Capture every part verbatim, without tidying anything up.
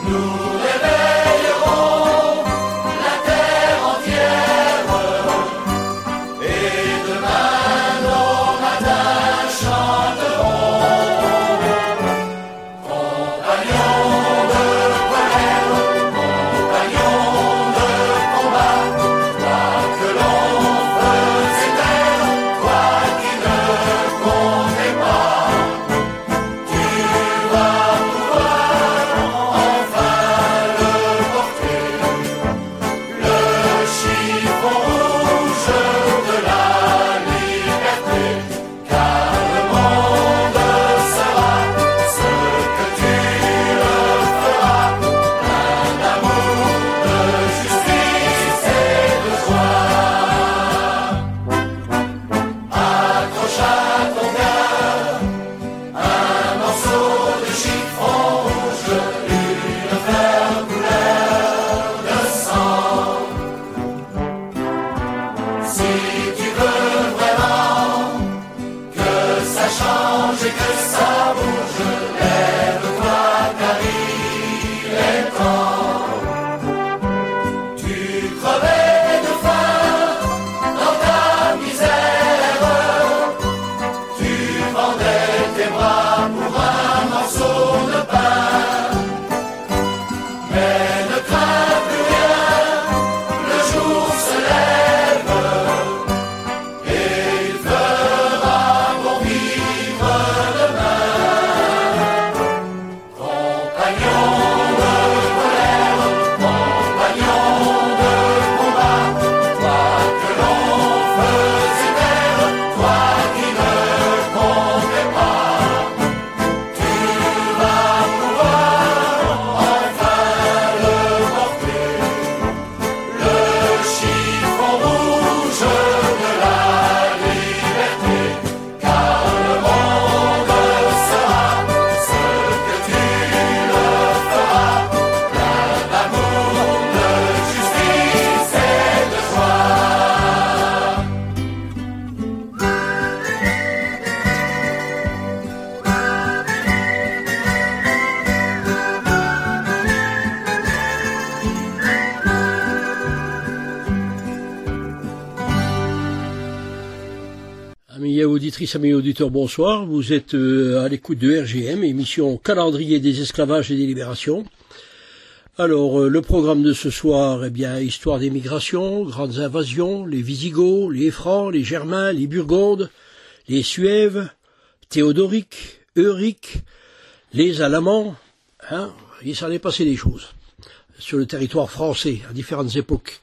Amis auditrices, amis auditeurs, bonsoir. Vous êtes euh, à l'écoute de R G M, émission Calendrier des esclavages et des libérations. Alors, euh, le programme de ce soir, eh bien, histoire des migrations, grandes invasions, les Visigoths, les Francs, les Germains, les Burgondes, les Suèves, Théodoric, Euric, les Alamans, hein, il s'en est passé des choses sur le territoire français à différentes époques.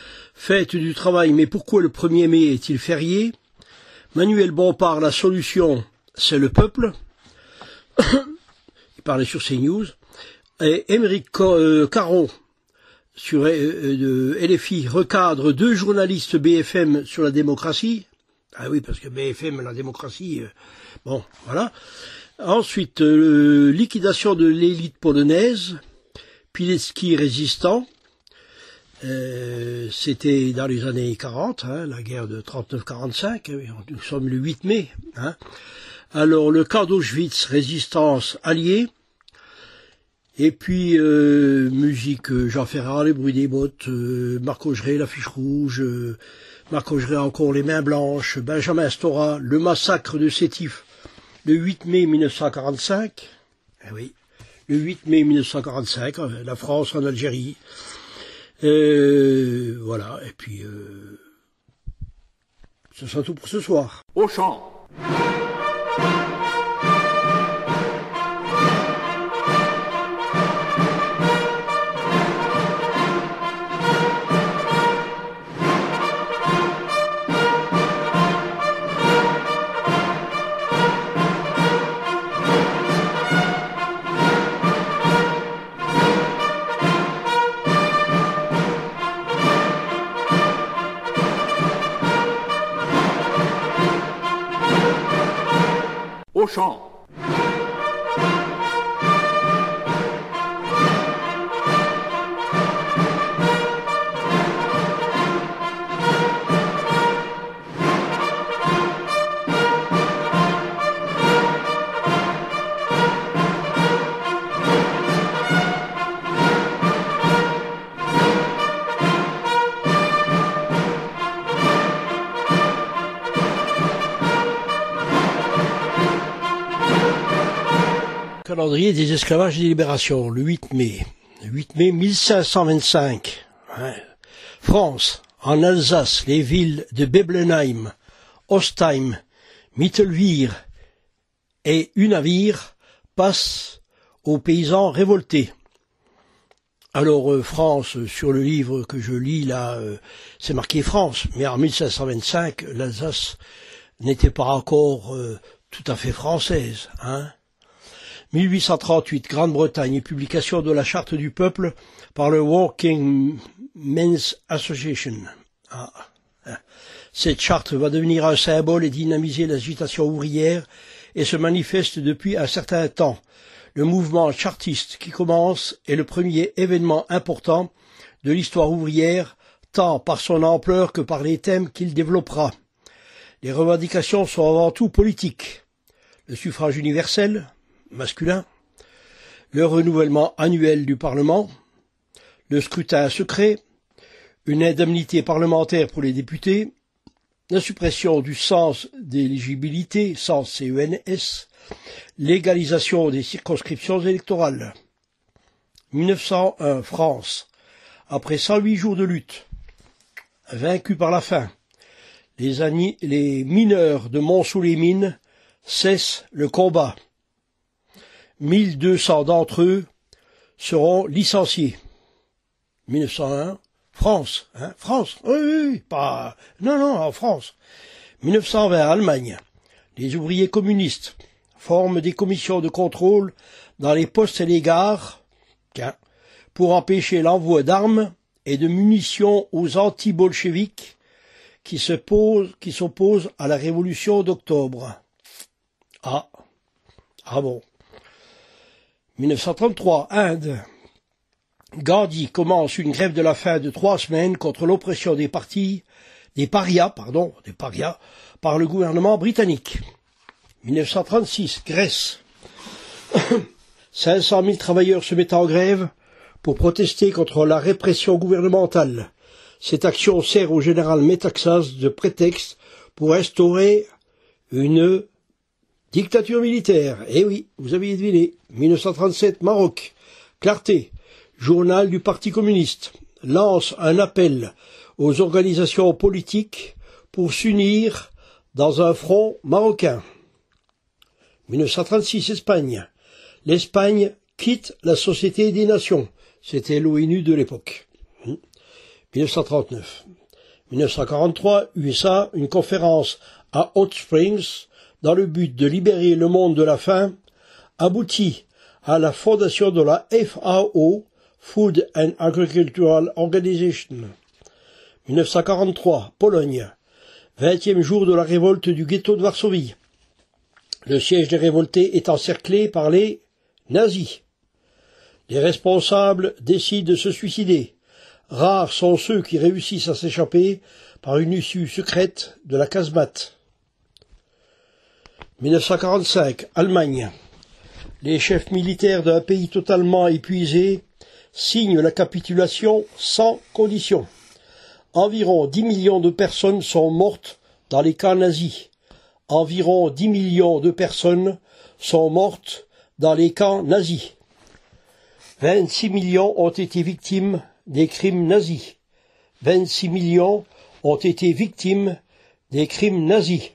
Fête du travail, mais pourquoi le premier mai est-il férié? Manuel Bompard, la solution, c'est le peuple. Il parlait sur CNews. Et Émeric Caron, sur euh, de L F I, recadre deux journalistes B F M sur la démocratie. Ah oui, parce que B F M, la démocratie, euh, bon, voilà. Ensuite, euh, liquidation de l'élite polonaise. Pilecki résistant. Euh, c'était dans les années quarante, hein, la guerre de trente-neuf quarante-cinq, nous sommes le huit mai. Hein. Alors, le camp d'Auschwitz, résistance alliée. Et puis, euh, musique, euh, Jean Ferrat, les bruits des bottes, euh, Marc Augeret, l'affiche rouge, euh, Marc Augeret encore les mains blanches, Benjamin Stora, le massacre de Sétif, le huit mai mille neuf cent quarante-cinq. Eh oui, le huit mai mille neuf cent quarante-cinq, la France en Algérie. Euh, voilà, et puis, euh, ce sera tout pour ce soir. Au champ. Au champ. calendrier des esclavages et des libérations, le huit mai. Le huit mai mille cinq cent vingt-cinq. Ouais. France, en Alsace, les villes de Beblenheim, Ostheim, Mittelwihr et Unavir passent aux paysans révoltés. Alors euh, France, sur le livre que je lis là, euh, c'est marqué France, mais en mille cinq cent vingt-cinq, l'Alsace n'était pas encore euh, tout à fait française, hein. mille huit cent trente-huit, Grande-Bretagne, publication de la Charte du peuple par le Working Men's Association. Ah. Cette charte va devenir un symbole et dynamiser l'agitation ouvrière et se manifeste depuis un certain temps. Le mouvement chartiste qui commence est le premier événement important de l'histoire ouvrière, tant par son ampleur que par les thèmes qu'il développera. Les revendications sont avant tout politiques. Le suffrage universel, masculin, le renouvellement annuel du Parlement, le scrutin secret, une indemnité parlementaire pour les députés, la suppression du cens d'éligibilité, cens C E N S, légalisation des circonscriptions électorales. mille neuf cent un, France. Après cent huit jours de lutte, vaincus par la faim, les, les mineurs de Mont-sous-les-Mines cessent le combat. mille deux cents d'entre eux seront licenciés. mille neuf cent un, France, hein, France, oui, oui, oui, pas, non, non, en France. mille neuf cent vingt, Allemagne. Les ouvriers communistes forment des commissions de contrôle dans les postes et les gares pour empêcher l'envoi d'armes et de munitions aux anti-bolcheviques qui s'opposent à la révolution d'octobre. Ah, ah bon. mille neuf cent trente-trois, Inde. Gandhi commence une grève de la faim de trois semaines contre l'oppression des partis, des parias, pardon, des parias, par le gouvernement britannique. mille neuf cent trente-six, Grèce. cinq cent mille travailleurs se mettent en grève pour protester contre la répression gouvernementale. Cette action sert au général Metaxas de prétexte pour instaurer une dictature militaire. Eh oui, vous aviez deviné. mille neuf cent trente-sept, Maroc. Clarté, journal du Parti communiste, lance un appel aux organisations politiques pour s'unir dans un front marocain. mille neuf cent trente-six, Espagne. L'Espagne quitte la Société des Nations. C'était l'ONU de l'époque. mille neuf cent trente-neuf. mille neuf cent quarante-trois, U S A, une conférence à Hot Springs dans le but de libérer le monde de la faim, aboutit à la fondation de la F A O, Food and Agricultural Organization. mille neuf cent quarante-trois, Pologne. Vingtième jour de la révolte du ghetto de Varsovie. Le siège des révoltés est encerclé par les nazis. Les responsables décident de se suicider. Rares sont ceux qui réussissent à s'échapper par une issue secrète de la casemate. mille neuf cent quarante-cinq, Allemagne. Les chefs militaires d'un pays totalement épuisé signent la capitulation sans condition. Environ dix millions de personnes sont mortes dans les camps nazis. Environ dix millions de personnes sont mortes dans les camps nazis. vingt-six millions ont été victimes des crimes nazis. vingt-six millions ont été victimes des crimes nazis.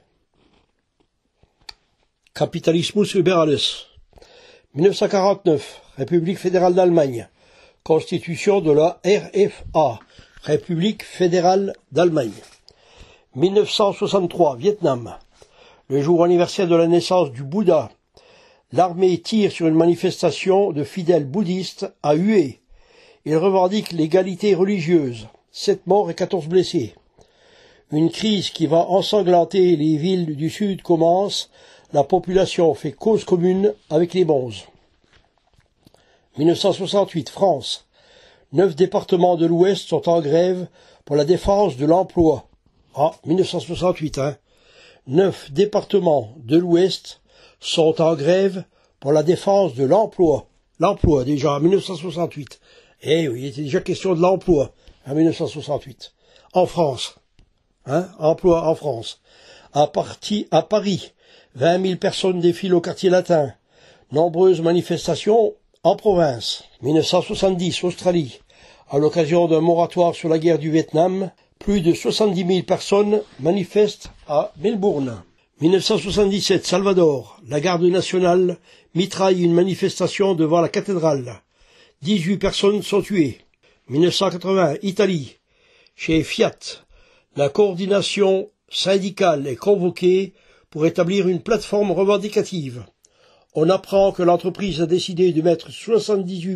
Capitalismus Liberales. mille neuf cent quarante-neuf, République fédérale d'Allemagne. Constitution de la R F A, République fédérale d'Allemagne. mille neuf cent soixante-trois, Vietnam. Le jour anniversaire de la naissance du Bouddha. L'armée tire sur une manifestation de fidèles bouddhistes à Hue. Ils revendiquent l'égalité religieuse. Sept morts et quatorze blessés. Une crise qui va ensanglanter les villes du Sud commence. La population fait cause commune avec les bonzes. mille neuf cent soixante-huit, France. Neuf départements de l'Ouest sont en grève pour la défense de l'emploi. Ah, mille neuf cent soixante-huit, hein. Neuf départements de l'Ouest sont en grève pour la défense de l'emploi. L'emploi, déjà, en mille neuf cent soixante-huit. Eh oui, il était déjà question de l'emploi, en mille neuf cent soixante-huit. En France. Hein, emploi en France. À, parti, à Paris, vingt mille personnes défilent au quartier latin. Nombreuses manifestations en province. mille neuf cent soixante-dix, Australie. À l'occasion d'un moratoire sur la guerre du Vietnam, plus de soixante-dix mille personnes manifestent à Melbourne. mille neuf cent soixante-dix-sept, Salvador. La garde nationale mitraille une manifestation devant la cathédrale. dix-huit personnes sont tuées. mille neuf cent quatre-vingts, Italie. Chez Fiat, la coordination syndicale est convoquée pour établir une plateforme revendicative. On apprend que l'entreprise a décidé de mettre soixante-dix-huit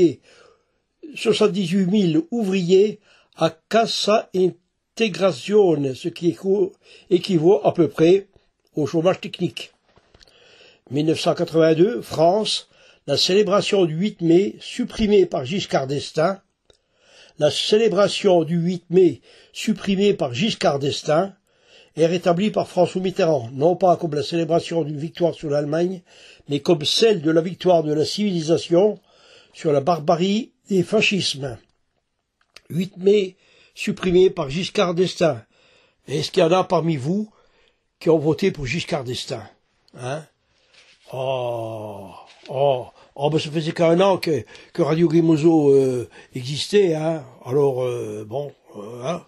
mille ouvriers à Cassa Integrazione, ce qui équivaut à peu près au chômage technique. mille neuf cent quatre-vingt-deux, France, la célébration du huit mai supprimée par Giscard d'Estaing. La célébration du huit mai supprimée par Giscard d'Estaing est rétablie par François Mitterrand, non pas comme la célébration d'une victoire sur l'Allemagne, mais comme celle de la victoire de la civilisation sur la barbarie des fascismes. huit mai supprimé par Giscard d'Estaing. Est-ce qu'il y en a parmi vous qui ont voté pour Giscard d'Estaing? Hein? Oh, oh, oh, ben ça faisait qu'un an que, que Radio Guimoso euh, existait, hein. Alors, euh, bon, euh, hein.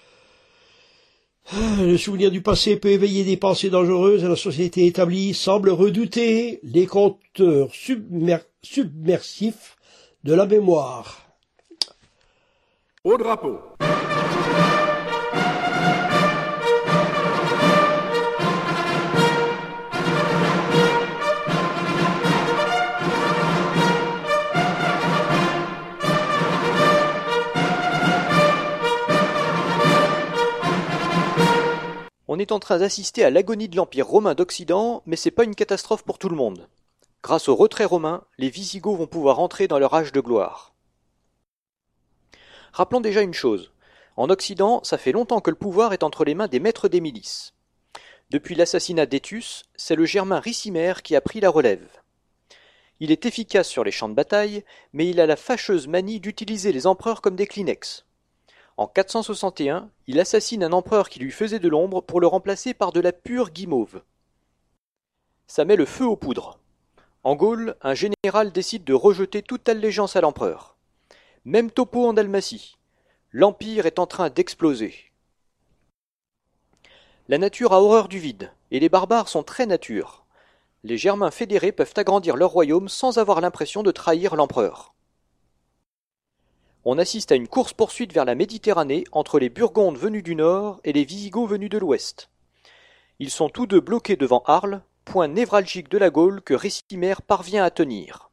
Le souvenir du passé peut éveiller des pensées dangereuses et la société établie semble redouter les compteurs submer submersifs de la mémoire. Au drapeau. On est en train d'assister à l'agonie de l'Empire romain d'Occident, mais c'est pas une catastrophe pour tout le monde. Grâce au retrait romain, les Visigoths vont pouvoir entrer dans leur âge de gloire. Rappelons déjà une chose. En Occident, ça fait longtemps que le pouvoir est entre les mains des maîtres des milices. Depuis l'assassinat d'Étus, c'est le Germain Ricimer qui a pris la relève. Il est efficace sur les champs de bataille, mais il a la fâcheuse manie d'utiliser les empereurs comme des Kleenex. En quatre cent soixante et un, il assassine un empereur qui lui faisait de l'ombre pour le remplacer par de la pure guimauve. Ça met le feu aux poudres. En Gaule, un général décide de rejeter toute allégeance à l'empereur. Même topo en Dalmatie. L'empire est en train d'exploser. La nature a horreur du vide, et les barbares sont très nature. Les Germains fédérés peuvent agrandir leur royaume sans avoir l'impression de trahir l'empereur. On assiste à une course-poursuite vers la Méditerranée entre les Burgondes venus du nord et les Visigoths venus de l'ouest. Ils sont tous deux bloqués devant Arles, point névralgique de la Gaule que Ricimer parvient à tenir.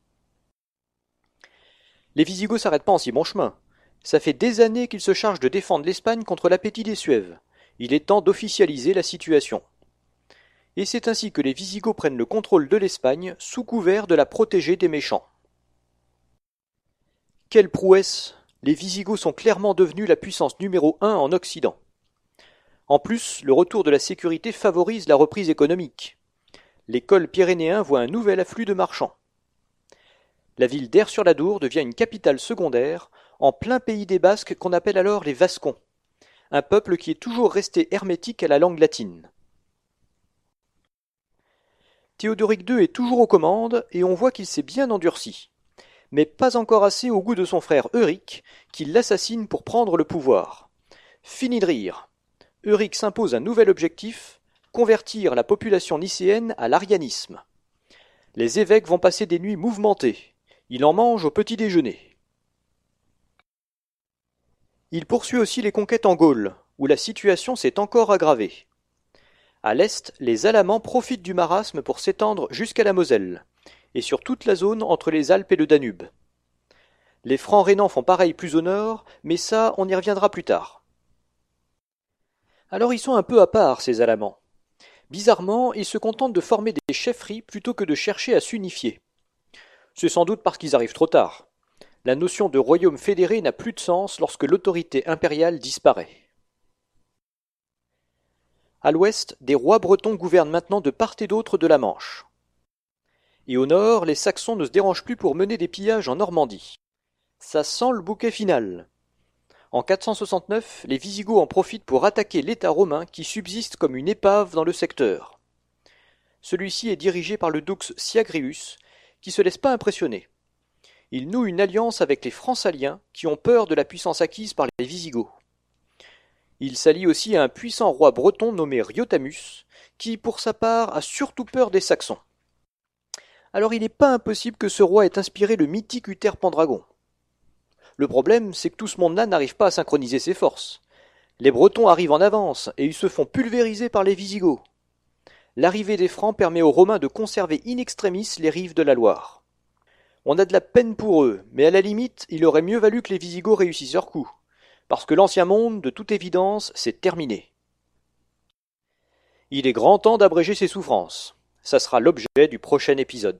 Les Visigoths s'arrêtent pas en si bon chemin. Ça fait des années qu'ils se chargent de défendre l'Espagne contre l'appétit des Suèves. Il est temps d'officialiser la situation. Et c'est ainsi que les Visigoths prennent le contrôle de l'Espagne sous couvert de la protéger des méchants. Quelle prouesse! Les Visigoths sont clairement devenus la puissance numéro un en Occident. En plus, le retour de la sécurité favorise la reprise économique. Les cols pyrénéens voient un nouvel afflux de marchands. La ville d'Aire-sur-l'Adour devient une capitale secondaire, en plein pays des Basques qu'on appelle alors les Vascons, un peuple qui est toujours resté hermétique à la langue latine. Théodoric deux est toujours aux commandes et on voit qu'il s'est bien endurci. Mais pas encore assez au goût de son frère Euric, qui l'assassine pour prendre le pouvoir. Fini de rire. Euric s'impose un nouvel objectif, convertir la population nicéenne à l'arianisme. Les évêques vont passer des nuits mouvementées. Il en mange au petit déjeuner. Il poursuit aussi les conquêtes en Gaule, où la situation s'est encore aggravée. À l'est, les Alamans profitent du marasme pour s'étendre jusqu'à la Moselle, et sur toute la zone entre les Alpes et le Danube. Les Francs rhénans font pareil plus au nord, mais ça, on y reviendra plus tard. Alors ils sont un peu à part, ces Alamans. Bizarrement, ils se contentent de former des chefferies plutôt que de chercher à s'unifier. C'est sans doute parce qu'ils arrivent trop tard. La notion de royaume fédéré n'a plus de sens lorsque l'autorité impériale disparaît. À l'ouest, des rois bretons gouvernent maintenant de part et d'autre de la Manche. Et au nord, les Saxons ne se dérangent plus pour mener des pillages en Normandie. Ça sent le bouquet final. En quatre cent soixante-neuf, les Visigoths en profitent pour attaquer l'État romain qui subsiste comme une épave dans le secteur. Celui-ci est dirigé par le dux Syagrius, qui se laisse pas impressionner. Il noue une alliance avec les Francs-Saliens, qui ont peur de la puissance acquise par les Visigoths. Il s'allie aussi à un puissant roi breton nommé Riotamus, qui, pour sa part, a surtout peur des Saxons. Alors il n'est pas impossible que ce roi ait inspiré le mythique Uther Pendragon. Le problème, c'est que tout ce monde-là n'arrive pas à synchroniser ses forces. Les Bretons arrivent en avance, et ils se font pulvériser par les Visigoths. L'arrivée des Francs permet aux Romains de conserver in extremis les rives de la Loire. On a de la peine pour eux, mais à la limite, il aurait mieux valu que les Visigoths réussissent leur coup, parce que l'ancien monde, de toute évidence, c'est terminé. Il est grand temps d'abréger ses souffrances. Ça sera l'objet du prochain épisode.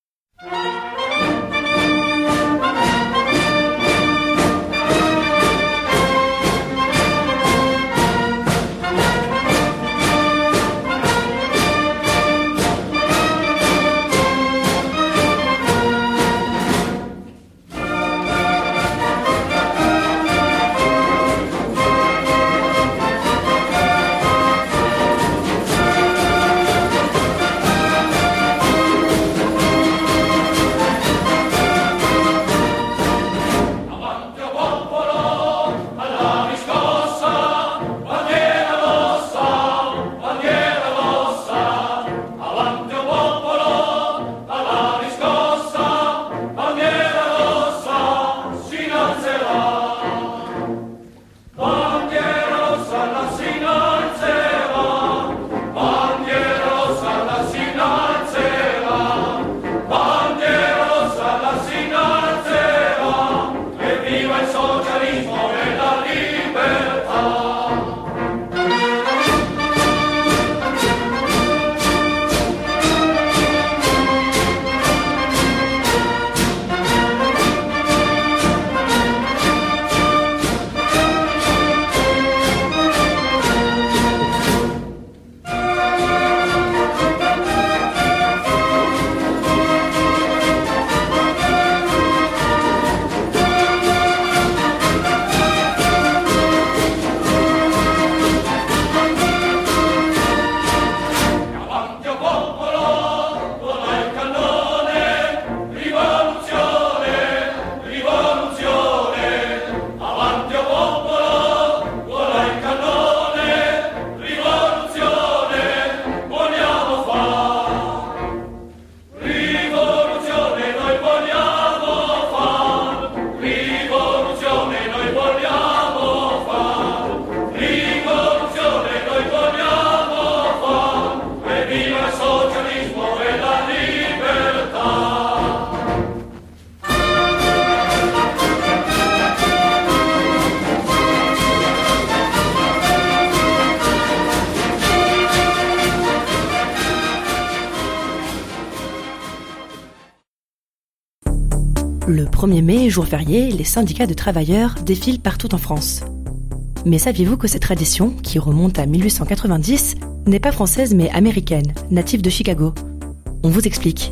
Le premier mai, jour férié, les syndicats de travailleurs défilent partout en France. Mais saviez-vous que cette tradition, qui remonte à mille huit cent quatre-vingt-dix, n'est pas française mais américaine, native de Chicago? On vous explique.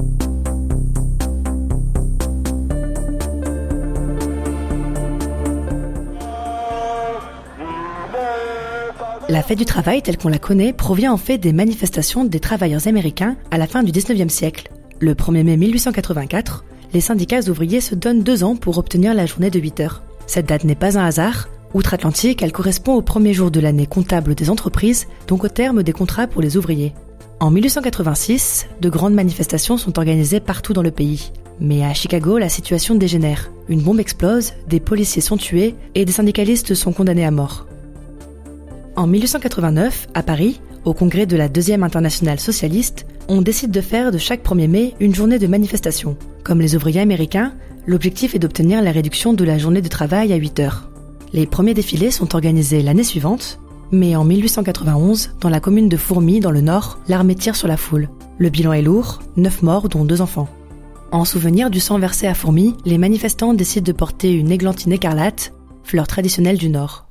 La fête du travail telle qu'on la connaît provient en fait des manifestations des travailleurs américains à la fin du dix-neuvième siècle. Le premier mai mille huit cent quatre-vingt-quatre, les syndicats ouvriers se donnent deux ans pour obtenir la journée de huit heures. Cette date n'est pas un hasard. Outre-Atlantique, elle correspond au premier jour de l'année comptable des entreprises, donc au terme des contrats pour les ouvriers. En mille huit cent quatre-vingt-six, de grandes manifestations sont organisées partout dans le pays. Mais à Chicago, la situation dégénère. Une bombe explose, des policiers sont tués et des syndicalistes sont condamnés à mort. En mille huit cent quatre-vingt-neuf, à Paris, au congrès de la deuxième internationale socialiste, on décide de faire de chaque premier mai une journée de manifestation. Comme les ouvriers américains, l'objectif est d'obtenir la réduction de la journée de travail à huit heures. Les premiers défilés sont organisés l'année suivante, mais en mille huit cent quatre-vingt-onze, dans la commune de Fourmies, dans le Nord, l'armée tire sur la foule. Le bilan est lourd, neuf morts dont deux enfants. En souvenir du sang versé à Fourmies, les manifestants décident de porter une églantine écarlate, fleur traditionnelle du Nord.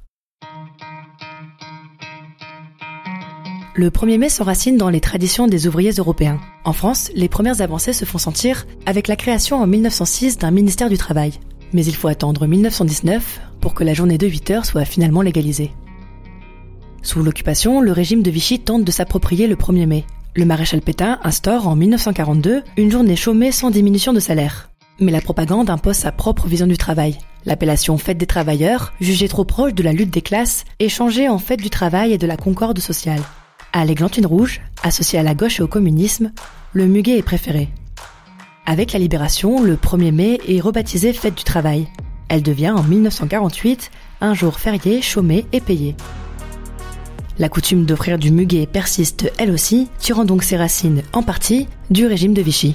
Le premier mai s'enracine dans les traditions des ouvriers européens. En France, les premières avancées se font sentir avec la création en mille neuf cent six d'un ministère du Travail. Mais il faut attendre mille neuf cent dix-neuf pour que la journée de huit heures soit finalement légalisée. Sous l'occupation, le régime de Vichy tente de s'approprier le premier mai. Le maréchal Pétain instaure en mille neuf cent quarante-deux une journée chômée sans diminution de salaire. Mais la propagande impose sa propre vision du travail. L'appellation Fête des travailleurs, jugée trop proche de la lutte des classes, est changée en Fête du travail et de la concorde sociale. À l'Églantine rouge, associée à la gauche et au communisme, le muguet est préféré. Avec la Libération, le premier mai est rebaptisé Fête du travail. Elle devient en mille neuf cent quarante-huit un jour férié, chômé et payé. La coutume d'offrir du muguet persiste elle aussi, tirant donc ses racines en partie du régime de Vichy.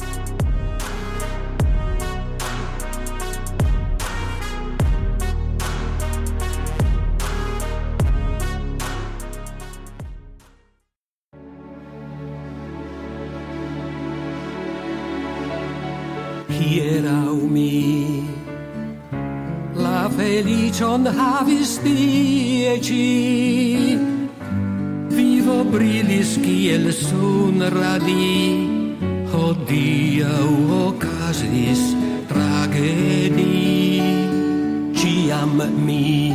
Hierau mi, la felicion havis dieci, vivo brilis kiel sun radi, hodiau okazis tragedi. Ciam mi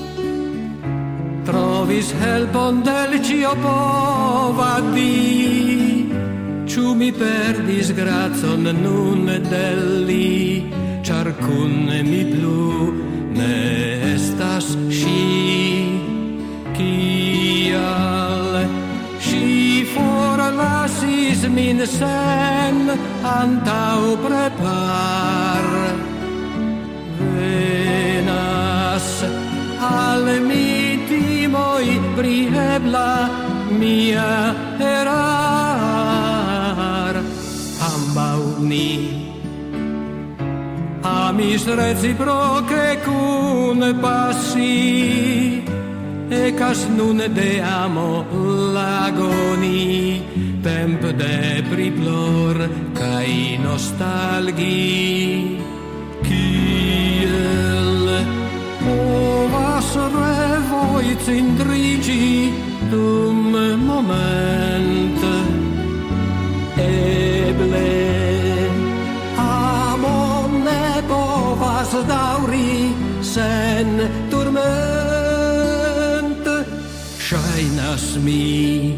trovis helpon del cio povadi, ciu mi perdis grazon nun delli, char cun mi plu ne estas sci. Kial sci forlasis min sen antau prepar, venas al mi timoi brihebla mia erar. Ambau ni amis reciproce cun passi, ecas nun de amo lagoni, temp de priplor cae nostalgi. Kiel povas revoi cindrigi dum moment, eble amo ne povas dauri sen turment. Shainas mi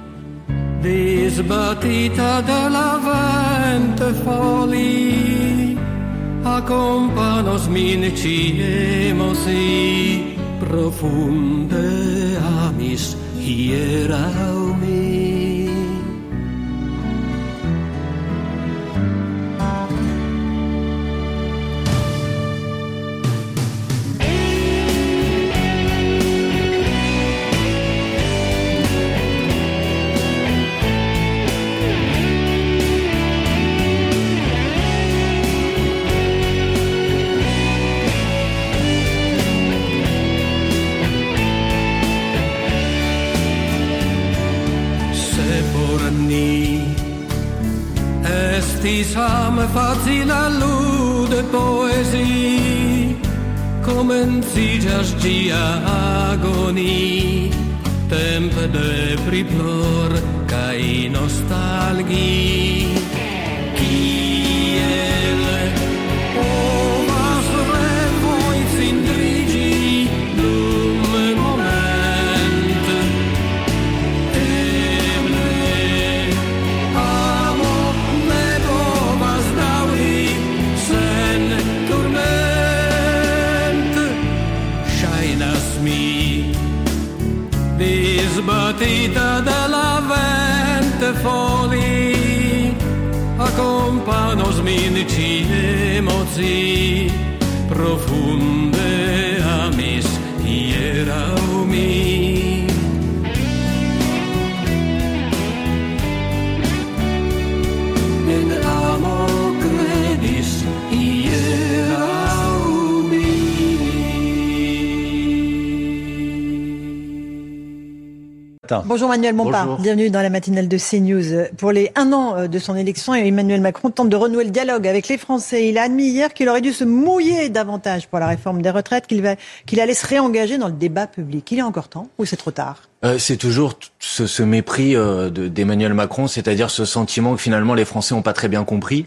disbatita de la vent foli, accompanos min ciemo si, profunde amis hierau mi. Estis am facila lude poesi, comencijas gia agoni, temp de priplor cae nostalgi. Kiel povas revoi cindrigi dum moment, eble amo ne povas dauri sen turment. Shainas mi disbatita de la vent foli, accompanos min ciemozi, profunde amis hierau mi. En amo credis hierau mi. Bonjour Manuel Bompard, Bonjour. Bienvenue dans la matinale de CNews. Pour les un an de son élection, Emmanuel Macron tente de renouer le dialogue avec les Français. Il a admis hier qu'il aurait dû se mouiller davantage pour la réforme des retraites, qu'il va, qu'il allait se réengager dans le débat public. Il est encore temps ou c'est trop tard ? Euh, c'est toujours t- ce, ce mépris euh, de, d'Emmanuel Macron, c'est-à-dire ce sentiment que finalement les Français n'ont pas très bien compris.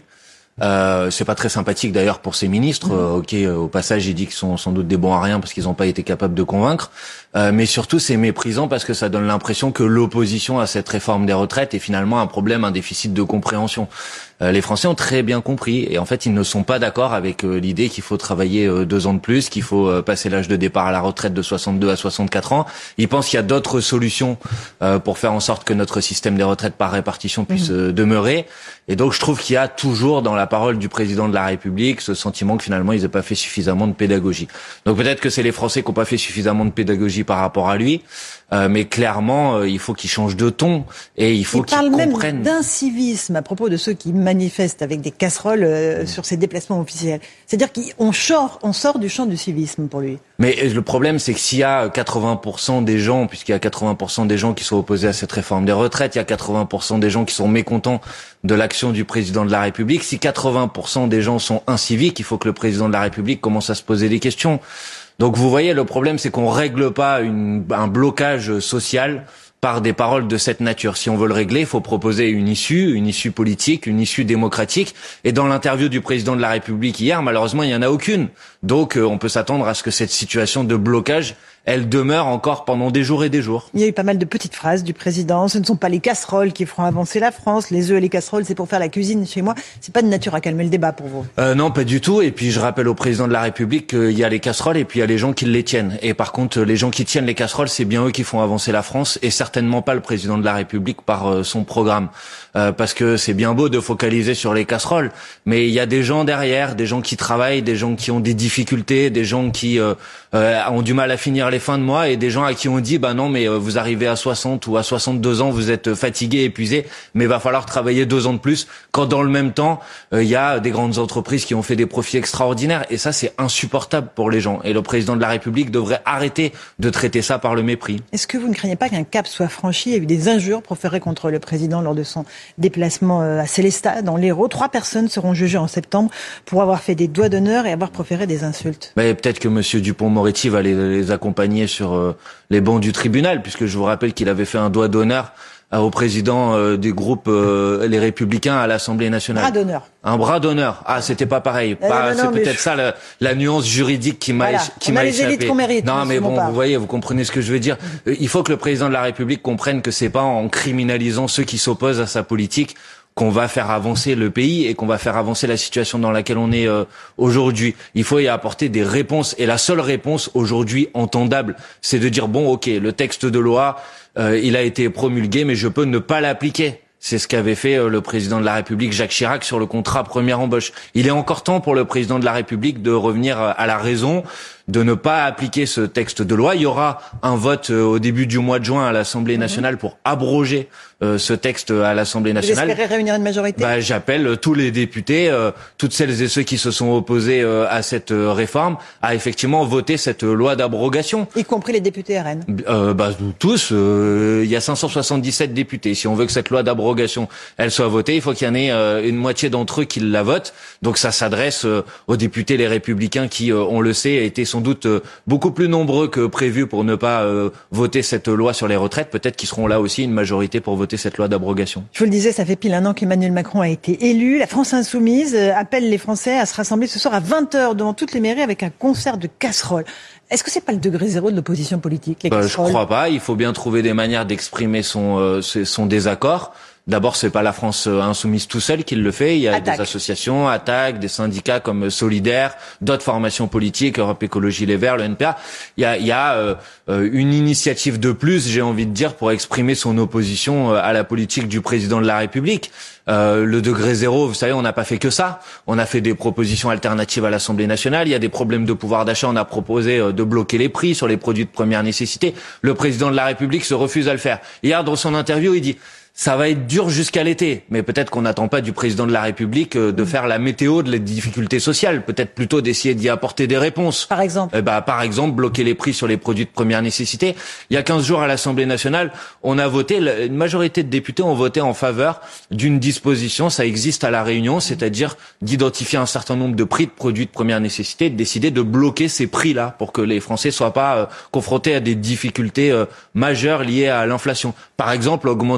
Euh, c'est pas très sympathique d'ailleurs pour ses ministres. Mmh. Euh, ok, euh, au passage, il dit qu'ils sont sans doute des bons à rien parce qu'ils n'ont pas été capables de convaincre. Euh, mais surtout, c'est méprisant parce que ça donne l'impression que l'opposition à cette réforme des retraites est finalement un problème, un déficit de compréhension. Euh, les Français ont très bien compris et en fait, ils ne sont pas d'accord avec euh, l'idée qu'il faut travailler euh, deux ans de plus, qu'il faut euh, passer l'âge de départ à la retraite de soixante-deux à soixante-quatre ans. Ils pensent qu'il y a d'autres solutions euh, pour faire en sorte que notre système des retraites par répartition puisse mmh. euh, demeurer. Et donc, je trouve qu'il y a toujours dans la parole du président de la République ce sentiment que finalement, ils n'ont pas fait suffisamment de pédagogie. Donc peut-être que c'est les Français qui n'ont pas fait suffisamment de pédagogie par rapport à lui, euh, mais clairement, euh, il faut qu'il change de ton et il faut qu'il comprenne. Il parle même d'incivisme à propos de ceux qui manifestent avec des casseroles euh, mmh. sur ces déplacements officiels. C'est-à-dire qu'on sort, on sort du champ du civisme pour lui. Mais le problème, c'est que s'il y a quatre-vingts pour cent des gens, puisqu'il y a quatre-vingts pour cent des gens qui sont opposés à cette réforme des retraites, il y a quatre-vingts pour cent des gens qui sont mécontents de l'action du président de la République. Si quatre-vingts pour cent des gens sont inciviques, il faut que le président de la République commence à se poser des questions. Donc vous voyez, le problème, c'est qu'on règle pas une, un blocage social par des paroles de cette nature. Si on veut le régler, il faut proposer une issue, une issue politique, une issue démocratique. Et dans l'interview du président de la République hier, malheureusement, il n'y en a aucune. Donc euh, on peut s'attendre à ce que cette situation de blocage, elle demeure encore pendant des jours et des jours. Il y a eu pas mal de petites phrases du président. Ce ne sont pas les casseroles qui feront avancer la France. Les œufs et les casseroles, c'est pour faire la cuisine chez moi. C'est pas de nature à calmer le débat pour vous. Euh, non, pas du tout. Et puis je rappelle au président de la République qu'il y a les casseroles et puis il y a les gens qui les tiennent. Et par contre, les gens qui tiennent les casseroles, c'est bien eux qui font avancer la France et certainement pas le président de la République par euh, son programme. Euh, parce que c'est bien beau de focaliser sur les casseroles, mais il y a des gens derrière, des gens qui travaillent, des gens qui ont des difficultés, des gens qui euh, euh, ont du mal à finir les fins de mois et des gens à qui on dit bah non mais euh, vous arrivez à soixante ou à soixante-deux ans, vous êtes fatigué, épuisé, mais va falloir travailler deux ans de plus. Quand dans le même temps il euh, y a des grandes entreprises qui ont fait des profits extraordinaires et ça c'est insupportable pour les gens. Et le président de la République devrait arrêter de traiter ça par le mépris. Est-ce que vous ne craignez pas qu'un cap soit franchi? Il y a eu des injures proférées contre le président lors de son déplacement à Célestat, dans l'Hérault. Trois personnes seront jugées en septembre pour avoir fait des doigts d'honneur et avoir proféré des insultes. Mais peut-être que Monsieur Dupond-Moretti va les, les accompagner sur euh, les bancs du tribunal, puisque je vous rappelle qu'il avait fait un doigt d'honneur au président euh, du groupe euh, Les Républicains à l'Assemblée nationale. Bras d'honneur. Un bras d'honneur. Ah, c'était pas pareil. Euh, pas, non, c'est non, peut-être je... ça la, la nuance juridique qui m'a, voilà. qui On m'a a les échappé. élites qu'on mérite. Non, mais bon, pas. vous voyez, vous comprenez ce que je veux dire. Il faut que le président de la République comprenne que c'est pas en criminalisant ceux qui s'opposent à sa politique qu'on va faire avancer le pays et qu'on va faire avancer la situation dans laquelle on est euh, aujourd'hui. Il faut y apporter des réponses et la seule réponse aujourd'hui entendable, c'est de dire bon, ok, le texte de loi, euh, il a été promulgué, mais je peux ne pas l'appliquer. C'est ce qu'avait fait euh, le président de la République, Jacques Chirac, sur le contrat première embauche. Il est encore temps pour le président de la République de revenir à la raison, de ne pas appliquer ce texte de loi. Il y aura un vote euh, au début du mois de juin à l'Assemblée nationale pour abroger euh, ce texte à l'Assemblée nationale. Vous espérez réunir une majorité? Bah, j'appelle tous les députés, euh, toutes celles et ceux qui se sont opposés euh, à cette euh, réforme, à effectivement voter cette euh, loi d'abrogation. Y compris les députés R N. Euh, bah, tous. Il euh, y a cinq cent soixante-dix-sept députés. Si on veut que cette loi d'abrogation elle soit votée, il faut qu'il y en ait euh, une moitié d'entre eux qui la votent. Donc ça s'adresse euh, aux députés les Républicains qui, euh, on le sait, étaient sans doute euh, beaucoup plus nombreux que prévu pour ne pas euh, voter cette loi sur les retraites. Peut-être qu'ils seront là aussi une majorité pour voter cette loi d'abrogation. Je vous le disais, ça fait pile un an qu'Emmanuel Macron a été élu. La France Insoumise appelle les Français à se rassembler ce soir à vingt heures devant toutes les mairies avec un concert de casseroles. Est-ce que c'est pas le degré zéro de l'opposition politique, les bah, casseroles? Je crois pas. Il faut bien trouver des manières d'exprimer son, euh, son désaccord. D'abord, c'est pas la France Insoumise tout seul qui le fait. Il y a Attaque. des associations, Attaque, des syndicats comme Solidaire, d'autres formations politiques, Europe Écologie Les Verts, le N P A. Il y a, il y a euh, une initiative de plus, j'ai envie de dire, pour exprimer son opposition à la politique du président de la République. Euh, le degré zéro, vous savez, on n'a pas fait que ça. On a fait des propositions alternatives à l'Assemblée nationale. Il y a des problèmes de pouvoir d'achat. On a proposé euh, de bloquer les prix sur les produits de première nécessité. Le président de la République se refuse à le faire. Hier, dans son interview, il dit ça va être dur jusqu'à l'été, mais peut-être qu'on n'attend pas du président de la République de faire la météo de les difficultés sociales, peut-être plutôt d'essayer d'y apporter des réponses. Par exemple? Eh ben, par exemple, bloquer les prix sur les produits de première nécessité. Il y a quinze jours à l'Assemblée nationale, on a voté, une majorité de députés ont voté en faveur d'une disposition, ça existe à La Réunion, c'est-à-dire d'identifier un certain nombre de prix de produits de première nécessité, de décider de bloquer ces prix-là pour que les Français soient pas euh, confrontés à des difficultés euh, majeures liées à l'inflation. Par exemple, augmenter le S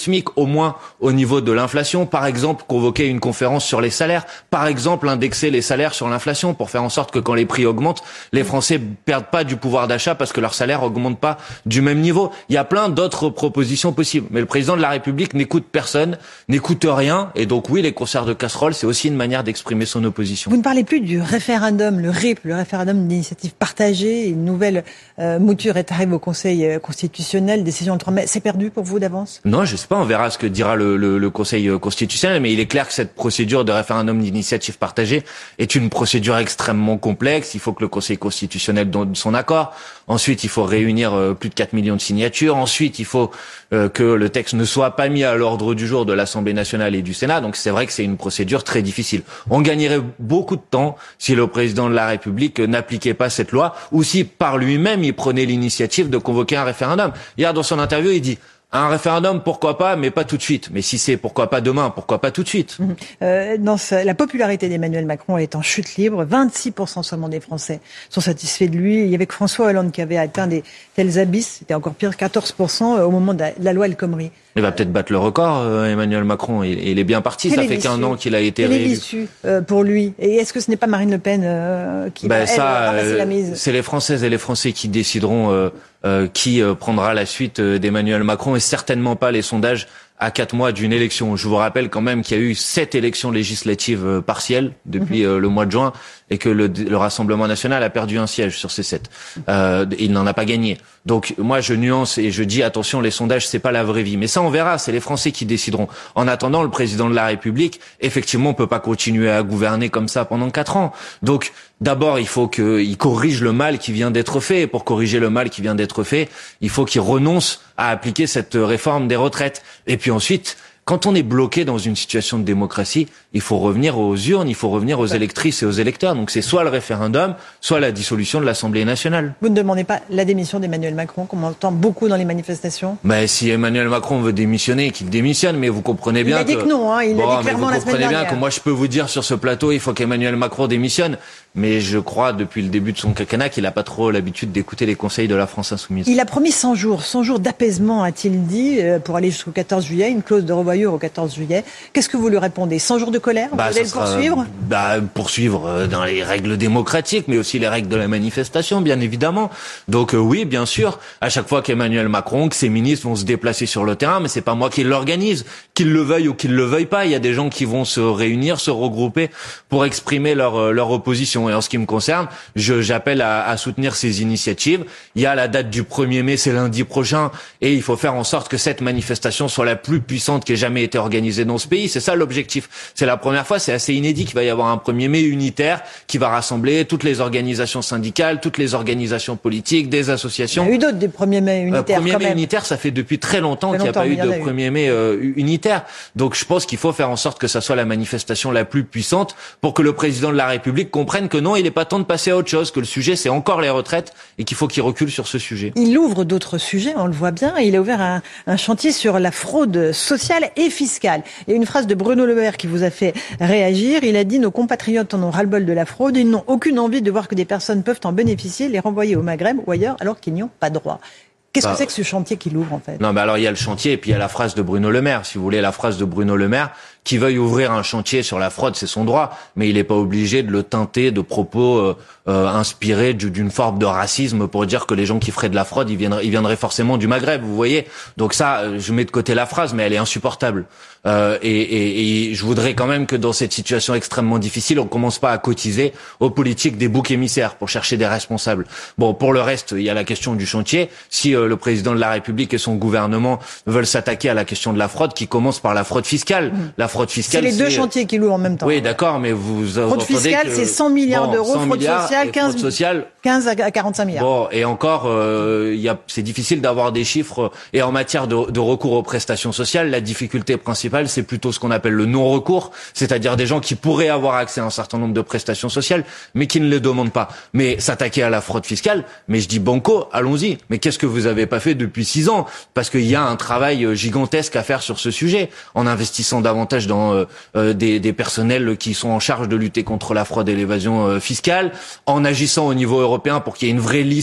SMIC, au moins au niveau de l'inflation. Par exemple, convoquer une conférence sur les salaires. Par exemple, indexer les salaires sur l'inflation pour faire en sorte que quand les prix augmentent, les Français perdent pas du pouvoir d'achat parce que leur salaire augmente pas du même niveau. Il y a plein d'autres propositions possibles. Mais le président de la République n'écoute personne, n'écoute rien. Et donc oui, les concerts de casseroles, c'est aussi une manière d'exprimer son opposition. Vous ne parlez plus du référendum, le R I P, le référendum d'initiative partagée. Une nouvelle euh, mouture est arrivée au Conseil constitutionnel, décision le trois mai. C'est perdu pour vous d'avance? Non, je sais pas, on verra ce que dira le, le, le Conseil constitutionnel, mais il est clair que cette procédure de référendum d'initiative partagée est une procédure extrêmement complexe. Il faut que le Conseil constitutionnel donne son accord. Ensuite, il faut réunir euh, plus de quatre millions de signatures. Ensuite, il faut euh, que le texte ne soit pas mis à l'ordre du jour de l'Assemblée nationale et du Sénat. Donc c'est vrai que c'est une procédure très difficile. On gagnerait beaucoup de temps si le président de la République n'appliquait pas cette loi ou si par lui-même il prenait l'initiative de convoquer un référendum. Hier, dans son interview, il dit un référendum, pourquoi pas, mais pas tout de suite. Mais si c'est pourquoi pas demain, pourquoi pas tout de suite. Mmh. Euh, dans ce, la popularité d'Emmanuel Macron est en chute libre. vingt-six pour cent seulement des Français sont satisfaits de lui. Il y avait que François Hollande qui avait atteint des tels abysses. C'était encore pire, quatorze pour cent au moment de la, de la loi El Khomri. Il va peut-être battre le record, euh, Emmanuel Macron. Il, il est bien parti. Quel Ça fait qu'un an qu'il a été réélu. réélu. Quel est l'issue euh, pour lui? Et est-ce que ce n'est pas Marine Le Pen euh, qui ben va ça, elle, ramasser euh, la mise? C'est les Françaises et les Français qui décideront euh, euh, qui euh, prendra la suite euh, d'Emmanuel Macron et certainement pas les sondages à quatre mois d'une élection. Je vous rappelle quand même qu'il y a eu sept élections législatives euh, partielles depuis euh, le mois de juin et que le, le Rassemblement national a perdu un siège sur ces sept. Euh, il n'en a pas gagné. Donc moi je nuance et je dis attention, les sondages c'est pas la vraie vie. Mais ça on verra, c'est les Français qui décideront. En attendant, le président de la République, effectivement, on peut pas continuer à gouverner comme ça pendant quatre ans. Donc d'abord il faut qu'il corrige le mal qui vient d'être fait. Et pour corriger le mal qui vient d'être fait, il faut qu'il renonce à appliquer cette réforme des retraites. Et puis ensuite, quand on est bloqué dans une situation de démocratie, il faut revenir aux urnes, il faut revenir aux électrices et aux électeurs. Donc c'est soit le référendum, soit la dissolution de l'Assemblée nationale. Vous ne demandez pas la démission d'Emmanuel Macron, comme on entend beaucoup dans les manifestations? Mais si Emmanuel Macron veut démissionner, qu'il démissionne. Mais vous comprenez bien que... Il a dit que, que non, hein, il bon, a dit clairement la semaine dernière. Vous comprenez bien que moi je peux vous dire sur ce plateau, il faut qu'Emmanuel Macron démissionne. Mais je crois, depuis le début de son quinquennat, qu'il n'a pas trop l'habitude d'écouter les conseils de la France insoumise. Il a promis cent jours, cent jours d'apaisement, a-t-il dit, pour aller jusqu'au quatorze juillet, une clause de revoyure au quatorze juillet. Qu'est-ce que vous lui répondez? cent jours de colère? Bah, vous allez le sera, poursuivre? bah, poursuivre dans les règles démocratiques, mais aussi les règles de la manifestation, bien évidemment. Donc euh, oui, bien sûr, à chaque fois qu'Emmanuel Macron, que ses ministres vont se déplacer sur le terrain, mais c'est pas moi qui l'organise, qu'ils le veuillent ou qu'ils le veuillent pas. Il y a des gens qui vont se réunir, se regrouper pour exprimer leur leur opposition. Et en ce qui me concerne, je j'appelle à, à soutenir ces initiatives. Il y a la date du premier mai, c'est lundi prochain, et il faut faire en sorte que cette manifestation soit la plus puissante qui ait jamais été organisée dans ce pays. C'est ça l'objectif. C'est la première fois, c'est assez inédit qu'il va y avoir un premier mai unitaire qui va rassembler toutes les organisations syndicales, toutes les organisations politiques, des associations. Il y a eu d'autres des premiers mai unitaires. Euh, premier quand mai même. unitaire, ça fait depuis très longtemps qu'il n'y a pas eu de premier mai euh, unitaire. Donc je pense qu'il faut faire en sorte que ça soit la manifestation la plus puissante pour que le président de la République comprenne que non, il n'est pas temps de passer à autre chose, que le sujet c'est encore les retraites et qu'il faut qu'il recule sur ce sujet. Il ouvre d'autres sujets, on le voit bien. Il a ouvert un, un chantier sur la fraude sociale et fiscale. Il y a une phrase de Bruno Le Maire qui vous a fait réagir. Il a dit « Nos compatriotes en ont ras-le-bol de la fraude. Ils n'ont aucune envie de voir que des personnes peuvent en bénéficier, les renvoyer au Maghreb ou ailleurs alors qu'ils n'y ont pas droit. » Qu'est-ce bah, que c'est que ce chantier qu'il ouvre en fait? Non, mais alors il y a le chantier et puis il y a la phrase de Bruno Le Maire. Si vous voulez, la phrase de Bruno Le Maire, qui veuille ouvrir un chantier sur la fraude, c'est son droit, mais il n'est pas obligé de le teinter de propos euh, euh, inspirés d'une forme de racisme pour dire que les gens qui feraient de la fraude, ils viendraient, ils viendraient forcément du Maghreb, vous voyez. Donc ça, je mets de côté la phrase, mais elle est insupportable. Euh, et, et, et je voudrais quand même que dans cette situation extrêmement difficile, on commence pas à cotiser aux politiques des boucs émissaires pour chercher des responsables. Bon, pour le reste, il y a la question du chantier. Si euh, le président de la République et son gouvernement veulent s'attaquer à la question de la fraude, qui commence par la fraude fiscale. Mmh. La fraude fiscale, c'est les deux chantiers qui louent en même temps. Oui, d'accord, mais vous fraude fiscale, c'est cent milliards bon, d'euros, fraude sociale, quinze, fraude sociale, quinze à quarante-cinq milliards. Bon, et encore, euh, y a, c'est difficile d'avoir des chiffres. Et en matière de, de recours aux prestations sociales, la difficulté principale, c'est plutôt ce qu'on appelle le non-recours, c'est-à-dire des gens qui pourraient avoir accès à un certain nombre de prestations sociales, mais qui ne les demandent pas. Mais s'attaquer à la fraude fiscale, mais je dis banco, allons-y. Mais qu'est-ce que vous avez pas fait depuis six ans? Parce qu'il y a un travail gigantesque à faire sur ce sujet, en investissant davantage dans euh, euh, des, des personnels qui sont en charge de lutter contre la fraude et l'évasion euh, fiscale, en agissant au niveau européen pour qu'il y ait une vraie liste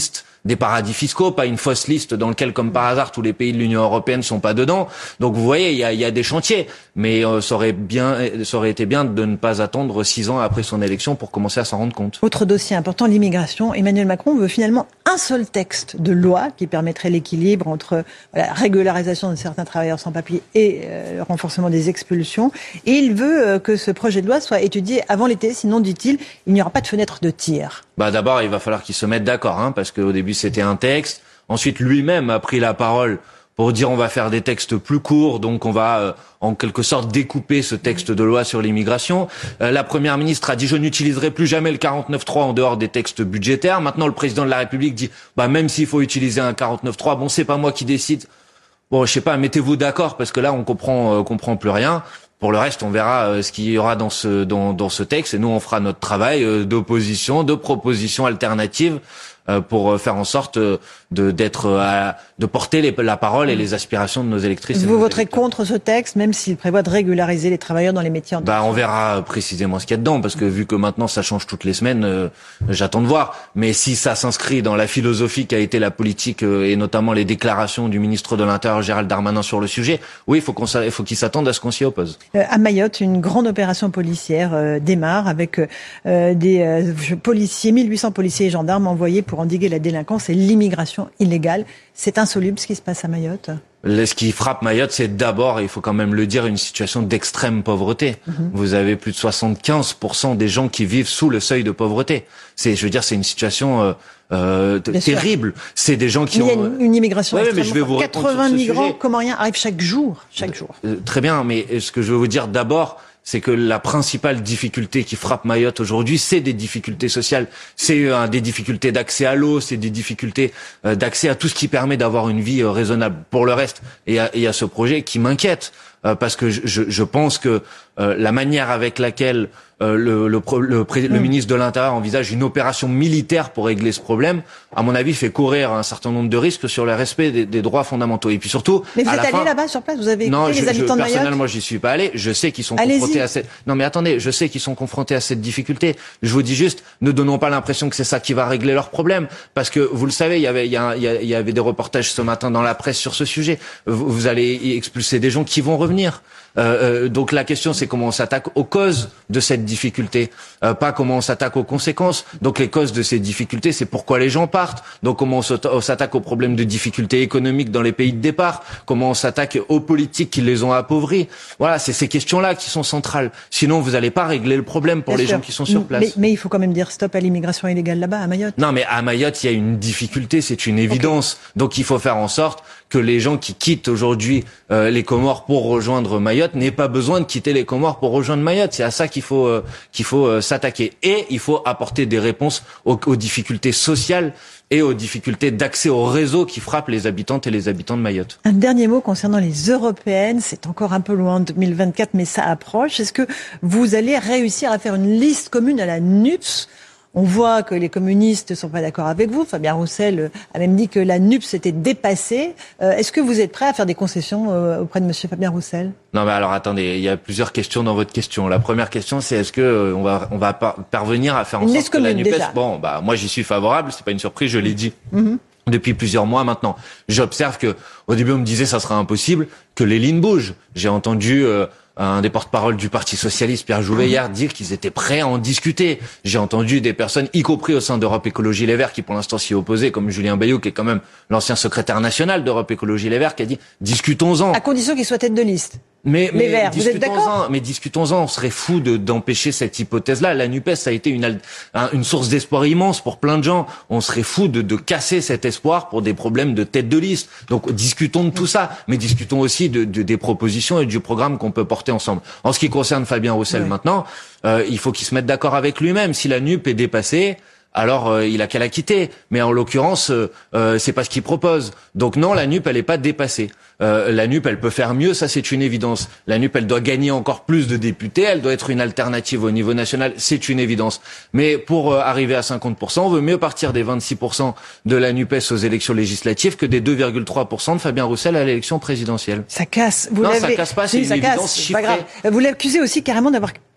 des paradis fiscaux, pas une fausse liste dans laquelle, comme par hasard, tous les pays de l'Union européenne sont pas dedans. Donc vous voyez, il y a, il y a des chantiers, mais euh, ça aurait bien, ça aurait été bien de ne pas attendre six ans après son élection pour commencer à s'en rendre compte. Autre dossier important, l'immigration. Emmanuel Macron veut finalement un seul texte de loi qui permettrait l'équilibre entre la régularisation de certains travailleurs sans papier et euh, le renforcement des expulsions. Et il veut euh, que ce projet de loi soit étudié avant l'été, sinon, dit-il, il n'y aura pas de fenêtre de tir. Bah d'abord, il va falloir qu'ils se mettent d'accord, hein, parce qu'au début c'était un texte. Ensuite, lui-même a pris la parole pour dire on va faire des textes plus courts, donc on va euh, en quelque sorte découper ce texte de loi sur l'immigration. Euh, la première ministre a dit je n'utiliserai plus jamais le quarante-neuf trois en dehors des textes budgétaires. Maintenant, le président de la République dit bah même s'il faut utiliser un quarante-neuf trois, bon c'est pas moi qui décide. Bon, je sais pas, mettez-vous d'accord parce que là on comprend euh, comprend plus rien. Pour le reste, on verra euh, ce qu'il y aura dans ce dans dans ce texte et nous on fera notre travail euh, d'opposition, de propositions alternatives euh, pour euh, faire en sorte euh, de d'être euh, de porter les, la parole et les aspirations de nos électrices. Vous voterez contre ce texte, même s'il prévoit de régulariser les travailleurs dans les métiers en tension. Bah, on verra précisément ce qu'il y a dedans, parce que vu que maintenant ça change toutes les semaines, euh, j'attends de voir. Mais si ça s'inscrit dans la philosophie qu'a été la politique euh, et notamment les déclarations du ministre de l'Intérieur Gérald Darmanin sur le sujet, oui, il faut qu'on il faut qu'il s'attende à ce qu'on s'y oppose. Euh, à Mayotte, une grande opération policière euh, démarre avec euh, des euh, policiers, mille huit cents policiers et gendarmes envoyés pour endiguer la délinquance et l'immigration illégale. C'est insoluble ce qui se passe à Mayotte. Ce qui frappe Mayotte, c'est d'abord, il faut quand même le dire, une situation d'extrême pauvreté. Mmh. Vous avez plus de soixante-quinze pour cent des gens qui vivent sous le seuil de pauvreté. C'est, je veux dire, c'est une situation euh, euh, terrible. Sûr. C'est des gens qui mais ont... Il y a une, une immigration ouais, extrêmement mais je vais vous quatre-vingts migrants sujet. comoriens arrivent chaque jour, chaque jour. Euh, très bien, mais ce que je veux vous dire d'abord, c'est que la principale difficulté qui frappe Mayotte aujourd'hui, c'est des difficultés sociales, c'est euh, des difficultés d'accès à l'eau, c'est des difficultés euh, d'accès à tout ce qui permet d'avoir une vie euh, raisonnable. Pour le reste, il y a, il y a ce projet qui m'inquiète, euh, parce que je, je, je pense que euh, la manière avec laquelle euh, le, le, le, le, le ministre de l'Intérieur envisage une opération militaire pour régler ce problème, à mon avis, fait courir un certain nombre de risques sur le respect des, des droits fondamentaux. Et puis surtout, mais vous à êtes la allé fin... là-bas sur place, vous avez écouté non, les je, habitants je, de Mayotte. Personnellement, j'y suis pas allé. Je sais qu'ils sont Allez-y. confrontés à cette. Non, mais attendez, je sais qu'ils sont confrontés à cette difficulté. Je vous dis juste, ne donnons pas l'impression que c'est ça qui va régler leurs problèmes, parce que vous le savez, il y avait, il y, a, il y, a, il y avait des reportages ce matin dans la presse sur ce sujet. Vous, vous allez expulser des gens qui vont revenir. Euh, euh, donc la question, c'est comment on s'attaque aux causes de cette difficulté, euh, pas comment on s'attaque aux conséquences. Donc les causes de ces difficultés, c'est pourquoi les gens partent. Donc comment on s'attaque aux problèmes de difficultés économiques dans les pays de départ, comment on s'attaque aux politiques qui les ont appauvris. Voilà, c'est ces questions-là qui sont centrales. Sinon, vous n'allez pas régler le problème pour Bien les sûr. gens qui sont sur place. Mais, mais il faut quand même dire stop à l'immigration illégale là-bas, à Mayotte. Non, mais à Mayotte, il y a une difficulté, c'est une évidence. Okay. Donc il faut faire en sorte que les gens qui quittent aujourd'hui euh, les Comores pour rejoindre Mayotte n'aient pas besoin de quitter les Comores pour rejoindre Mayotte. C'est à ça qu'il faut euh, qu'il faut euh, s'attaquer. Et il faut apporter des réponses aux, aux difficultés sociales et aux difficultés d'accès au réseau qui frappent les habitantes et les habitants de Mayotte. Un dernier mot concernant les européennes. C'est encore un peu loin, deux mille vingt-quatre, mais ça approche. Est-ce que vous allez réussir à faire une liste commune à la N U P S ? On voit que les communistes ne sont pas d'accord avec vous. Fabien Roussel a même dit que la N U P S était dépassée. Euh, est-ce que vous êtes prêt à faire des concessions euh, auprès de M. Fabien Roussel ? Non, mais alors attendez, il y a plusieurs questions dans votre question. La première question, c'est est-ce que euh, on va on va par- parvenir à faire en Une sorte liste que la commune, N U P S... déjà. Bon, bah moi j'y suis favorable. C'est pas une surprise, je l'ai dit. Mm-hmm. Depuis plusieurs mois maintenant. J'observe que au début on me disait ça sera impossible, que les lignes bougent. J'ai entendu euh, un des porte-parole du Parti Socialiste, Pierre Jouvet, hier dire qu'ils étaient prêts à en discuter. J'ai entendu des personnes, y compris au sein d'Europe Écologie Les Verts, qui pour l'instant s'y opposaient, comme Julien Bayou, qui est quand même l'ancien secrétaire national d'Europe Écologie Les Verts, qui a dit discutons-en. À condition qu'il soit tête de liste. Mais, mais Les Verts, vous êtes d'accord ? Mais discutons-en, on serait fou de, d'empêcher cette hypothèse-là. La N U P S, ça a été une, une source d'espoir immense pour plein de gens. On serait fou de, de casser cet espoir pour des problèmes de tête de liste. Donc discutons de tout ça, mais discutons aussi de, de, des propositions et du programme qu'on peut porter ensemble. En ce qui concerne Fabien Roussel oui. maintenant, euh, il faut qu'il se mette d'accord avec lui-même. Si la N U P est dépassée, alors euh, il a qu'à la quitter. Mais en l'occurrence, euh, euh, c'est pas ce qu'il propose. Donc non, la N U P, elle est pas dépassée. Euh, la N U P, elle peut faire mieux, ça c'est une évidence. La N U P, elle doit gagner encore plus de députés, elle doit être une alternative au niveau national, c'est une évidence. Mais pour euh, arriver à cinquante pour cent, on veut mieux partir des vingt-six pour cent de la N U P S aux élections législatives que des deux virgule trois pour cent de Fabien Roussel à l'élection présidentielle. Ça casse. Vous non, l'avez... ça casse pas, c'est oui, une ça évidence casse, chiffrée. Pas grave. Vous l'accusez aussi carrément d'avoir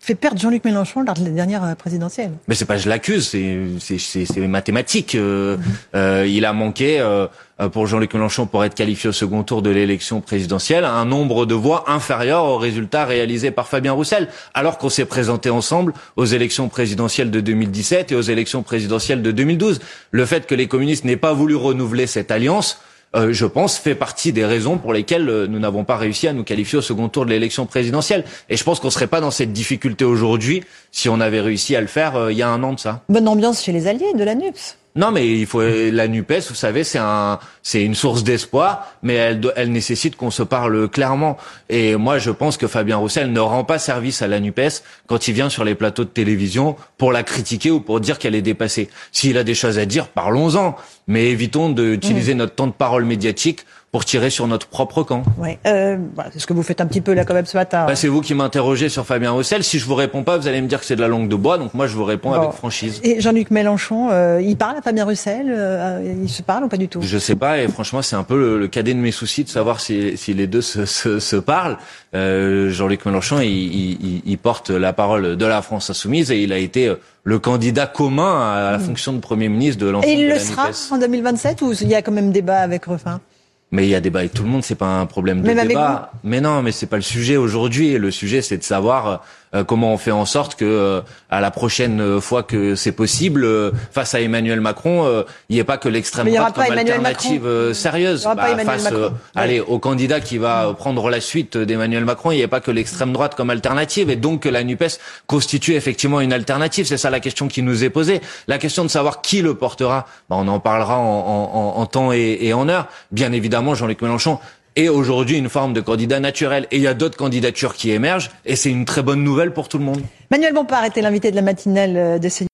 fait perdre Jean-Luc Mélenchon lors de la dernière présidentielle. Mais c'est pas je l'accuse, c'est c'est c'est, c'est mathématique. Euh, mmh. euh, il a manqué euh, pour Jean-Luc Mélenchon pour être qualifié au second tour de l'élection présidentielle un nombre de voix inférieur au résultat réalisé par Fabien Roussel, alors qu'on s'est présenté ensemble aux élections présidentielles de deux mille dix-sept et aux élections présidentielles de deux mille douze. Le fait que les communistes n'aient pas voulu renouveler cette alliance, Euh, je pense, fait partie des raisons pour lesquelles euh, nous n'avons pas réussi à nous qualifier au second tour de l'élection présidentielle. Et je pense qu'on serait pas dans cette difficulté aujourd'hui si on avait réussi à le faire euh, il y a un an de ça. Bonne ambiance chez les alliés de la NUPES. Non, mais il faut la NUPES, vous savez, c'est un, c'est une source d'espoir, mais elle, elle nécessite qu'on se parle clairement. Et moi, je pense que Fabien Roussel ne rend pas service à la NUPES quand il vient sur les plateaux de télévision pour la critiquer ou pour dire qu'elle est dépassée. S'il a des choses à dire, parlons-en, mais évitons d'utiliser mmh. notre temps de parole médiatique pour tirer sur notre propre camp. Ouais, euh, voilà, c'est ce que vous faites un petit peu là quand même ce matin. Bah, c'est vous qui m'interrogez sur Fabien Roussel. Si je vous réponds pas, vous allez me dire que c'est de la langue de bois. Donc moi, je vous réponds bon. avec franchise. Et Jean-Luc Mélenchon, euh, il parle à Fabien Roussel euh, Il se parle ou pas du tout? Je sais pas. Et franchement, c'est un peu le, le cadet de mes soucis de savoir si, si les deux se, se, se parlent. Euh, Jean-Luc Mélenchon, il, il, il porte la parole de la France insoumise et il a été le candidat commun à la mmh. fonction de Premier ministre de l'ensemble de la NUPES. Et il le sera en deux mille vingt-sept ou il y a quand même débat avec Ruffin? Mais il y a débat avec tout le monde, c'est pas un problème de Même débat. Mais non, mais c'est pas le sujet aujourd'hui. Le sujet, c'est de savoir euh, comment on fait en sorte que euh, à la prochaine fois que c'est possible, euh, face à Emmanuel Macron, euh, il n'y ait pas que l'extrême droite comme alternative euh, sérieuse. Bah, face, euh, ouais. allez, au candidat qui va euh, prendre la suite d'Emmanuel Macron, il n'y ait pas que l'extrême droite comme alternative, et donc que la NUPES constitue effectivement une alternative. C'est ça la question qui nous est posée. La question de savoir qui le portera, bah, on en parlera en, en, en temps et, et en heure. Bien évidemment, Jean-Luc Mélenchon est aujourd'hui une forme de candidat naturel. Et il y a d'autres candidatures qui émergent, et c'est une très bonne nouvelle pour tout le monde. Manuel Bompard était l'invité de la matinale de CNews.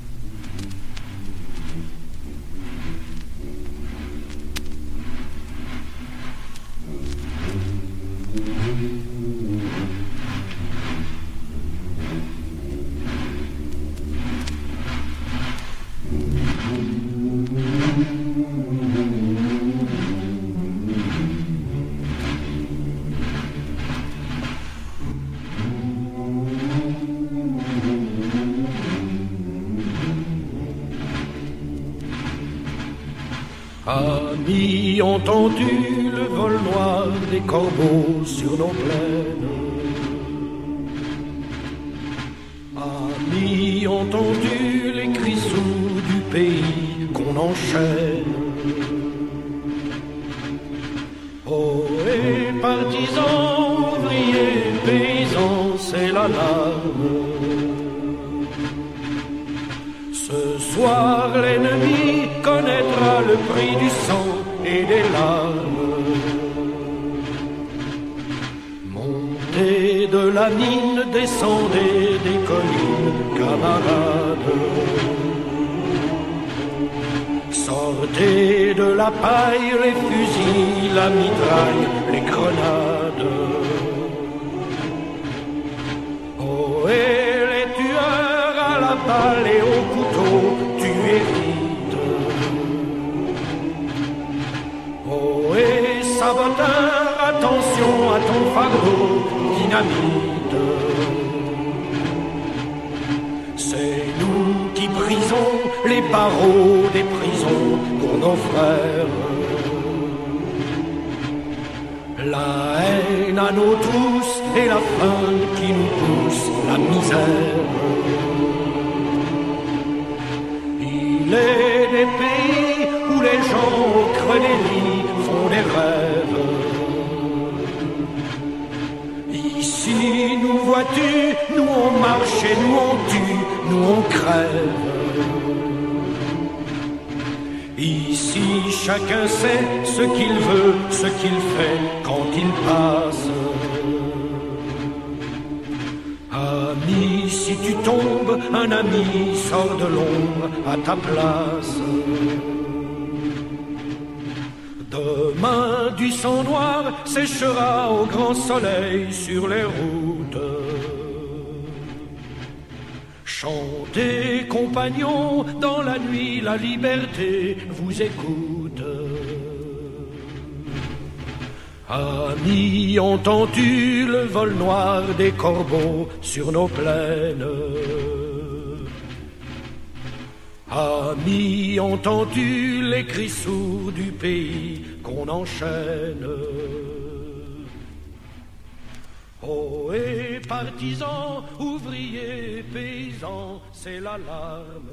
Amis, entendu le vol noir des corbeaux sur nos plaines. Amis, entendu les cris sourds du pays qu'on enchaîne. Oh, et partisans, ouvriers, paysans, c'est la larme. Ce soir, l'ennemi connaîtra le prix du sang et des larmes. Montez de la mine, descendez des collines, camarades. Sortez de la paille, les fusils, la mitraille, les grenades. Oh, et les tueurs à la balle et au couteau, tuez vite. Oh, et saboteur, attention à ton fardeau, dynamite. C'est nous qui brisons les barreaux des prisons pour nos frères. La haine à nous tous et la faim qui nous pousse la misère. Il est des pays où les gens au creux des lits font des rêves. Ici, nous vois-tu, nous on marche et nous on tue, nous on crève. Ici, chacun sait ce qu'il veut, ce qu'il fait quand il passe. Ami, si tu tombes, un ami sort de l'ombre à ta place. Demain, du sang noir séchera au grand soleil sur les routes. Chantez, compagnons, dans la nuit la liberté vous écoute. Amis, entends-tu le vol noir des corbeaux sur nos plaines? Amis, entends-tu les cris sourds du pays qu'on enchaîne? Oh, et partisans, ouvriers, paysans, c'est l'alarme.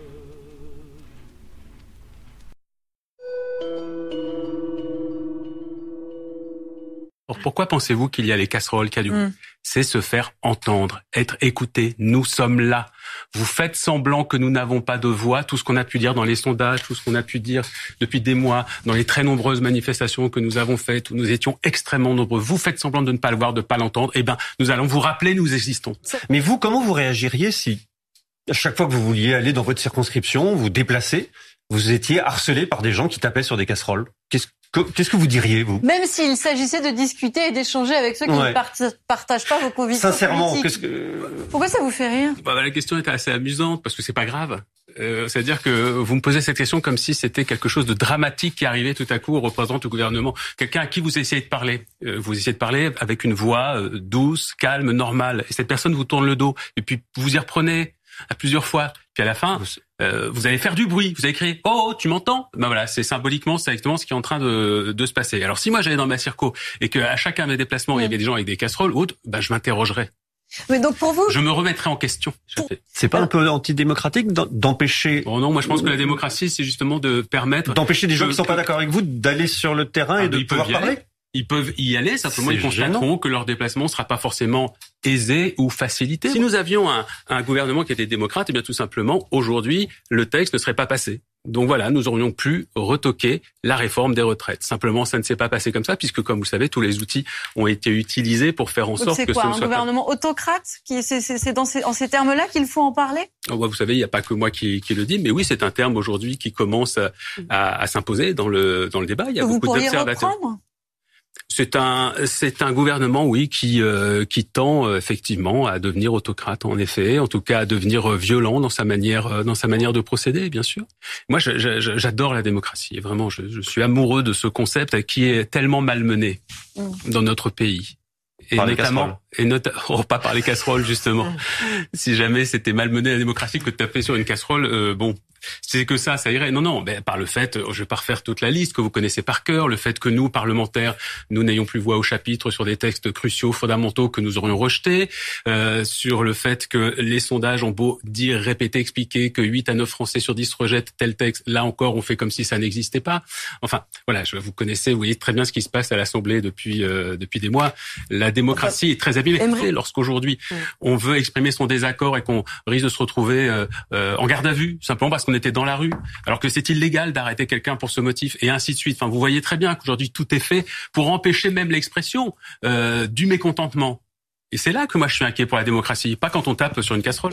Alors pourquoi pensez-vous qu'il y a les casseroles, Cadou? mm. C'est se faire entendre, être écouté. Nous sommes là. Vous faites semblant que nous n'avons pas de voix. Tout ce qu'on a pu dire dans les sondages, tout ce qu'on a pu dire depuis des mois, dans les très nombreuses manifestations que nous avons faites, où nous étions extrêmement nombreux. Vous faites semblant de ne pas le voir, de ne pas l'entendre. Eh ben, nous allons vous rappeler, nous existons. Mais vous, comment vous réagiriez si, à chaque fois que vous vouliez aller dans votre circonscription, vous déplacer, vous étiez harcelé par des gens qui tapaient sur des casseroles? Qu'est-ce Qu'est-ce que vous diriez, vous? Même s'il s'agissait de discuter et d'échanger avec ceux qui ouais. ne part- partagent pas vos convictions Sincèrement, politiques. Qu'est-ce que... Pourquoi ça vous fait rire? bah, bah, La question était assez amusante, parce que c'est pas grave. Euh, c'est-à-dire que vous me posez cette question comme si c'était quelque chose de dramatique qui arrivait tout à coup au représentant du gouvernement. Quelqu'un à qui vous essayez de parler. Euh, vous essayez de parler avec une voix euh, douce, calme, normale. Et cette personne vous tourne le dos. Et puis vous y reprenez à plusieurs fois. Puis à la fin, euh, vous allez faire du bruit. Vous allez crier « Oh, tu m'entends ?» Ben voilà, c'est symboliquement, c'est exactement ce qui est en train de, de se passer. Alors si moi j'allais dans ma circo et qu'à chacun de mes déplacements, oui. il y avait des gens avec des casseroles ou autres, ben je m'interrogerais. Mais donc pour vous, je me remettrais en question. C'est pas un peu antidémocratique d'empêcher... Oh non, moi je pense que la démocratie, c'est justement de permettre... D'empêcher des gens que, qui sont pas d'accord avec vous d'aller sur le terrain ah, et de pouvoir parler. Ils peuvent y aller, simplement c'est ils constateront gênant. que leur déplacement ne sera pas forcément aisé ou facilité. Si nous avions un, un gouvernement qui était démocrate, eh bien tout simplement, aujourd'hui, le texte ne serait pas passé. Donc voilà, nous aurions pu retoquer la réforme des retraites. Simplement, ça ne s'est pas passé comme ça, puisque comme vous savez, tous les outils ont été utilisés pour faire en donc sorte c'est que quoi, ce ne un soit gouvernement pas... autocrate qui, c'est, c'est, c'est dans ces, en ces termes-là qu'il faut en parler? Oh, bah, vous savez, il n'y a pas que moi qui, qui le dis, mais oui, c'est un terme aujourd'hui qui commence à, à, à s'imposer dans le, dans le débat. Il y a que beaucoup vous pourriez d'observateurs. Reprendre C'est un, c'est un gouvernement, oui, qui, euh, qui tend euh, effectivement à devenir autocrate, en effet, en tout cas à devenir euh, violent dans sa manière, euh, dans sa manière de procéder, bien sûr. Moi, je, je, j'adore la démocratie, et vraiment, je, je suis amoureux de ce concept qui est tellement malmené mmh. dans notre pays. Et par notamment, et nota- oh, pas par les casseroles justement. Si jamais c'était malmené la démocratie que de taper sur une casserole, euh, bon, c'est que ça, ça irait. Non, non, ben, par le fait, je vais pas refaire toute la liste que vous connaissez par cœur, le fait que nous, parlementaires, nous n'ayons plus voix au chapitre sur des textes cruciaux, fondamentaux que nous aurions rejetés, euh, sur le fait que les sondages ont beau dire, répéter, expliquer que huit à neuf Français sur dix rejettent tel texte, là encore, on fait comme si ça n'existait pas. Enfin, voilà, je, vous connaissez, vous voyez très bien ce qui se passe à l'Assemblée depuis euh, depuis des mois. La démocratie est très abîmée. Lorsqu'aujourd'hui, mmh. on veut exprimer son désaccord et qu'on risque de se retrouver euh, euh, en garde à vue, simplement parce qu'on était dans la rue, alors que c'est illégal d'arrêter quelqu'un pour ce motif, et ainsi de suite. Enfin, vous voyez très bien qu'aujourd'hui, tout est fait pour empêcher même l'expression euh, du mécontentement. Et c'est là que moi, je suis inquiet pour la démocratie, pas quand on tape sur une casserole.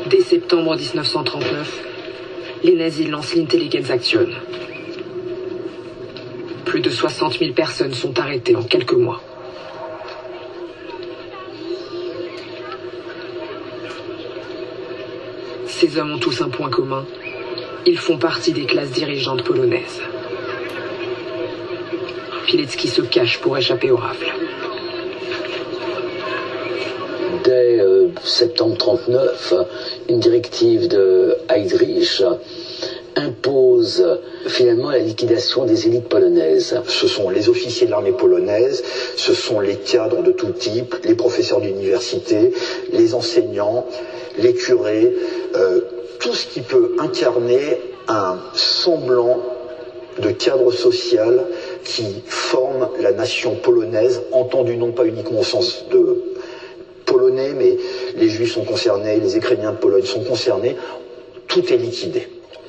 Dès septembre mille neuf cent trente-neuf, les nazis lancent l'Intelligenzaktion. Plus de soixante mille personnes sont arrêtées en quelques mois. Ces hommes ont tous un point commun. Ils font partie des classes dirigeantes polonaises. Pilecki se cache pour échapper aux rafles. Dès euh, septembre trente-neuf, une directive de Heydrich impose finalement la liquidation des élites polonaises. Ce sont les officiers de l'armée polonaise, ce sont les cadres de tout type, les professeurs d'université, les enseignants, les curés, euh, tout ce qui peut incarner un semblant de cadre social qui forme la nation polonaise, entendue non pas uniquement au sens de polonais, mais les juifs sont concernés, les Ukrainiens de Pologne sont concernés, tout est liquidé.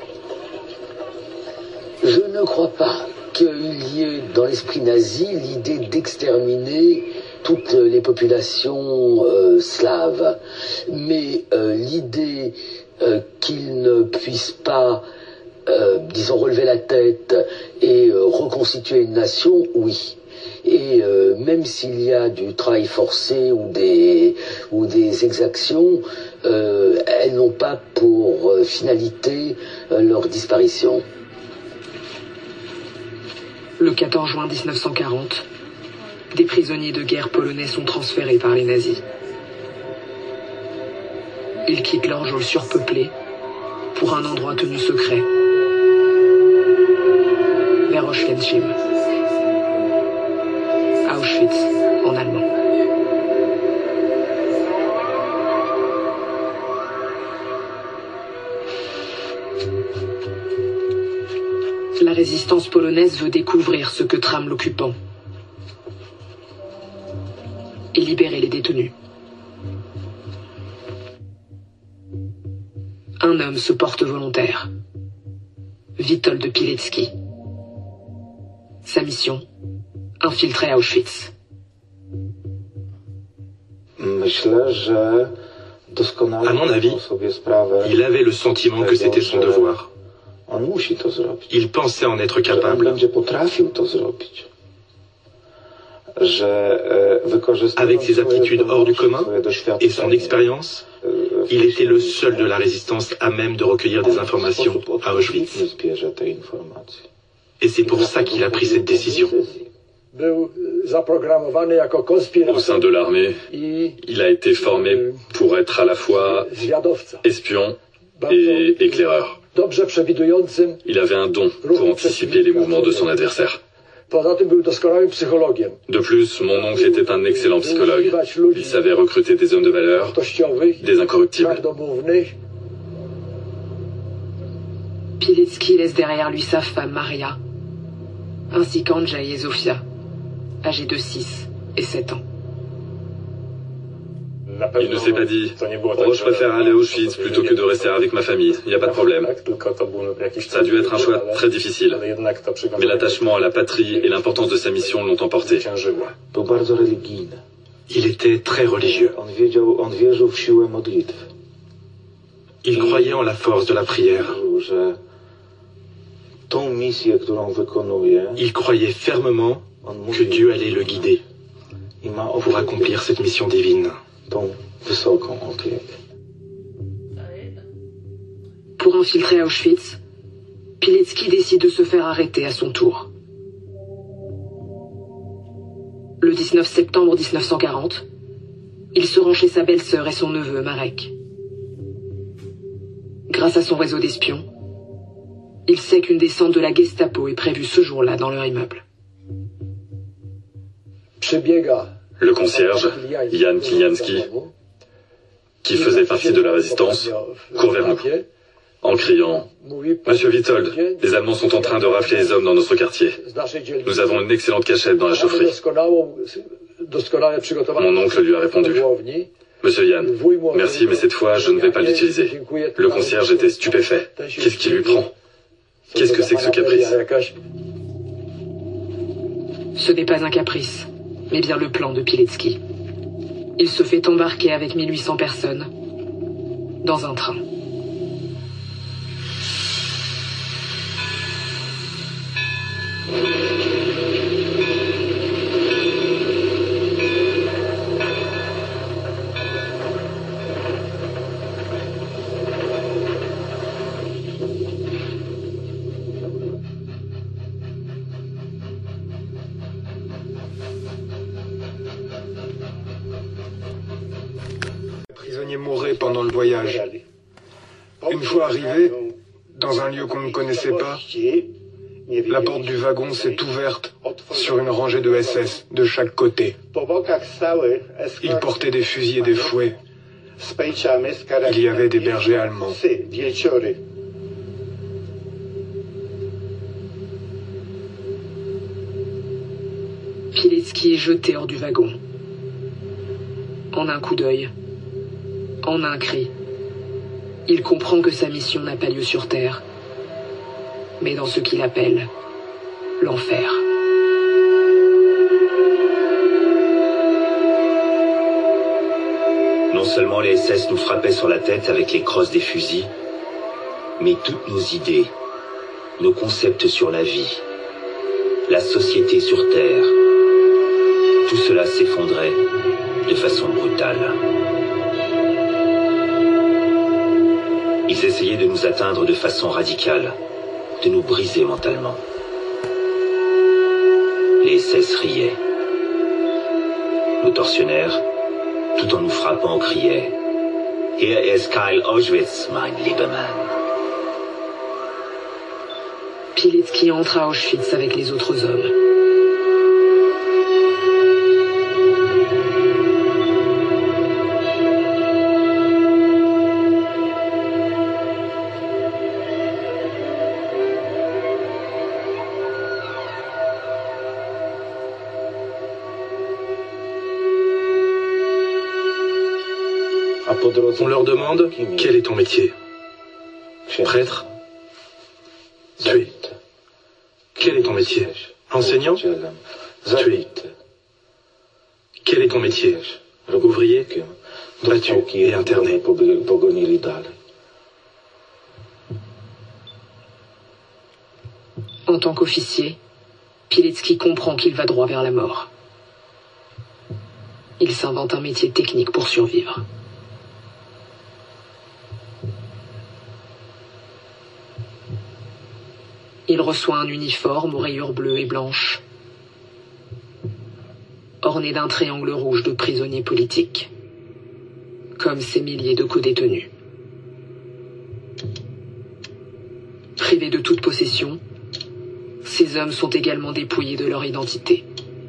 Je ne crois pas qu'il y ait dans l'esprit nazi l'idée d'exterminer toutes les populations euh, slaves, mais euh, l'idée euh, qu'ils ne puissent pas, euh, disons, relever la tête et euh, reconstituer une nation, oui. Et euh, même s'il y a du travail forcé ou des, ou des exactions, euh, elles n'ont pas pour euh, finalité euh, leur disparition. Le quatorze juin mille neuf cent quarante, des prisonniers de guerre polonais sont transférés par les nazis. Ils quittent leur geôle surpeuplée pour un endroit tenu secret, vers Oświęcim, Auschwitz en allemand. La résistance polonaise veut découvrir ce que trame l'occupant et libérer les détenus. Un homme se porte volontaire, Witold Pilecki. Sa mission, infiltrer Auschwitz. À mon avis, il avait le sentiment que c'était son devoir. Il pensait en être capable. Avec ses aptitudes hors du commun et son expérience, il était le seul de la résistance à même de recueillir des informations à Auschwitz. Et c'est pour ça qu'il a pris cette décision. Au sein de l'armée, il a été formé pour être à la fois espion et éclaireur. Il avait un don pour anticiper les mouvements de son adversaire. De plus, mon oncle était un excellent psychologue. Il savait recruter des hommes de valeur, des incorruptibles. Pilecki laisse derrière lui sa femme Maria, ainsi qu'Andrzej et Zofia, âgés de six et sept ans. Il ne s'est pas dit « Oh, je préfère aller à Auschwitz plutôt que de rester avec ma famille, il n'y a pas de problème ». Ça a dû être un choix très difficile, mais l'attachement à la patrie et l'importance de sa mission l'ont emporté. Il était très religieux. Il croyait en la force de la prière. Il croyait fermement que Dieu allait le guider pour accomplir cette mission divine. Pour infiltrer Auschwitz, Pilecki décide de se faire arrêter à son tour. Le dix-neuf septembre mille neuf cent quarante, il se rend chez sa belle-sœur et son neveu Marek. Grâce à son réseau d'espions, il sait qu'une descente de la Gestapo est prévue ce jour-là dans leur immeuble. Le concierge, Jan Kilianski, qui faisait partie de la résistance, court vers nous, en criant « Monsieur Witold, les Allemands sont en train de rafler les hommes dans notre quartier. Nous avons une excellente cachette dans la chaufferie. » Mon oncle lui a répondu « Monsieur Jan, merci, mais cette fois, je ne vais pas l'utiliser. » Le concierge était stupéfait. Qu'est-ce qui lui prend? Qu'est-ce que c'est que ce caprice? Ce n'est pas un caprice, mais bien le plan de Pilecki. Il se fait embarquer avec mille huit cents personnes dans un train. Mourrait pendant le voyage. Une fois arrivé, dans un lieu qu'on ne connaissait pas, la porte du wagon s'est ouverte sur une rangée de S S de chaque côté. Ils portaient des fusils et des fouets. Il y avait des bergers allemands. Pilecki est jeté hors du wagon. En un coup d'œil, en un cri, il comprend que sa mission n'a pas lieu sur Terre, mais dans ce qu'il appelle l'enfer. Non seulement les S S nous frappaient sur la tête avec les crosses des fusils, mais toutes nos idées, nos concepts sur la vie, la société sur Terre, tout cela s'effondrait de façon brutale. Ils essayaient de nous atteindre de façon radicale, de nous briser mentalement. Les S S riaient. Nos tortionnaires, tout en nous frappant, criaient « Hier ist Karl Auschwitz, mein lieber Mann ». Pilecki entre à Auschwitz avec les autres hommes. On leur demande « Quel est ton métier ?» Prêtre ? Tué. Quel est ton métier ? Enseignant ? Tué. Quel est ton métier ? Ouvrier ? Battu et interné. En tant qu'officier, Pilecki comprend qu'il va droit vers la mort. Il s'invente un métier technique pour survivre. Il reçoit un uniforme aux rayures bleues et blanches, orné d'un triangle rouge de prisonniers politiques, comme ces milliers de co-détenus. Privés de toute possession, ces hommes sont également dépouillés de leur identité.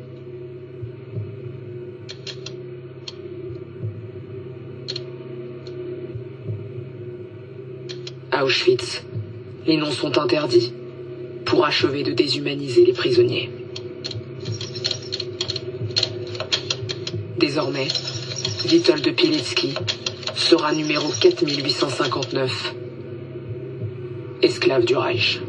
À Auschwitz, les noms sont interdits pour achever de déshumaniser les prisonniers. Désormais, Witold Pilecki sera numéro quatre mille huit cent cinquante-neuf, esclave du Reich.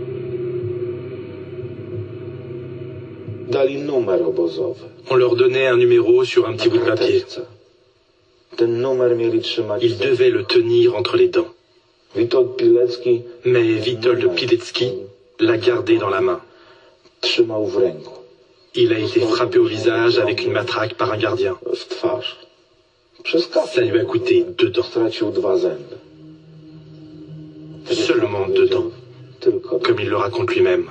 On leur donnait un numéro sur un petit bout de papier. Ils devaient le tenir entre les dents. Mais Witold Pilecki l'a gardé dans la main. Il a été frappé au visage avec une matraque par un gardien. Ça lui a coûté deux dents. Seulement deux dents, comme il le raconte lui-même.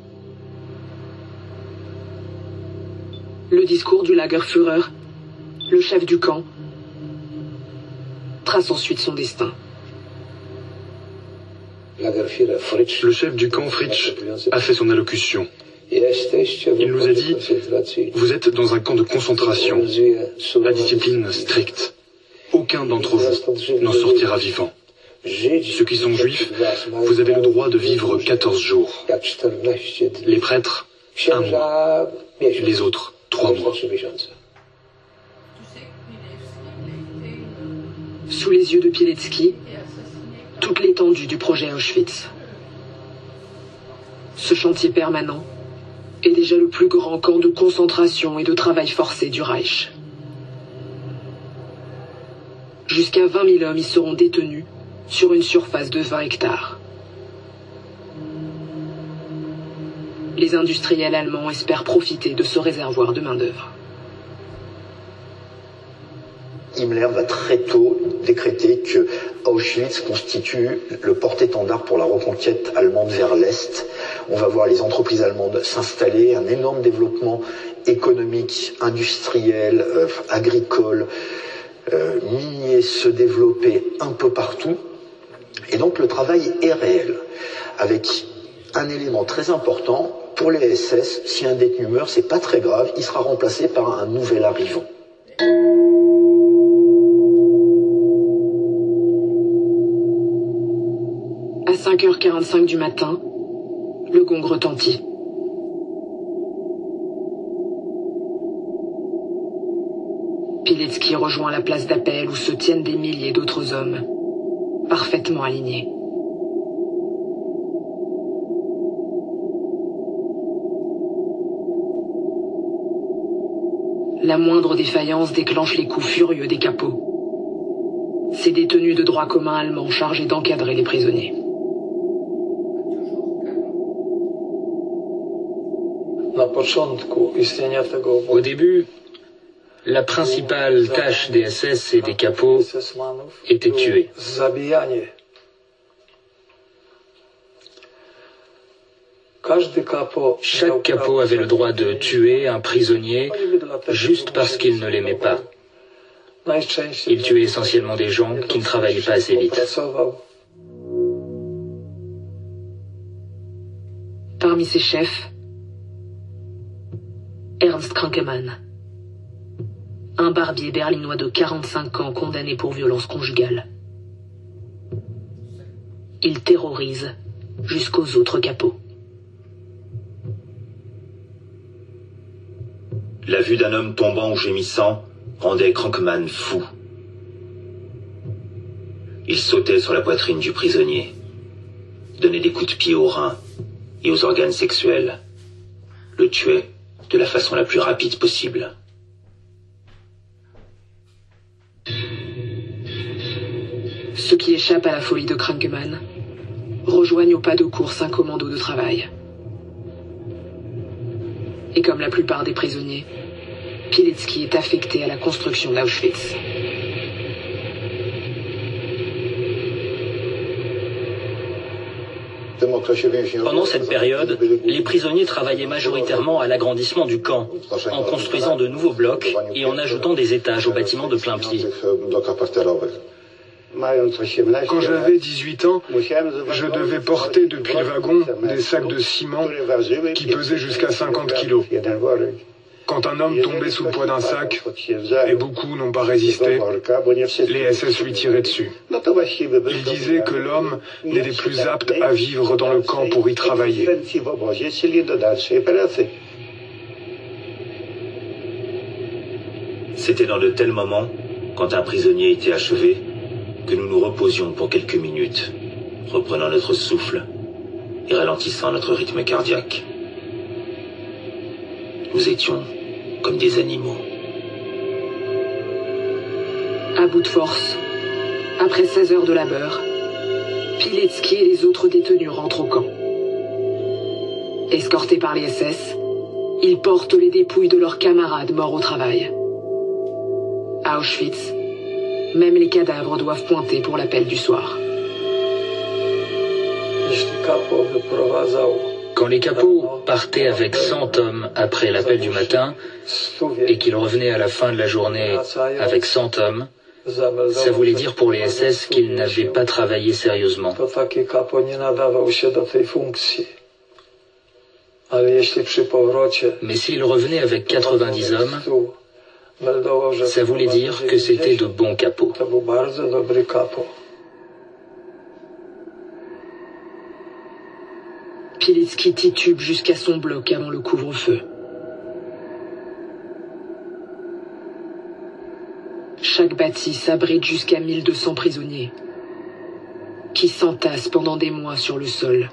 Le discours du Lagerführer, le chef du camp, trace ensuite son destin. Le chef du camp, Fritsch, a fait son allocution. Il nous a dit « Vous êtes dans un camp de concentration, la discipline stricte. Aucun d'entre vous n'en sortira vivant. Ceux qui sont juifs, vous avez le droit de vivre quatorze jours. Les prêtres, un mois. Les autres, trois mois. » Sous les yeux de Pilecki, toute l'étendue du projet Auschwitz. Ce chantier permanent est déjà le plus grand camp de concentration et de travail forcé du Reich. Jusqu'à vingt mille hommes y seront détenus sur une surface de vingt hectares. Les industriels allemands espèrent profiter de ce réservoir de main-d'œuvre. Himmler va très tôt décréter que Auschwitz constitue le porte-étendard pour la reconquête allemande vers l'Est. On va voir les entreprises allemandes s'installer, un énorme développement économique, industriel, euh, agricole, euh, minier se développer un peu partout. Et donc le travail est réel, avec un élément très important pour les S S. Si un détenu meurt, c'est pas très grave, il sera remplacé par un nouvel arrivant. À cinq heures quarante-cinq du matin, le gong retentit. Pilecki rejoint la place d'appel où se tiennent des milliers d'autres hommes, parfaitement alignés. La moindre défaillance déclenche les coups furieux des capots. Ces détenus de droit commun allemands chargés d'encadrer les prisonniers. Au début, la principale tâche des S S et des capots était de tuer. Chaque capot avait le droit de tuer un prisonnier juste parce qu'il ne l'aimait pas. Il tuait essentiellement des gens qui ne travaillaient pas assez vite. Parmi ses chefs, Ernst Krankemann, un barbier berlinois de quarante-cinq ans condamné pour violence conjugale. Il terrorise jusqu'aux autres capots. La vue d'un homme tombant ou gémissant rendait Krankemann fou. Il sautait sur la poitrine du prisonnier, donnait des coups de pied aux reins et aux organes sexuels, le tuait de la façon la plus rapide possible. Ceux qui échappent à la folie de Krankemann rejoignent au pas de course un commando de travail. Et comme la plupart des prisonniers, Pilecki est affecté à la construction d'Auschwitz. Pendant cette période, les prisonniers travaillaient majoritairement à l'agrandissement du camp, en construisant de nouveaux blocs et en ajoutant des étages aux bâtiments de plein pied. Quand j'avais dix-huit ans, je devais porter depuis le wagon des sacs de ciment qui pesaient jusqu'à cinquante kilos. Quand un homme tombait sous le poids d'un sac, et beaucoup n'ont pas résisté, les S S lui tiraient dessus. Il disait que l'homme n'était plus apte à vivre dans le camp pour y travailler. C'était dans de tels moments, quand un prisonnier était achevé, que nous nous reposions pour quelques minutes, reprenant notre souffle et ralentissant notre rythme cardiaque. Nous étions comme des animaux. À bout de force, après seize heures de labeur, Pilecki et les autres détenus rentrent au camp. Escortés par les S S, ils portent les dépouilles de leurs camarades morts au travail. À Auschwitz, même les cadavres doivent pointer pour l'appel du soir. Quand les capots partaient avec cent hommes après l'appel du matin et qu'ils revenaient à la fin de la journée avec cent hommes, ça voulait dire pour les S S qu'ils n'avaient pas travaillé sérieusement. Mais s'ils revenaient avec quatre-vingt-dix hommes, ça voulait dire que c'était de bons capots. Pilecki titube jusqu'à son bloc avant le couvre-feu. Chaque bâtisse abrite jusqu'à mille deux cents prisonniers, qui s'entassent pendant des mois sur le sol,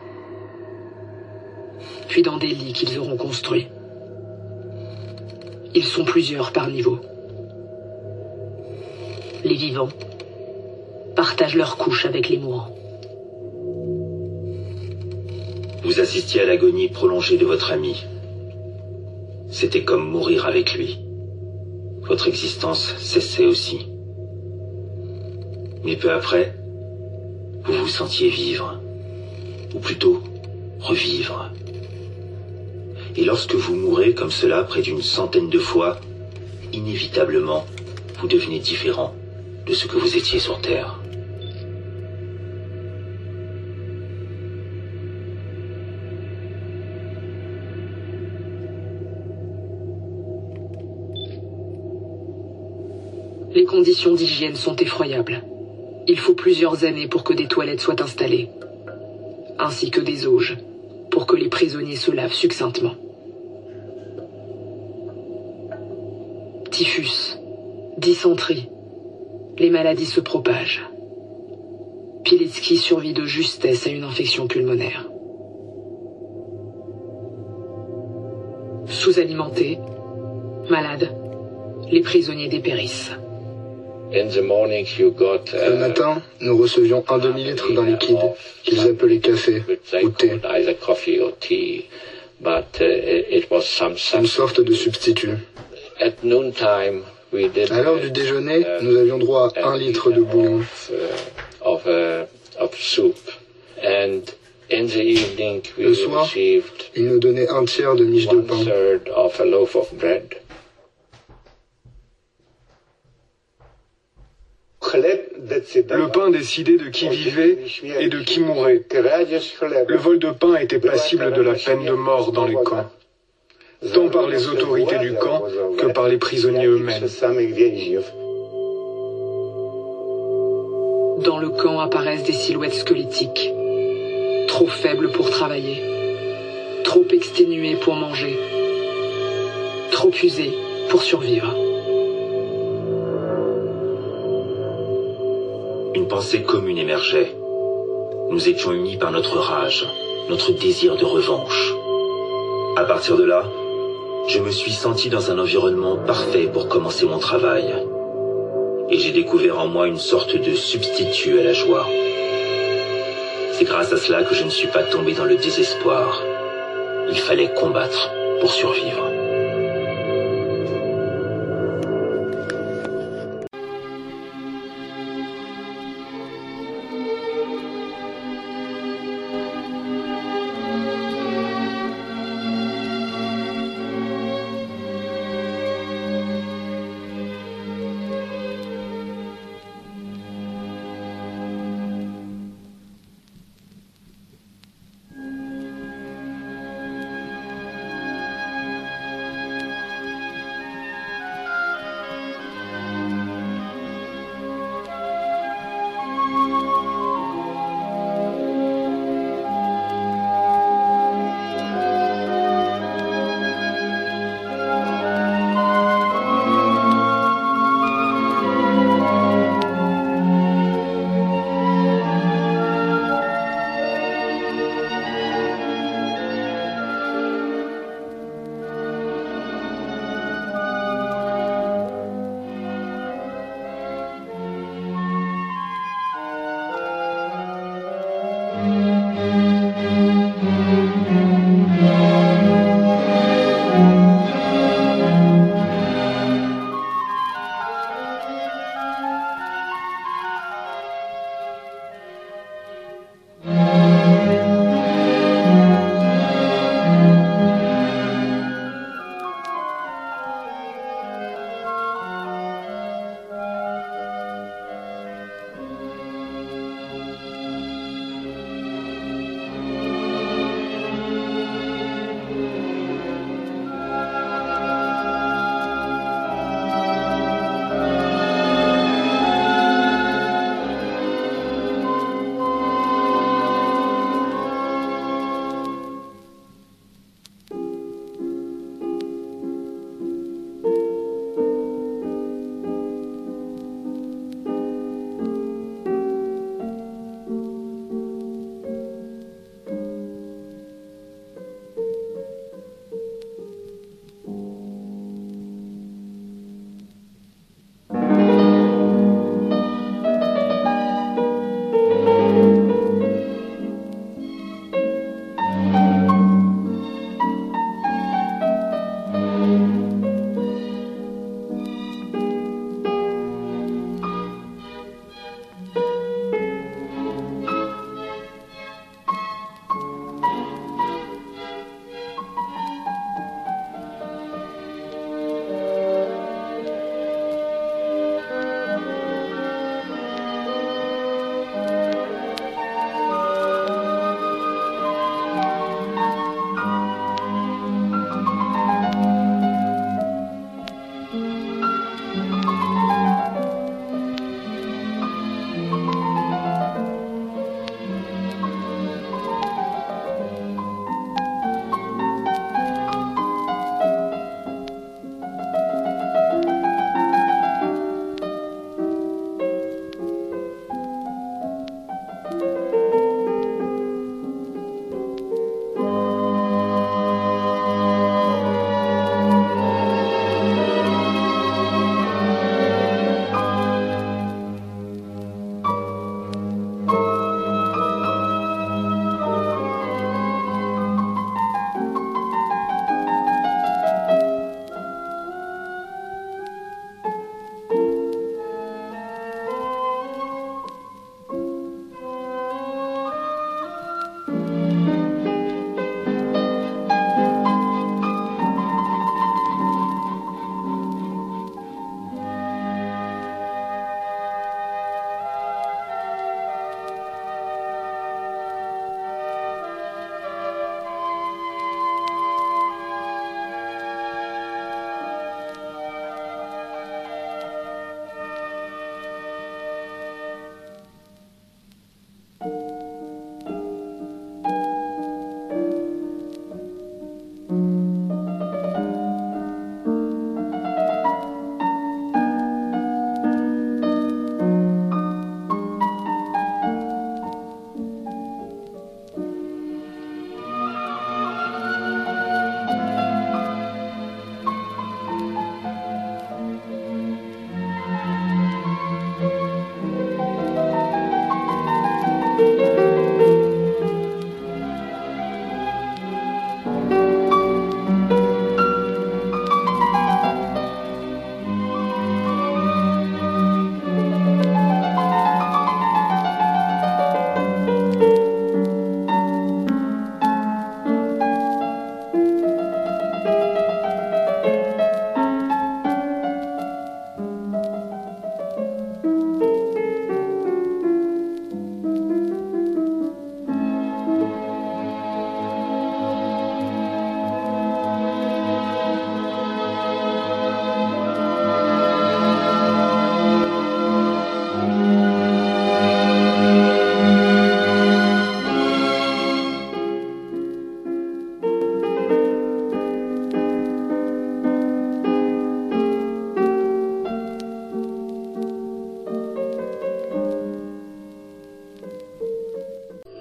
puis dans des lits qu'ils auront construits. Ils sont plusieurs par niveau. Les vivants partagent leurs couches avec les mourants. Vous assistiez à l'agonie prolongée de votre ami. C'était comme mourir avec lui. Votre existence cessait aussi. Mais peu après, vous vous sentiez vivre, ou plutôt revivre. Et lorsque vous mourrez comme cela près d'une centaine de fois, inévitablement, vous devenez différent de ce que vous étiez sur Terre. Les conditions d'hygiène sont effroyables. Il faut plusieurs années pour que des toilettes soient installées, ainsi que des auges, pour que les prisonniers se lavent succinctement. Typhus, dysenterie, les maladies se propagent. Pilecki survit de justesse à une infection pulmonaire. Sous-alimentés, malades, les prisonniers dépérissent. Le matin, nous recevions un demi-litre d'un liquide qu'ils appelaient café ou thé. Une sorte de substitut. À l'heure du déjeuner, nous avions droit à un litre de bouillon. Le soir, ils nous donnaient un tiers de miche de pain. Le pain décidait de qui vivait et de qui mourait. Le vol de pain était passible de la peine de mort dans les camps, tant par les autorités du camp que par les prisonniers eux-mêmes. Dans le camp apparaissent des silhouettes squelettiques, trop faibles pour travailler, trop exténuées pour manger, trop usées pour survivre. Une pensée commune émergeait. Nous étions unis par notre rage, notre désir de revanche. À partir de là, je me suis senti dans un environnement parfait pour commencer mon travail. Et j'ai découvert en moi une sorte de substitut à la joie. C'est grâce à cela que je ne suis pas tombé dans le désespoir. Il fallait combattre pour survivre.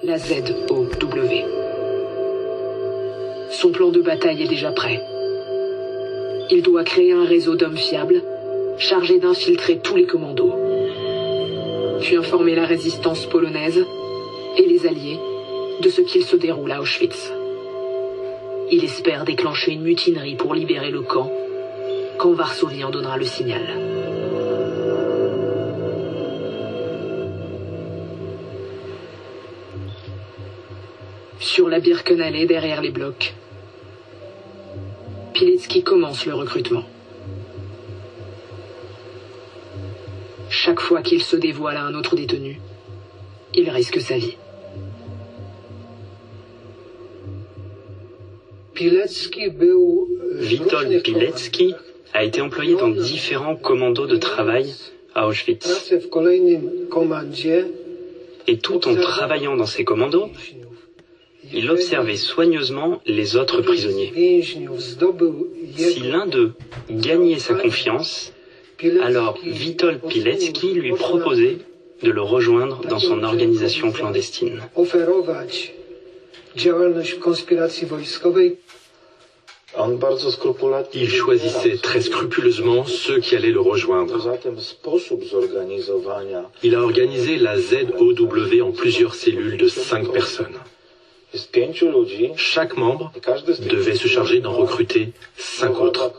la Z O W. Son plan de bataille est déjà prêt. Il doit créer un réseau d'hommes fiables, chargé d'infiltrer tous les commandos, puis informer la résistance polonaise et les Alliés de ce qu'il se déroule à Auschwitz. Il espère déclencher une mutinerie pour libérer le camp, quand Varsovie en donnera le signal. Sur la Birkenallee, derrière les blocs, Pilecki commence le recrutement. Chaque fois qu'il se dévoile à un autre détenu, il risque sa vie. Witold Pilecki a été employé dans différents commandos de travail à Auschwitz. Et tout en travaillant dans ces commandos, il observait soigneusement les autres prisonniers. Si l'un d'eux gagnait sa confiance, alors Witold Pilecki lui proposait de le rejoindre dans son organisation clandestine. Il choisissait très scrupuleusement ceux qui allaient le rejoindre. Il a organisé la Z O W en plusieurs cellules de cinq personnes. Chaque membre devait se charger d'en recruter cinq autres.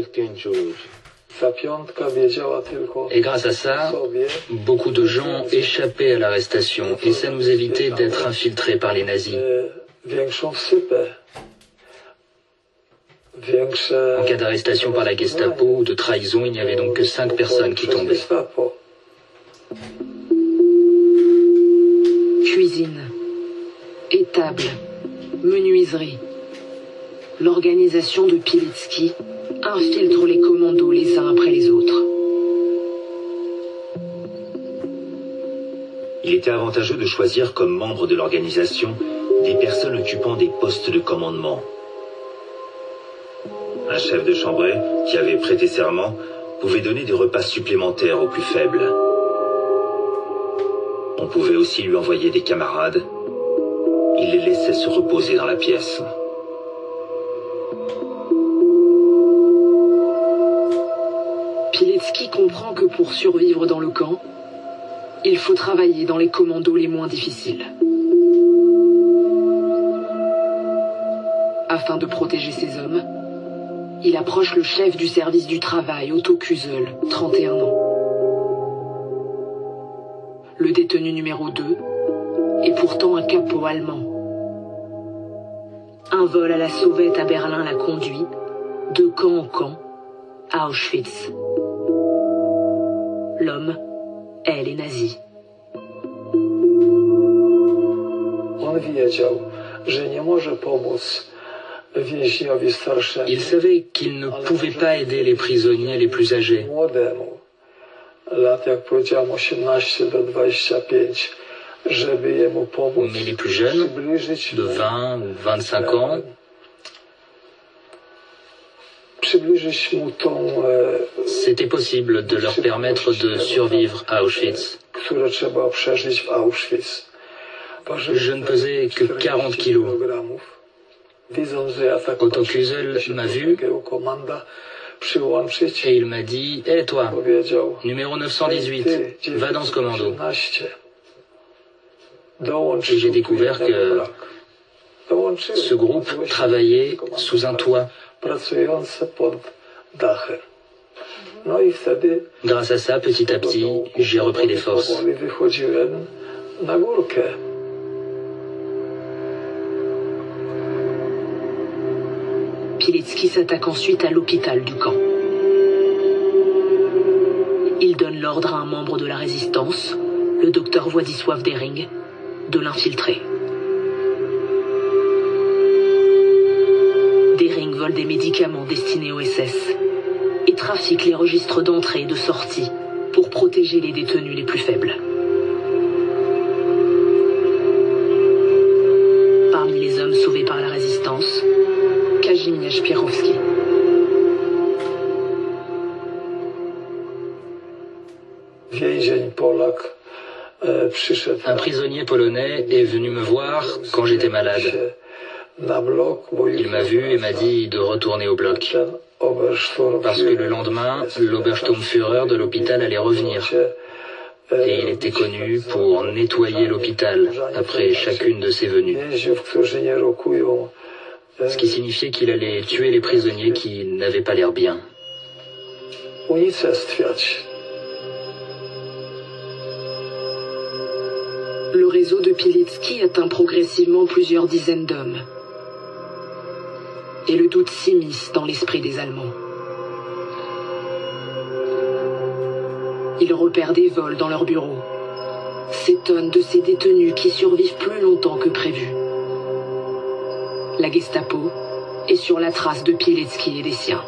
Et grâce à ça, beaucoup de gens échappaient à l'arrestation et ça nous évitait d'être infiltrés par les nazis. En cas d'arrestation par la Gestapo ou de trahison, il n'y avait donc que cinq personnes qui tombaient. Cuisine, étable, menuiserie. L'organisation de Pilecki infiltre les commandos les uns après les autres. Il était avantageux de choisir comme membres de l'organisation des personnes occupant des postes de commandement. Un chef de chambrée qui avait prêté serment pouvait donner des repas supplémentaires aux plus faibles. On pouvait aussi lui envoyer des camarades. Il les laissait se reposer dans la pièce. Pilecki comprend que pour survivre dans le camp, il faut travailler dans les commandos les moins difficiles. Afin de protéger ses hommes, il approche le chef du service du travail, Otto Küsel, trente et un ans. Le détenu numéro deux est pourtant un capot allemand. Un vol à la sauvette à Berlin l'a conduit, de camp en camp, à Auschwitz. L'homme est les nazis. Il savait qu'il ne pouvait pas aider les prisonniers les plus âgés. Mais les plus jeunes, de vingt ou vingt-cinq ans, c'était possible de leur permettre de survivre à Auschwitz. Je ne pesais que quarante kilos. Otto Küsel m'a vu et il m'a dit « Hé hey, toi, numéro neuf cent dix-huit, va dans ce commando ». Et j'ai découvert que ce groupe travaillait sous un toit. Grâce à ça, petit à petit, j'ai repris des forces. Pilecki s'attaque ensuite à l'hôpital du camp. Il donne l'ordre à un membre de la résistance, le docteur Władysław Dering, de l'infiltrer. Dering vole des médicaments destinés aux S S et trafique les registres d'entrée et de sortie pour protéger les détenus les plus faibles. Parmi les hommes sauvés par la résistance, Kazimierz Pierowski. Un prisonnier polonais est venu me voir quand j'étais malade. Il m'a vu et m'a dit de retourner au bloc. Parce que le lendemain, l'Obersturmführer de l'hôpital allait revenir. Et il était connu pour nettoyer l'hôpital après chacune de ses venues. Ce qui signifiait qu'il allait tuer les prisonniers qui n'avaient pas l'air bien. Le réseau de Pilecki atteint progressivement plusieurs dizaines d'hommes. Et le doute s'immisce dans l'esprit des Allemands. Ils repèrent des vols dans leurs bureaux, s'étonnent de ces détenus qui survivent plus longtemps que prévu. La Gestapo est sur la trace de Pilecki et des siens.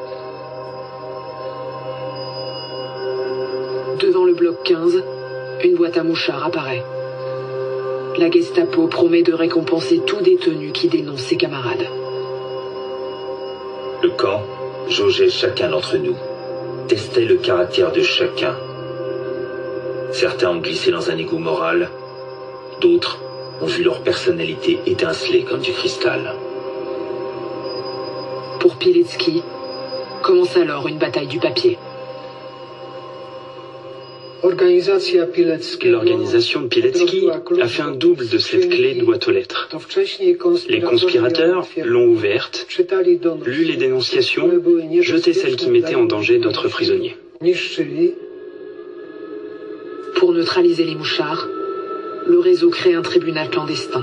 Devant le bloc quinze, une boîte à mouchards apparaît. La Gestapo promet de récompenser tout détenu qui dénonce ses camarades. Le camp jaugeait chacun d'entre nous, testait le caractère de chacun. Certains ont glissé dans un égout moral, d'autres ont vu leur personnalité étinceler comme du cristal. Pour Pilecki, commence alors une bataille du papier. L'organisation de Pilecki a fait un double de cette clé de boîte aux lettres. Les conspirateurs l'ont ouverte, lu les dénonciations, jeté celles qui mettaient en danger d'autres prisonniers. Pour neutraliser les mouchards, le réseau crée un tribunal clandestin.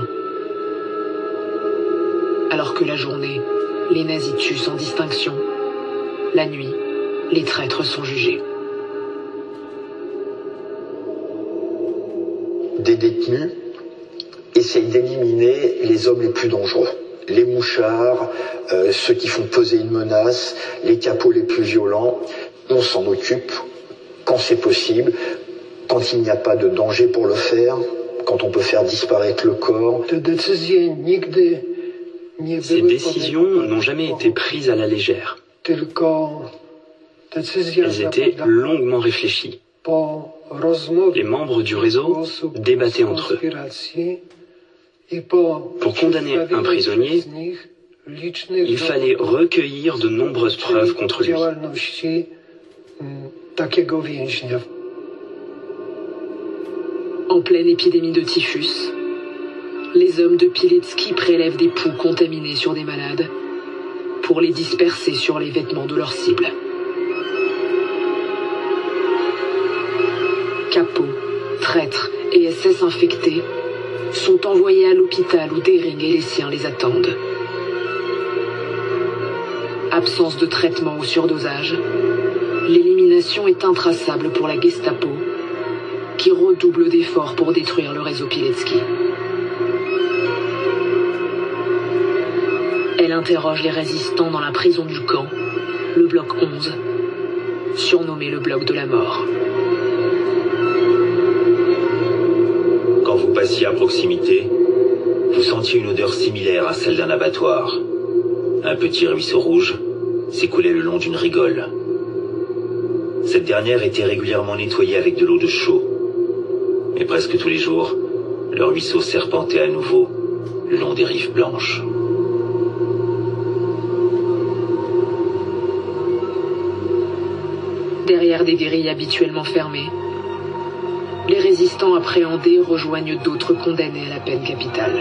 Alors que la journée, les nazis tuent sans distinction, la nuit, les traîtres sont jugés. Des détenus essayent d'éliminer les hommes les plus dangereux. Les mouchards, euh, ceux qui font peser une menace, les capots les plus violents. On s'en occupe quand c'est possible, quand il n'y a pas de danger pour le faire, quand on peut faire disparaître le corps. Ces décisions n'ont jamais été prises à la légère. Elles étaient longuement réfléchies. Les membres du réseau débattaient entre eux. Pour condamner un prisonnier, il fallait recueillir de nombreuses preuves contre lui. En pleine épidémie de typhus, les hommes de Pilecki prélèvent des poux contaminés sur des malades pour les disperser sur les vêtements de leurs cibles. Capots, traîtres et S S infectés sont envoyés à l'hôpital où Dering et les siens les attendent. Absence de traitement ou surdosage, l'élimination est intraçable pour la Gestapo, qui redouble d'efforts pour détruire le réseau Pilecki. Elle interroge les résistants dans la prison du camp, le bloc onze, surnommé le bloc de la mort. Quand vous passiez à proximité, vous sentiez une odeur similaire à celle d'un abattoir. Un petit ruisseau rouge s'écoulait le long d'une rigole. Cette dernière était régulièrement nettoyée avec de l'eau de chaux. Mais presque tous les jours, le ruisseau serpentait à nouveau le long des rives blanches. Derrière des grilles habituellement fermées, les résistants appréhendés rejoignent d'autres condamnés à la peine capitale.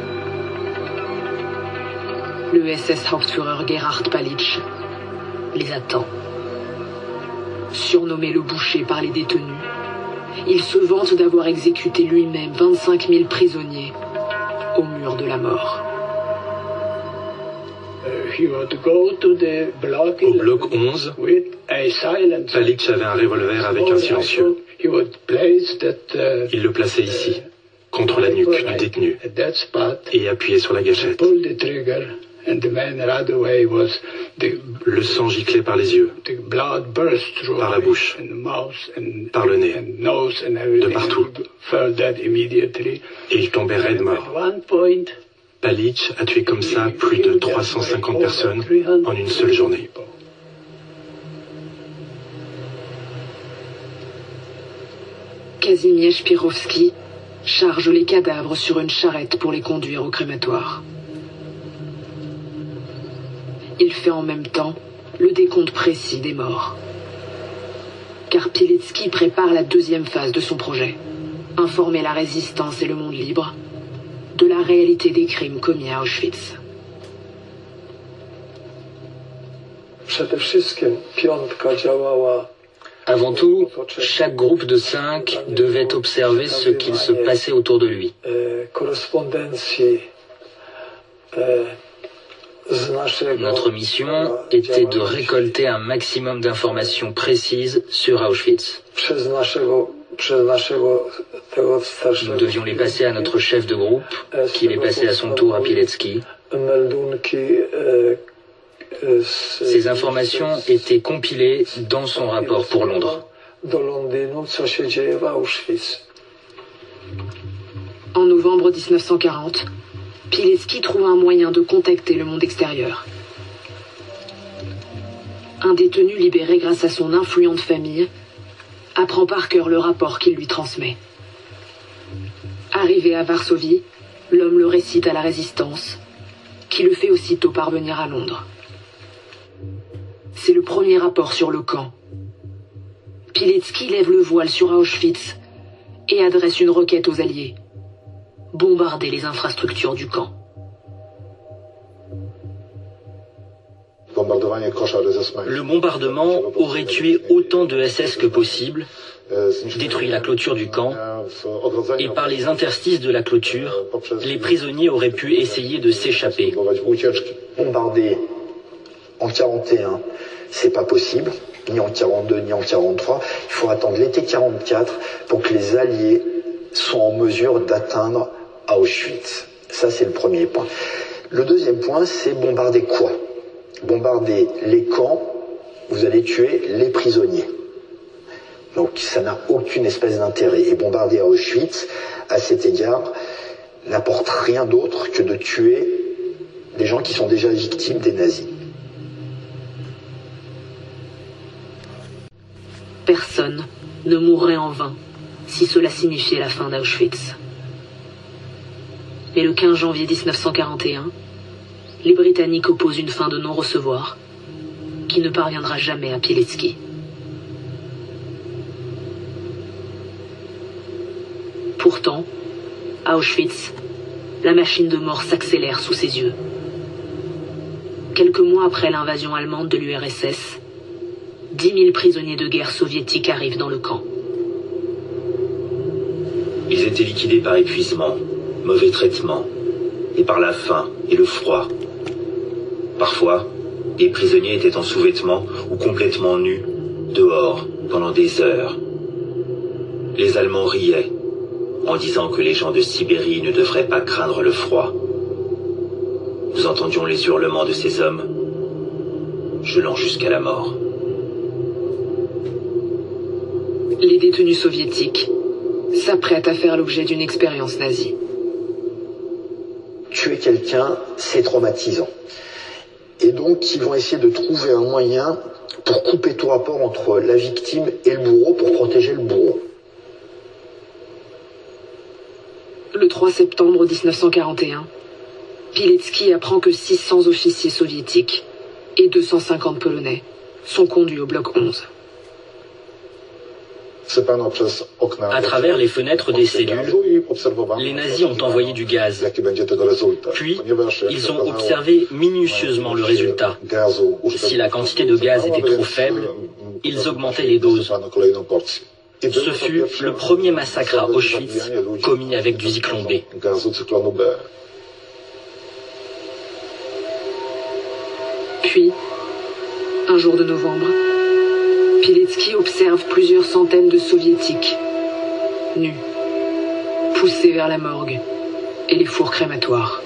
Le S S Hauptführer Gerhard Palitsch les attend. Surnommé le boucher par les détenus, il se vante d'avoir exécuté lui-même vingt-cinq mille prisonniers au mur de la mort. Au bloc onze, Palitsch avait un revolver avec un silencieux. Il le plaçait ici, contre la nuque du détenu, et appuyait sur la gâchette. Le sang giclait par les yeux, par la bouche, par le nez, de partout. Et il tombait raide mort. Palitsch a tué comme ça plus de trois cent cinquante personnes en une seule journée. Kazimierz Pirowski charge les cadavres sur une charrette pour les conduire au crématoire. Il fait en même temps le décompte précis des morts. Car Pilecki prépare la deuxième phase de son projet. Informer la résistance et le monde libre de la réalité des crimes commis à Auschwitz. Avant tout, chaque groupe de cinq devait observer ce qu'il se passait autour de lui. Notre mission était de récolter un maximum d'informations précises sur Auschwitz. Nous devions les passer à notre chef de groupe, qui les passait à son tour à Pilecki. Ces informations étaient compilées dans son rapport pour Londres. En novembre mille neuf cent quarante, Pilecki trouve un moyen de contacter le monde extérieur. Un détenu libéré grâce à son influente famille apprend par cœur le rapport qu'il lui transmet. Arrivé à Varsovie, l'homme le récite à la résistance, qui le fait aussitôt parvenir à Londres. C'est le premier rapport sur le camp. Pilecki lève le voile sur Auschwitz et adresse une requête aux Alliés. Bombarder les infrastructures du camp. Le bombardement aurait tué autant de S S que possible, détruit la clôture du camp, et par les interstices de la clôture, les prisonniers auraient pu essayer de s'échapper. Bombarder en quarante et un, c'est pas possible, ni en quarante-deux, ni en quarante-trois. Il faut attendre l'été quarante-quatre pour que les Alliés soient en mesure d'atteindre Auschwitz. Ça, c'est le premier point. Le deuxième point, c'est bombarder quoi? Bombarder les camps, vous allez tuer les prisonniers. Donc ça n'a aucune espèce d'intérêt. Et bombarder Auschwitz, à cet égard, n'apporte rien d'autre que de tuer des gens qui sont déjà victimes des nazis. Personne ne mourrait en vain si cela signifiait la fin d'Auschwitz. Mais le quinze janvier mille neuf cent quarante et un, les Britanniques opposent une fin de non-recevoir qui ne parviendra jamais à Pilecki. Pourtant, à Auschwitz, la machine de mort s'accélère sous ses yeux. Quelques mois après l'invasion allemande de l'U R S S, dix mille prisonniers de guerre soviétiques arrivent dans le camp. Ils étaient liquidés par épuisement, mauvais traitement, et par la faim et le froid. Parfois, les prisonniers étaient en sous-vêtements ou complètement nus, dehors, pendant des heures. Les Allemands riaient, en disant que les gens de Sibérie ne devraient pas craindre le froid. Nous entendions les hurlements de ces hommes, gelant jusqu'à la mort. Les détenus soviétiques s'apprêtent à faire l'objet d'une expérience nazie. Tuer quelqu'un, c'est traumatisant. Et donc, ils vont essayer de trouver un moyen pour couper tout rapport entre la victime et le bourreau, pour protéger le bourreau. Le trois septembre mille neuf cent quarante et un, Pilecki apprend que six cents officiers soviétiques et deux cent cinquante Polonais sont conduits au bloc onze. À travers les fenêtres des cellules, les nazis ont envoyé du gaz. Puis, ils ont observé minutieusement le résultat. Si la quantité de gaz était trop faible, ils augmentaient les doses. Ce fut le premier massacre à Auschwitz commis avec du Zyklon B. Puis, un jour de novembre, Pilecki observe plusieurs centaines de soviétiques, nus, poussés vers la morgue et les fours crématoires.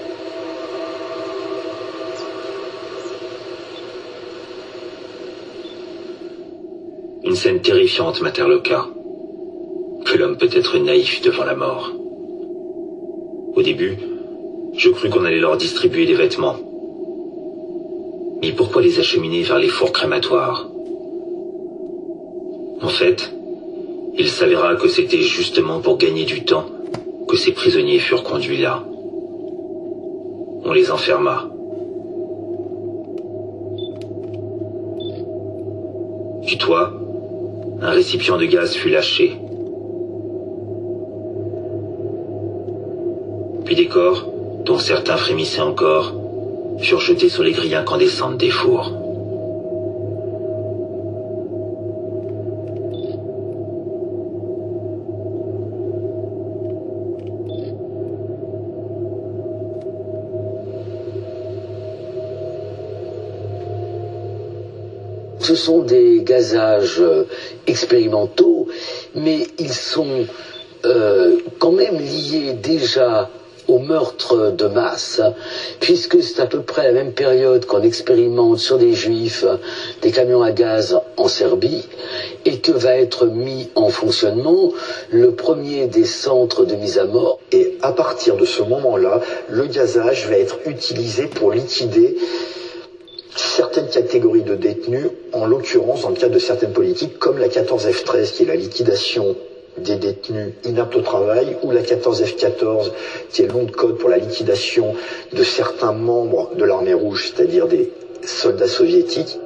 Une scène terrifiante m'interloqua. Que l'homme peut être naïf devant la mort. Au début, je crus qu'on allait leur distribuer des vêtements. Mais pourquoi les acheminer vers les fours crématoires? En fait, Il s'avéra que c'était justement pour gagner du temps que ces prisonniers furent conduits là. On les enferma. Du toit, un récipient de gaz fut lâché. Puis des corps, dont certains frémissaient encore, furent jetés sur les grilles incandescentes des fours. Ce sont des gazages euh, expérimentaux, mais ils sont euh, quand même liés déjà au meurtre de masse, puisque c'est à peu près la même période qu'on expérimente sur des juifs des camions à gaz en Serbie, et que va être mis en fonctionnement le premier des centres de mise à mort. Et à partir de ce moment-là, le gazage va être utilisé pour liquider certaines catégories de détenus, en l'occurrence dans le cadre de certaines politiques, comme la quatorze F treize, qui est la liquidation des détenus inaptes au travail, ou la quatorze F quatorze, qui est le nom de code pour la liquidation de certains membres de l'armée rouge, c'est-à-dire des soldats soviétiques.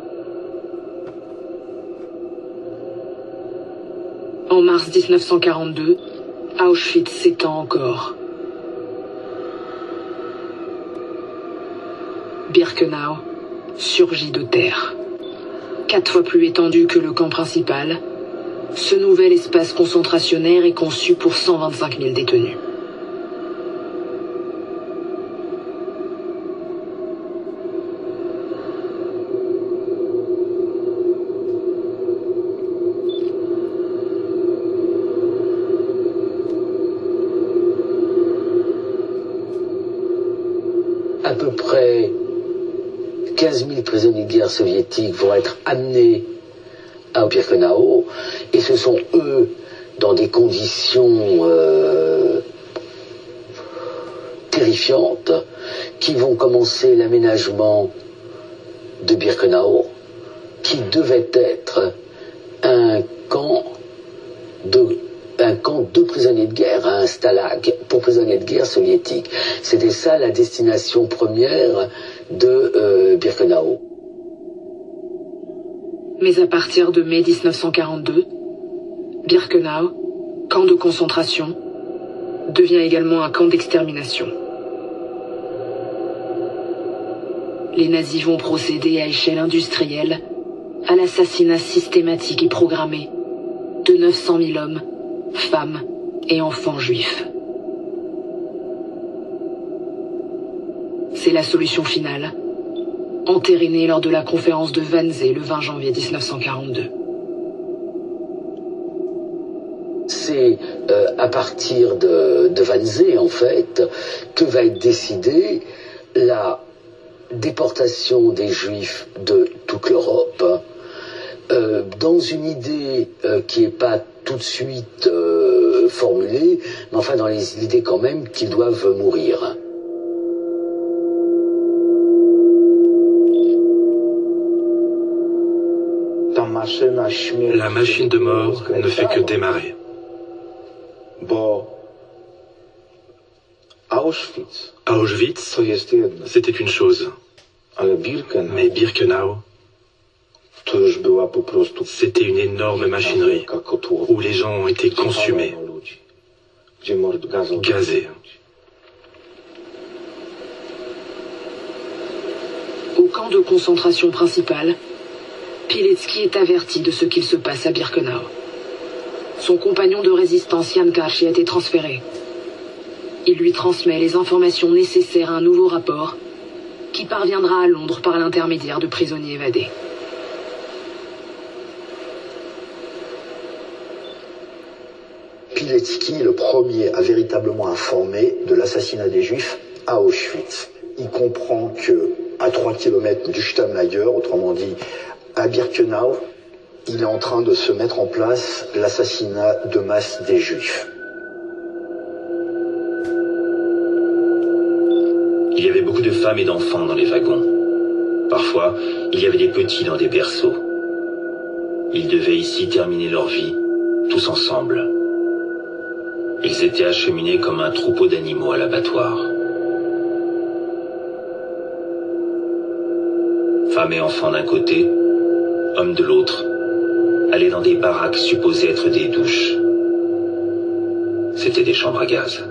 En mars mille neuf cent quarante-deux, Auschwitz s'étend encore. Birkenau surgit de terre. Quatre fois plus étendu que le camp principal, ce nouvel espace concentrationnaire est conçu pour cent vingt-cinq mille détenus. À peu près quinze mille prisonniers de guerre soviétiques vont être amenés à Birkenau, et ce sont eux, dans des conditions euh, terrifiantes, qui vont commencer l'aménagement de Birkenau, qui devait être un camp de un camp de prisonniers de guerre, un stalag pour prisonniers de guerre soviétiques. C'était ça la destination première de euh, Birkenau. Mais à partir de mai mille neuf cent quarante-deux, Birkenau, camp de concentration, devient également un camp d'extermination. Les nazis vont procéder à échelle industrielle à l'assassinat systématique et programmé de neuf cent mille hommes, femmes et enfants juifs. C'est la solution finale, entérinée lors de la conférence de Wannsee le vingt janvier mille neuf cent quarante-deux. C'est euh, à partir de, de Wannsee, en fait, que va être décidée la déportation des Juifs de toute l'Europe, euh, dans une idée euh, qui n'est pas tout de suite euh, formulée, mais enfin dans l'idée quand même qu'ils doivent mourir. La machine de mort ne fait que démarrer. Auschwitz, c'était une chose. Mais Birkenau, c'était une énorme machinerie où les gens ont été consumés, gazés. Au camp de concentration principal, Pilecki est averti de ce qu'il se passe à Birkenau. Son compagnon de résistance Jan Karcz a été transféré. Il lui transmet les informations nécessaires à un nouveau rapport qui parviendra à Londres par l'intermédiaire de prisonniers évadés. Pilecki est le premier à véritablement informer de l'assassinat des Juifs à Auschwitz. Il comprend que à trois kilomètres du Stammlager, autrement dit à Birkenau, il est en train de se mettre en place l'assassinat de masse des Juifs. Il y avait beaucoup de femmes et d'enfants dans les wagons. Parfois, il y avait des petits dans des berceaux. Ils devaient ici terminer leur vie, tous ensemble. Ils étaient acheminés comme un troupeau d'animaux à l'abattoir. Femmes et enfants d'un côté, hommes de l'autre, allaient dans des baraques supposées être des douches. C'étaient des chambres à gaz.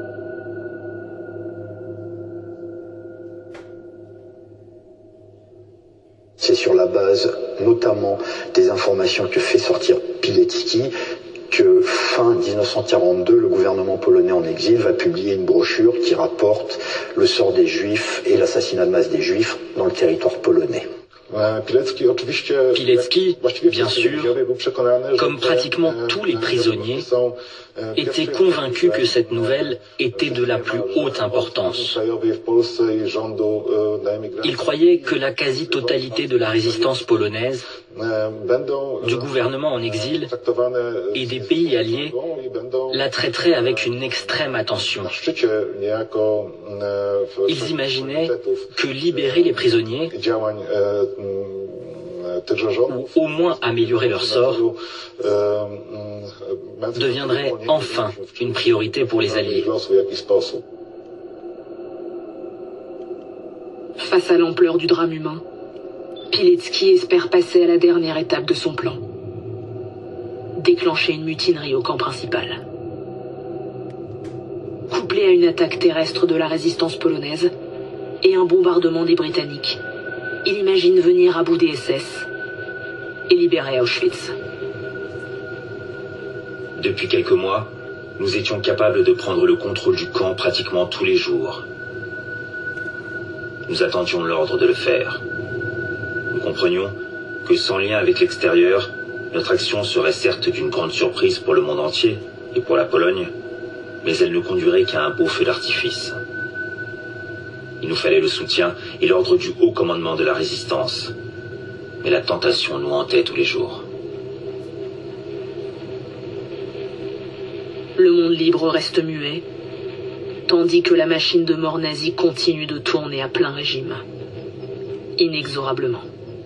C'est sur la base notamment des informations que fait sortir Pilecki que fin mille neuf cent quarante-deux, le gouvernement polonais en exil va publier une brochure qui rapporte le sort des Juifs et l'assassinat de masse des Juifs dans le territoire polonais. Pilecki, bien sûr, comme pratiquement tous les prisonniers, était convaincu que cette nouvelle était de la plus haute importance. Il croyait que la quasi-totalité de la résistance polonaise, du gouvernement en exil et des pays alliés la traiterait avec une extrême attention. Ils imaginaient que libérer les prisonniers, ou au moins améliorer leur sort, deviendrait enfin une priorité pour les Alliés. Face à l'ampleur du drame humain, Pilecki espère passer à la dernière étape de son plan. Déclencher une mutinerie au camp principal. Couplé à une attaque terrestre de la résistance polonaise et un bombardement des Britanniques, il imagine venir à bout des S S et libérer Auschwitz. Depuis quelques mois, nous étions capables de prendre le contrôle du camp pratiquement tous les jours. Nous attendions l'ordre de le faire. Nous comprenions que sans lien avec l'extérieur, notre action serait certes d'une grande surprise pour le monde entier et pour la Pologne, mais elle ne conduirait qu'à un beau feu d'artifice. Il nous fallait le soutien et l'ordre du haut commandement de la résistance. Mais la tentation nous hantait tous les jours. Le monde libre reste muet, tandis que la machine de mort nazie continue de tourner à plein régime, inexorablement.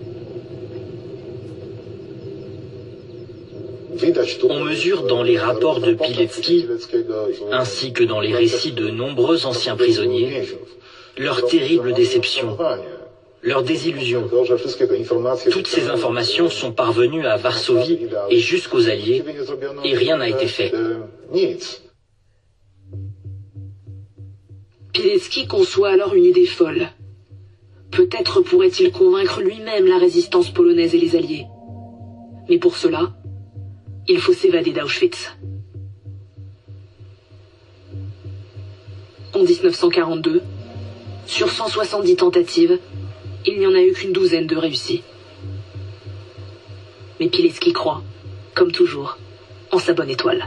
On mesure dans les rapports de Pilecki, ainsi que dans les récits de nombreux anciens prisonniers, leur terrible déception, leur désillusion. Toutes ces informations sont parvenues à Varsovie et jusqu'aux Alliés, et rien n'a été fait. Pilecki conçoit alors une idée folle. Peut-être pourrait-il convaincre lui-même la résistance polonaise et les Alliés. Mais pour cela, il faut s'évader d'Auschwitz. En mille neuf cent quarante-deux, sur cent soixante-dix tentatives, il n'y en a eu qu'une douzaine de réussies. Mais Pilecki croit, comme toujours, en sa bonne étoile.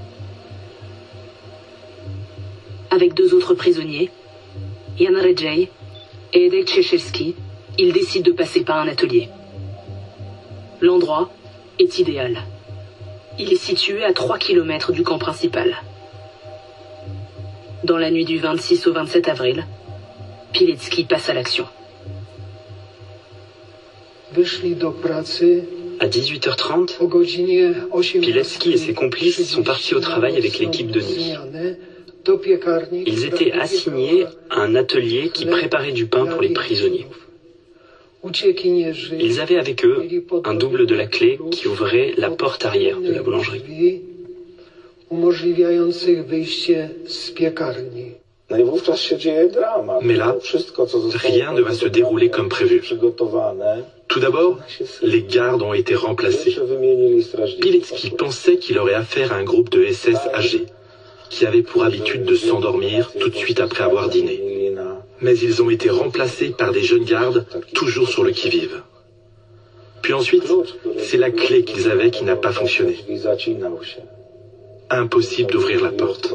Avec deux autres prisonniers, Jan Rejej et Edek Ciesielski, il décide de passer par un atelier. L'endroit est idéal. Il est situé à trois kilomètres du camp principal. Dans la nuit du vingt-six au vingt-sept avril, Pilecki passe à l'action. À dix-huit heures trente, Pilecki et ses complices sont partis au travail avec l'équipe de nuit. Ils étaient assignés à un atelier qui préparait du pain pour les prisonniers. Ils avaient avec eux un double de la clé qui ouvrait la porte arrière de la boulangerie. Mais là, rien ne va se dérouler comme prévu. Tout d'abord, les gardes ont été remplacés. Pilecki pensait qu'il aurait affaire à un groupe de S S âgés, qui avaient pour habitude de s'endormir tout de suite après avoir dîné. Mais ils ont été remplacés par des jeunes gardes, toujours sur le qui-vive. Puis ensuite, c'est la clé qu'ils avaient qui n'a pas fonctionné. Impossible d'ouvrir la porte.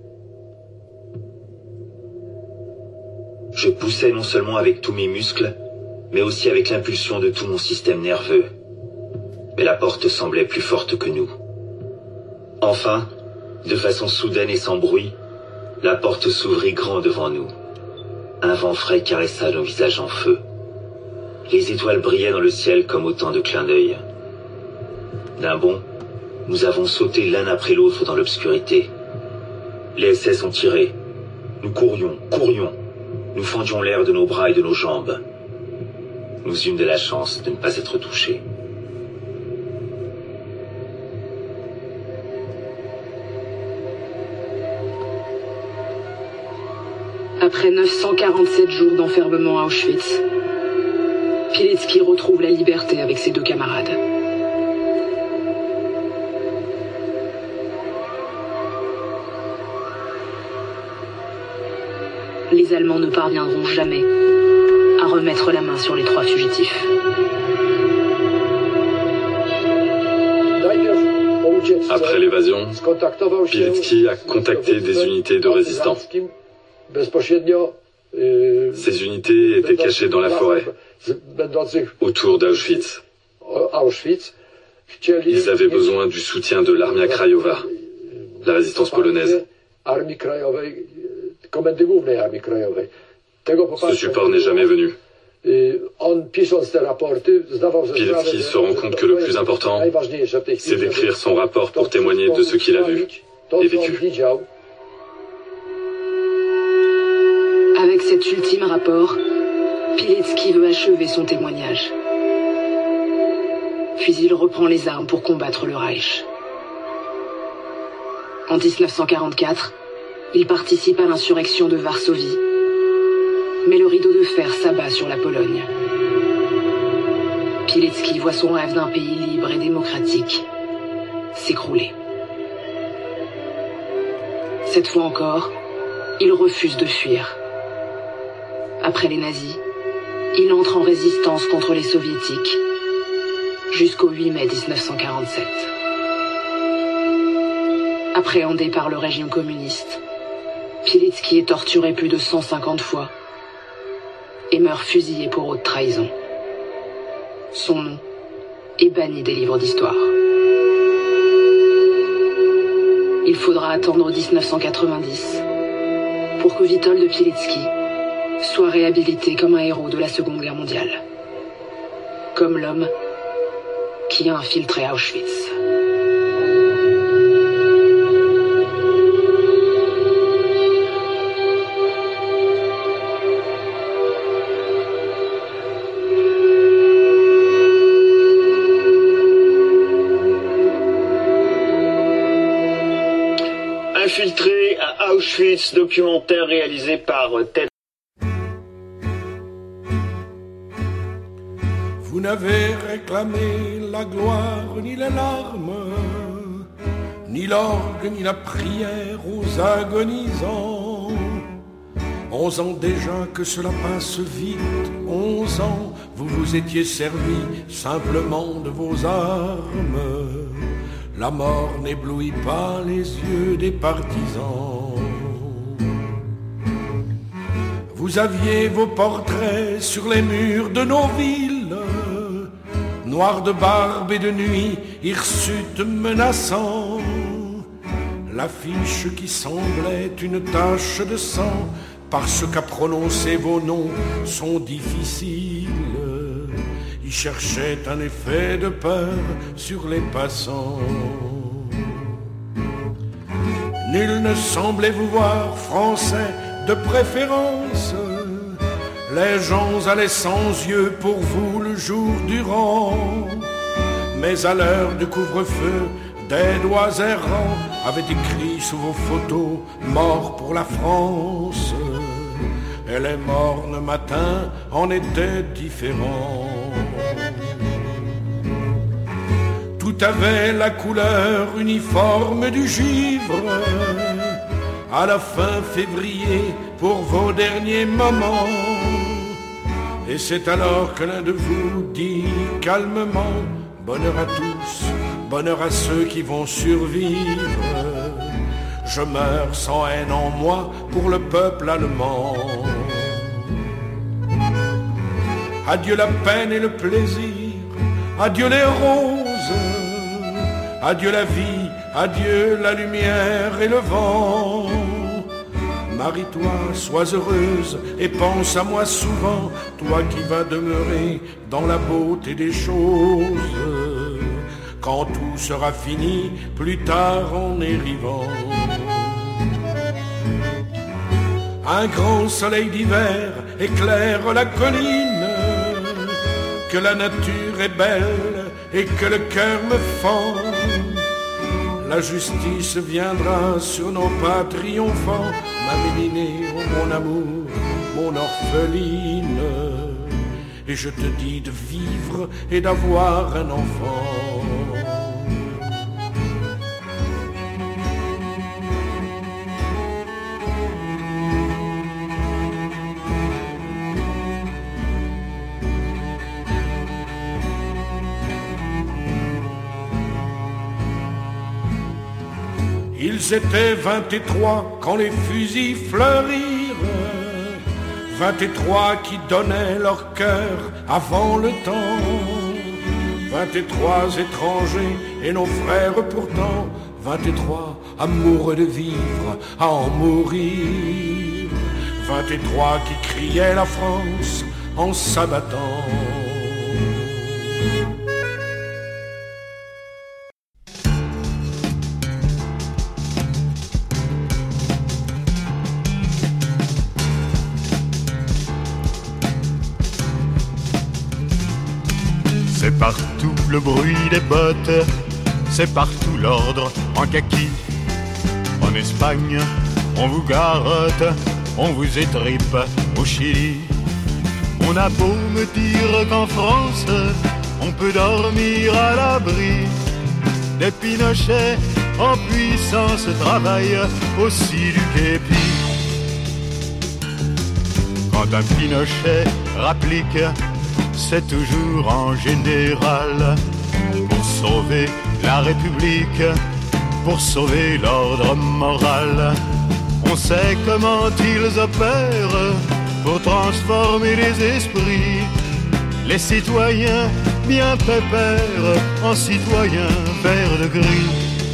Je poussais non seulement avec tous mes muscles, mais aussi avec l'impulsion de tout mon système nerveux. Mais la porte semblait plus forte que nous. Enfin, de façon soudaine et sans bruit, la porte s'ouvrit grand devant nous. Un vent frais caressa nos visages en feu. Les étoiles brillaient dans le ciel comme autant de clins d'œil. D'un bond, nous avons sauté l'un après l'autre dans l'obscurité. Les S S ont tiré. Nous courions, courions. Nous fendions l'air de nos bras et de nos jambes. Nous eûmes de la chance de ne pas être touchés. Après neuf cent quarante-sept jours d'enfermement à Auschwitz, Pilecki retrouve la liberté avec ses deux camarades. Les Allemands ne parviendront jamais à remettre la main sur les trois fugitifs. Après l'évasion, Pilecki a contacté des unités de résistants. Ces unités étaient cachées dans la forêt, autour d'Auschwitz. Ils avaient besoin du soutien de l'Armia Krajowa, la résistance polonaise. Ce support n'est jamais venu. Pilecki se rend compte que le plus important, c'est d'écrire son rapport pour témoigner de ce qu'il a vu et vécu. Avec cet ultime rapport, Pilecki veut achever son témoignage. Puis il reprend les armes pour combattre le Reich. En dix-neuf cent quarante-quatre, il participe à l'insurrection de Varsovie. Mais le rideau de fer s'abat sur la Pologne. Pilecki voit son rêve d'un pays libre et démocratique s'écrouler. Cette fois encore, il refuse de fuir. Après les nazis, il entre en résistance contre les soviétiques jusqu'au huit mai dix-neuf cent quarante-sept. Appréhendé par le régime communiste, Pilecki est torturé plus de cent cinquante fois et meurt fusillé pour haute trahison. Son nom est banni des livres d'histoire. Il faudra attendre dix-neuf cent quatre-vingt-dix pour que Witold Pilecki soit réhabilité comme un héros de la Seconde Guerre mondiale. Comme l'homme qui a infiltré Auschwitz. Infiltré à Auschwitz, documentaire réalisé par Ted. Vous n'avez réclamé la gloire ni les larmes, ni l'orgue ni la prière aux agonisants. Onze ans déjà que cela passe vite, onze ans, vous vous étiez servi simplement de vos armes. La mort n'éblouit pas les yeux des partisans. Vous aviez vos portraits sur les murs de nos villes, noirs de barbe et de nuit, hirsutes menaçants. L'affiche qui semblait une tache de sang, parce qu'à prononcer vos noms sont difficiles, y cherchait un effet de peur sur les passants. Nul ne semblait vous voir français de préférence. Les gens allaient sans yeux pour vous le jour durant. Mais à l'heure du couvre-feu, des doigts errants avaient écrit sous vos photos « Mort pour la France ». Et les mornes matins en étaient différents. Tout avait la couleur uniforme du givre. À la fin février, pour vos derniers moments. Et c'est alors que l'un de vous dit calmement « Bonheur à tous, bonheur à ceux qui vont survivre. Je meurs sans haine en moi pour le peuple allemand. » Adieu la peine et le plaisir, adieu les roses, adieu la vie, adieu la lumière et le vent. Marie-toi, sois heureuse et pense à moi souvent, toi qui vas demeurer dans la beauté des choses. quand tout sera fini, plus tard en arrivant. Un grand soleil d'hiver éclaire la colline, que la nature est belle et que le cœur me fend. La justice viendra sur nos pas triomphants, ma mélinée, oh mon amour, mon orpheline. Et je te dis de vivre et d'avoir un enfant. Ils étaient vingt-et-trois quand les fusils fleurirent, vingt-et-trois qui donnaient leur cœur avant le temps, vingt-et-trois étrangers et nos frères pourtant, vingt-et-trois amoureux de vivre à en mourir, vingt-et-trois qui criaient la France en s'abattant. C'est partout le bruit des bottes, c'est partout l'ordre en kaki. En Espagne, on vous garotte, on vous étripe au Chili. On a beau me dire qu'en France, on peut dormir à l'abri. Des Pinochets en puissance travaillent aussi du képi. Quand un Pinochet rapplique, c'est toujours en général pour sauver la République, pour sauver l'ordre moral. On sait comment ils opèrent pour transformer les esprits, les citoyens bien pépères en citoyens vert de gris.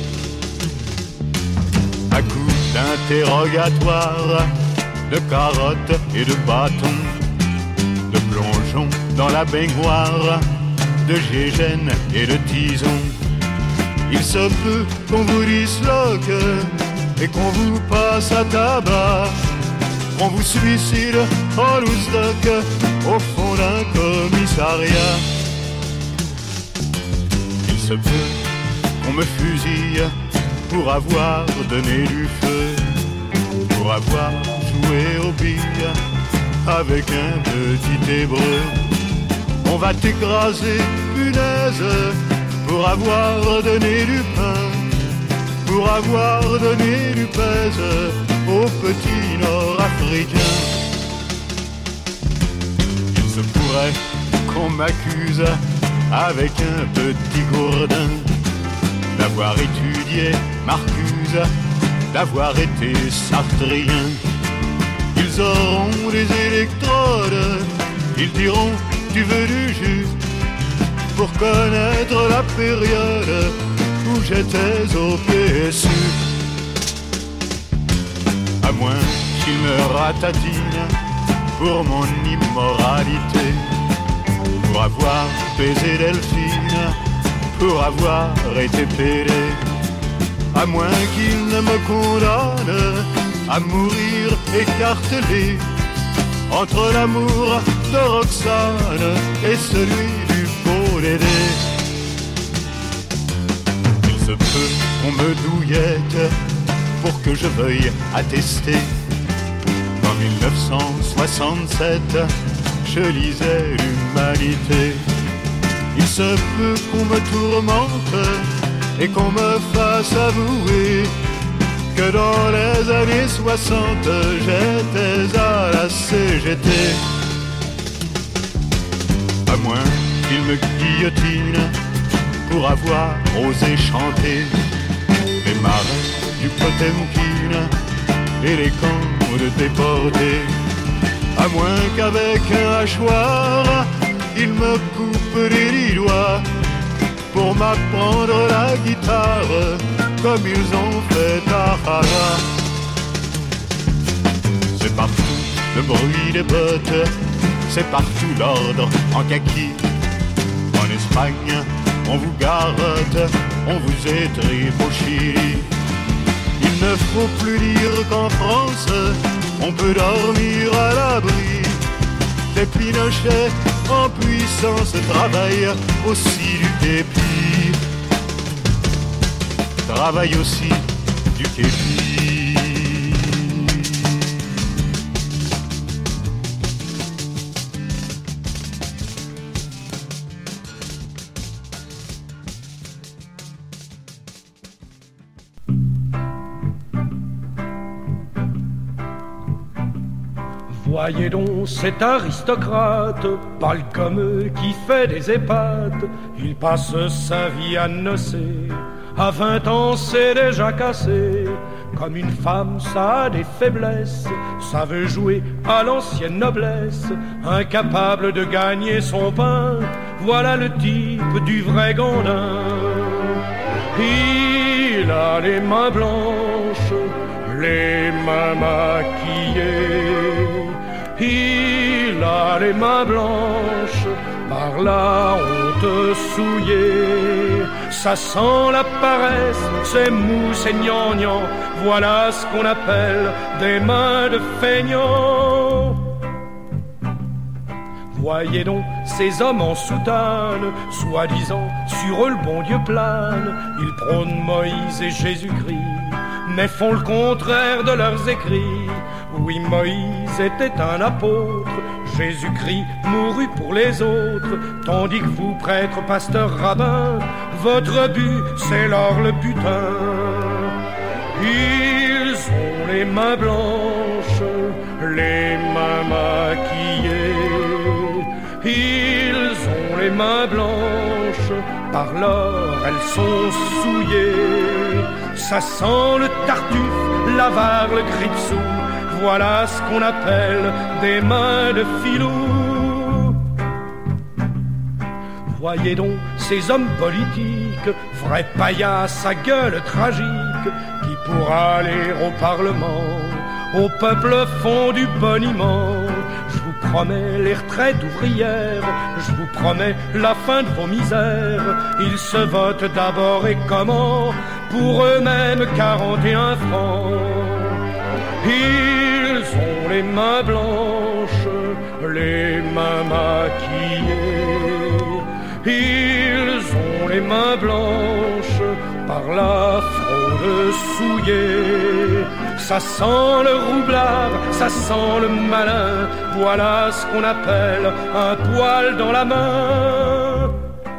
À coup d'interrogatoire, de carottes et de bâtons, de plongeons dans la baignoire, de gégène et de tison. Il se peut qu'on vous disloque et qu'on vous passe à tabac, qu'on vous suicide en loose-doc au fond d'un commissariat. Il se peut qu'on me fusille pour avoir donné du feu, pour avoir joué aux billes avec un petit hébreu. On va t'écraser, punaise, pour avoir donné du pain, pour avoir donné du pèse aux petits nord-africains. Il se pourrait qu'on m'accuse avec un petit gourdin d'avoir étudié Marcuse, d'avoir été sartrien. Ils auront des électrodes, ils diront tu veux du jus, pour connaître la période où j'étais au P S U. À moins qu'ils me ratatinent pour mon immoralité, pour avoir baisé Delphine, pour avoir été pédé. À moins qu'ils ne me condamnent à mourir écartelé entre l'amour de Roxane et celui du beau Dédé. Il se peut qu'on me douillette pour que je veuille attester qu'en mille neuf cent soixante-sept je lisais l'Humanité. Il se peut qu'on me tourmente et qu'on me fasse avouer que dans les années soixante j'étais à la C G T. À moins qu'il me guillotine pour avoir osé chanter les marins du Potemkin et les camps de déportés. À moins qu'avec un hachoir il me coupe les dix doigts pour m'apprendre la guitare comme ils ont fait à Hara. C'est partout le bruit des bottes, c'est partout l'ordre en kaki. En Espagne, on vous garotte, on vous étripe au Chili. Il ne faut plus dire qu'en France, on peut dormir à l'abri. Des Pinochets en puissance travaillent aussi du képi. Travaillent aussi du képi. Voyez donc cet aristocrate, pâle comme eux, qui fait des épates. Il passe sa vie à nocer, à vingt ans c'est déjà cassé. Comme une femme ça a des faiblesses, ça veut jouer à l'ancienne noblesse. Incapable de gagner son pain, voilà le type du vrai gandin. Il a les mains blanches, les mains maquillées. Il a les mains blanches par la honte souillée. Ça sent la paresse, c'est mou, c'est gnangnan. Voilà ce qu'on appelle des mains de feignants. Voyez donc ces hommes en soutane, soi-disant sur eux le bon Dieu plane. Ils prônent Moïse et Jésus-Christ, mais font le contraire de leurs écrits. Oui, Moïse était un apôtre, Jésus-Christ mourut pour les autres. Tandis que vous, prêtres, pasteurs, rabbins, votre but, c'est l'or, le butin. Ils ont les mains blanches, les mains maquillées. Ils ont les mains blanches, par l'or elles sont souillées. Ça sent le tartuffe, l'avare, le gripsou. Voilà ce qu'on appelle des mains de filou. Voyez donc ces hommes politiques, vrais paillasses à gueule tragique, qui pour aller au Parlement, au peuple font du boniment. Je vous promets les retraites ouvrières, je vous promets la fin de vos misères. Ils se votent d'abord et comment? Pour eux-mêmes quarante et un francs. Ils ont les mains blanches, les mains maquillées. Ils ont les mains blanches par la fraude souillée. Ça sent le roublard, ça sent le malin. Voilà ce qu'on appelle un poil dans la main.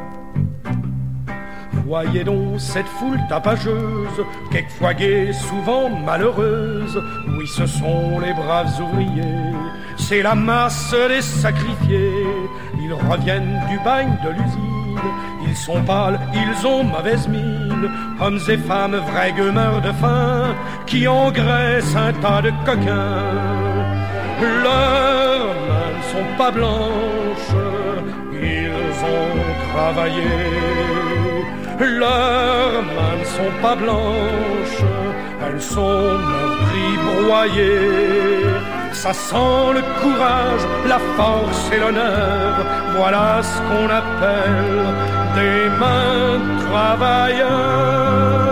Voyez donc cette foule tapageuse, quelquefois gaie, souvent malheureuse. Oui, ce sont les braves ouvriers, c'est la masse des sacrifiés. Ils reviennent du bagne de l'usine, ils sont pâles, ils ont mauvaise mine. Hommes et femmes, vrais gueumeurs de faim, qui engraissent un tas de coquins. Leurs mains ne sont pas blanches, ils ont travaillé. Leurs mains ne sont pas blanches, elles sont meurtries, broyées. Ça sent le courage, la force et l'honneur. Voilà ce qu'on appelle des mains de travailleurs.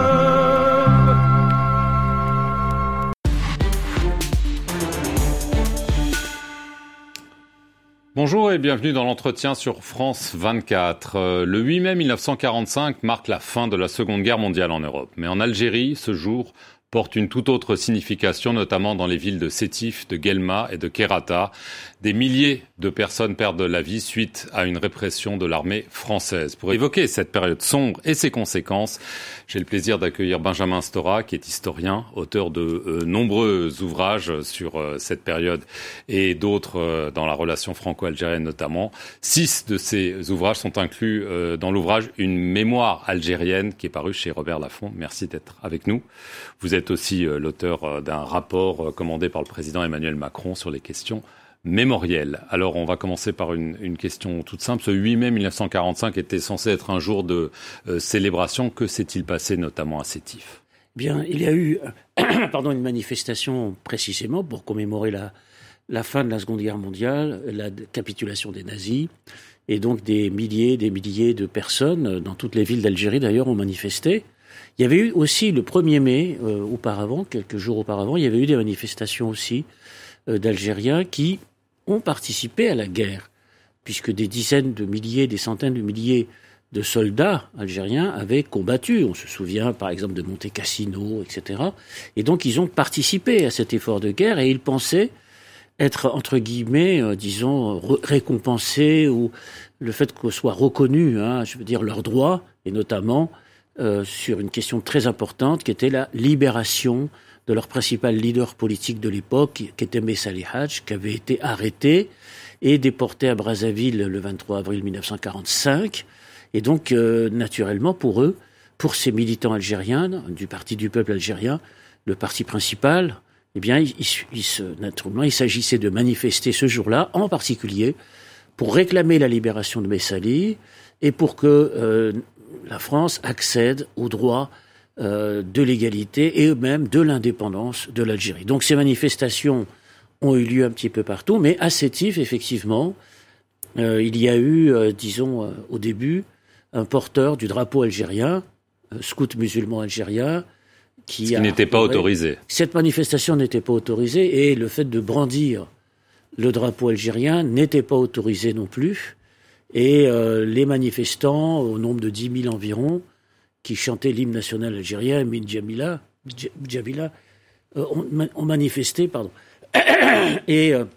Bonjour et bienvenue dans l'entretien sur France vingt-quatre. Le huit mai mille neuf cent quarante-cinq marque la fin de la Seconde Guerre mondiale en Europe. Mais en Algérie, ce jour porte une toute autre signification, notamment dans les villes de Sétif, de Guelma et de Kherrata. Des milliers de personnes perdent la vie suite à une répression de l'armée française. Pour évoquer cette période sombre et ses conséquences, j'ai le plaisir d'accueillir Benjamin Stora, qui est historien, auteur de euh, nombreux ouvrages sur euh, cette période et d'autres euh, dans la relation franco-algérienne notamment. Six de ces ouvrages sont inclus euh, dans l'ouvrage Une mémoire algérienne, qui est paru chez Robert Laffont. Merci d'être avec nous. Vous êtes aussi euh, l'auteur euh, d'un rapport euh, commandé par le président Emmanuel Macron sur les questions mémorielles. Alors, on va commencer par une, une question toute simple. Ce huit mai mille neuf cent quarante-cinq était censé être un jour de euh, célébration. Que s'est-il passé, notamment à Sétif ? Bien, il y a eu pardon, une manifestation précisément pour commémorer la, la fin de la Seconde Guerre mondiale, la capitulation des nazis, et donc des milliers, des milliers de personnes, dans toutes les villes d'Algérie d'ailleurs, ont manifesté. Il y avait eu aussi le premier mai, euh, auparavant, quelques jours auparavant, il y avait eu des manifestations aussi euh, d'Algériens qui ont participé à la guerre, puisque des dizaines de milliers, des centaines de milliers de soldats algériens avaient combattu. On se souvient par exemple de Monte Cassino, et cetera. Et donc ils ont participé à cet effort de guerre et ils pensaient être, entre guillemets, euh, disons, re- récompensés, ou le fait que soit reconnu, hein, je veux dire, leurs droits, et notamment euh, sur une question très importante qui était la libération de leur principal leader politique de l'époque, qui était Messali Hadj, qui avait été arrêté et déporté à Brazzaville le vingt-trois avril mille neuf cent quarante-cinq. Et donc, euh, naturellement, pour eux, pour ces militants algériens, du Parti du peuple algérien, le parti principal, eh bien, il, il, il, se, naturellement, il s'agissait de manifester ce jour-là, en particulier, pour réclamer la libération de Messali et pour que euh, la France accède aux droits euh, de l'égalité et même de l'indépendance de l'Algérie. Donc, ces manifestations ont eu lieu un petit peu partout, mais à Sétif, effectivement, euh, il y a eu, euh, disons, euh, au début, un porteur du drapeau algérien, un scout musulman algérien, qui, qui a, n'était pas autorisé. Cette manifestation n'était pas autorisée et le fait de brandir le drapeau algérien n'était pas autorisé non plus. Et euh, les manifestants, au nombre de dix mille environ, qui chantaient l'hymne national algérien, Min Djamila, Djamila, euh, ont, ont manifesté, pardon. Et euh,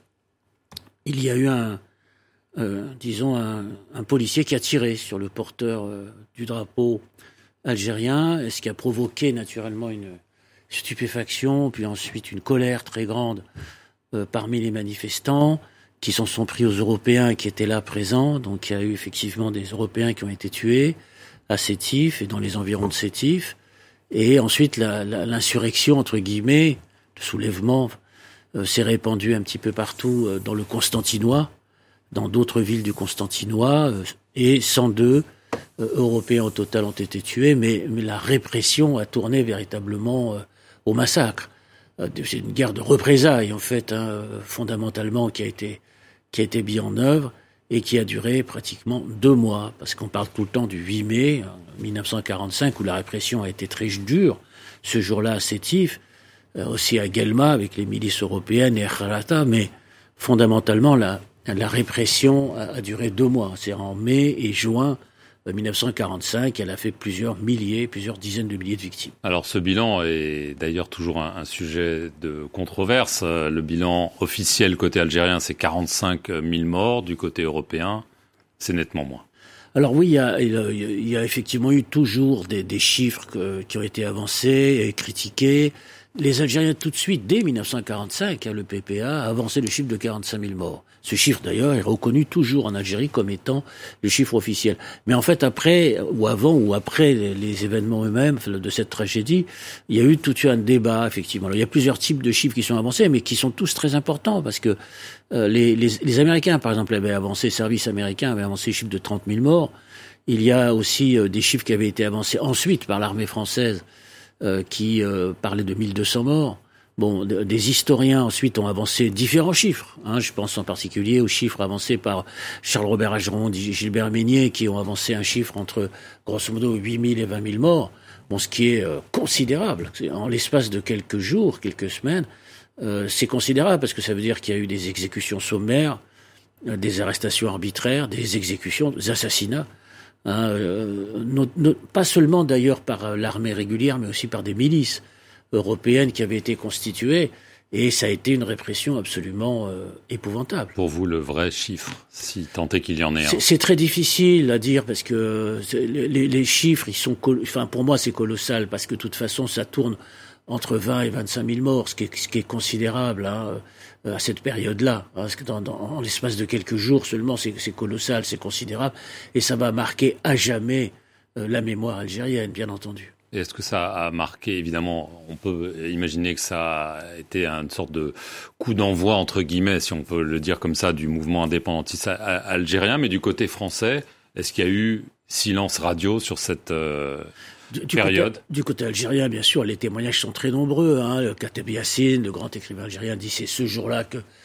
il y a eu un, euh, disons, un, un policier qui a tiré sur le porteur euh, du drapeau algérien, ce qui a provoqué naturellement une stupéfaction, puis ensuite une colère très grande euh, parmi les manifestants, qui s'en sont pris aux Européens qui étaient là présents. Donc il y a eu effectivement des Européens qui ont été tués à Sétif et dans les environs de Sétif. Et ensuite la, la, l'insurrection, entre guillemets, le soulèvement, euh, s'est répandu un petit peu partout euh, dans le Constantinois, dans d'autres villes du Constantinois, euh, et cent deux euh, Européens au total ont été tués, mais, mais la répression a tourné véritablement euh, au massacre. Euh, c'est une guerre de représailles, en fait, hein, fondamentalement, qui a été qui a été mis en œuvre et qui a duré pratiquement deux mois, parce qu'on parle tout le temps du huit mai mille neuf cent quarante-cinq, où la répression a été très dure, ce jour-là à Sétif, euh, aussi à Guelma avec les milices européennes et à Kharata, mais fondamentalement la, la répression a, a duré deux mois, c'est en mai et juin mille neuf cent quarante-cinq, elle a fait plusieurs milliers, plusieurs dizaines de milliers de victimes. Alors ce bilan est d'ailleurs toujours un, un sujet de controverse. Le bilan officiel côté algérien, c'est quarante-cinq mille morts. Du côté européen, c'est nettement moins. Alors oui, il y a, il y a effectivement eu toujours des, des chiffres que, qui ont été avancés et critiqués. Les Algériens, tout de suite, dès mille neuf cent quarante-cinq, le P P A a avancé le chiffre de quarante-cinq mille morts. Ce chiffre, d'ailleurs, est reconnu toujours en Algérie comme étant le chiffre officiel. Mais en fait, après, ou avant, ou après les, les événements eux-mêmes de cette tragédie, il y a eu tout de suite un débat, effectivement. Alors, il y a plusieurs types de chiffres qui sont avancés, mais qui sont tous très importants, parce que euh, les, les, les Américains, par exemple, avaient avancé, le service américain avait avancé le chiffre de trente mille morts. Il y a aussi euh, des chiffres qui avaient été avancés ensuite par l'armée française, euh, qui euh, parlait de mille deux cents morts. Bon, des historiens ensuite ont avancé différents chiffres. Hein, je pense en particulier aux chiffres avancés par Charles-Robert Ageron, Gilbert Meignet, qui ont avancé un chiffre entre, grosso modo, huit mille et vingt mille morts. Bon, ce qui est euh, considérable. En l'espace de quelques jours, quelques semaines, euh, c'est considérable parce que ça veut dire qu'il y a eu des exécutions sommaires, euh, des arrestations arbitraires, des exécutions, des assassinats. Hein, euh, no, no, pas seulement d'ailleurs par l'armée régulière, mais aussi par des milices européennes qui avaient été constituées, et ça a été une répression absolument euh, épouvantable. Pour vous, le vrai chiffre, si tant est qu'il y en ait un? C'est, c'est très difficile à dire, parce que les, les chiffres, ils sont, col- enfin pour moi c'est colossal, parce que de toute façon ça tourne entre vingt et vingt-cinq mille morts, ce qui est, ce qui est considérable hein, à cette période-là. Hein, parce que dans, dans, en l'espace de quelques jours seulement, c'est, c'est colossal, c'est considérable, et ça va marquer à jamais euh, la mémoire algérienne, bien entendu. Et est-ce que ça a marqué, évidemment, on peut imaginer que ça a été une sorte de coup d'envoi, entre guillemets, si on peut le dire comme ça, du mouvement indépendantiste algérien, mais du côté français, est-ce qu'il y a eu silence radio sur cette euh, du, du période côté, Du côté algérien, bien sûr, les témoignages sont très nombreux. Hein. Le Kateb Yassine, le grand écrivain algérien, dit c'est ce jour-là que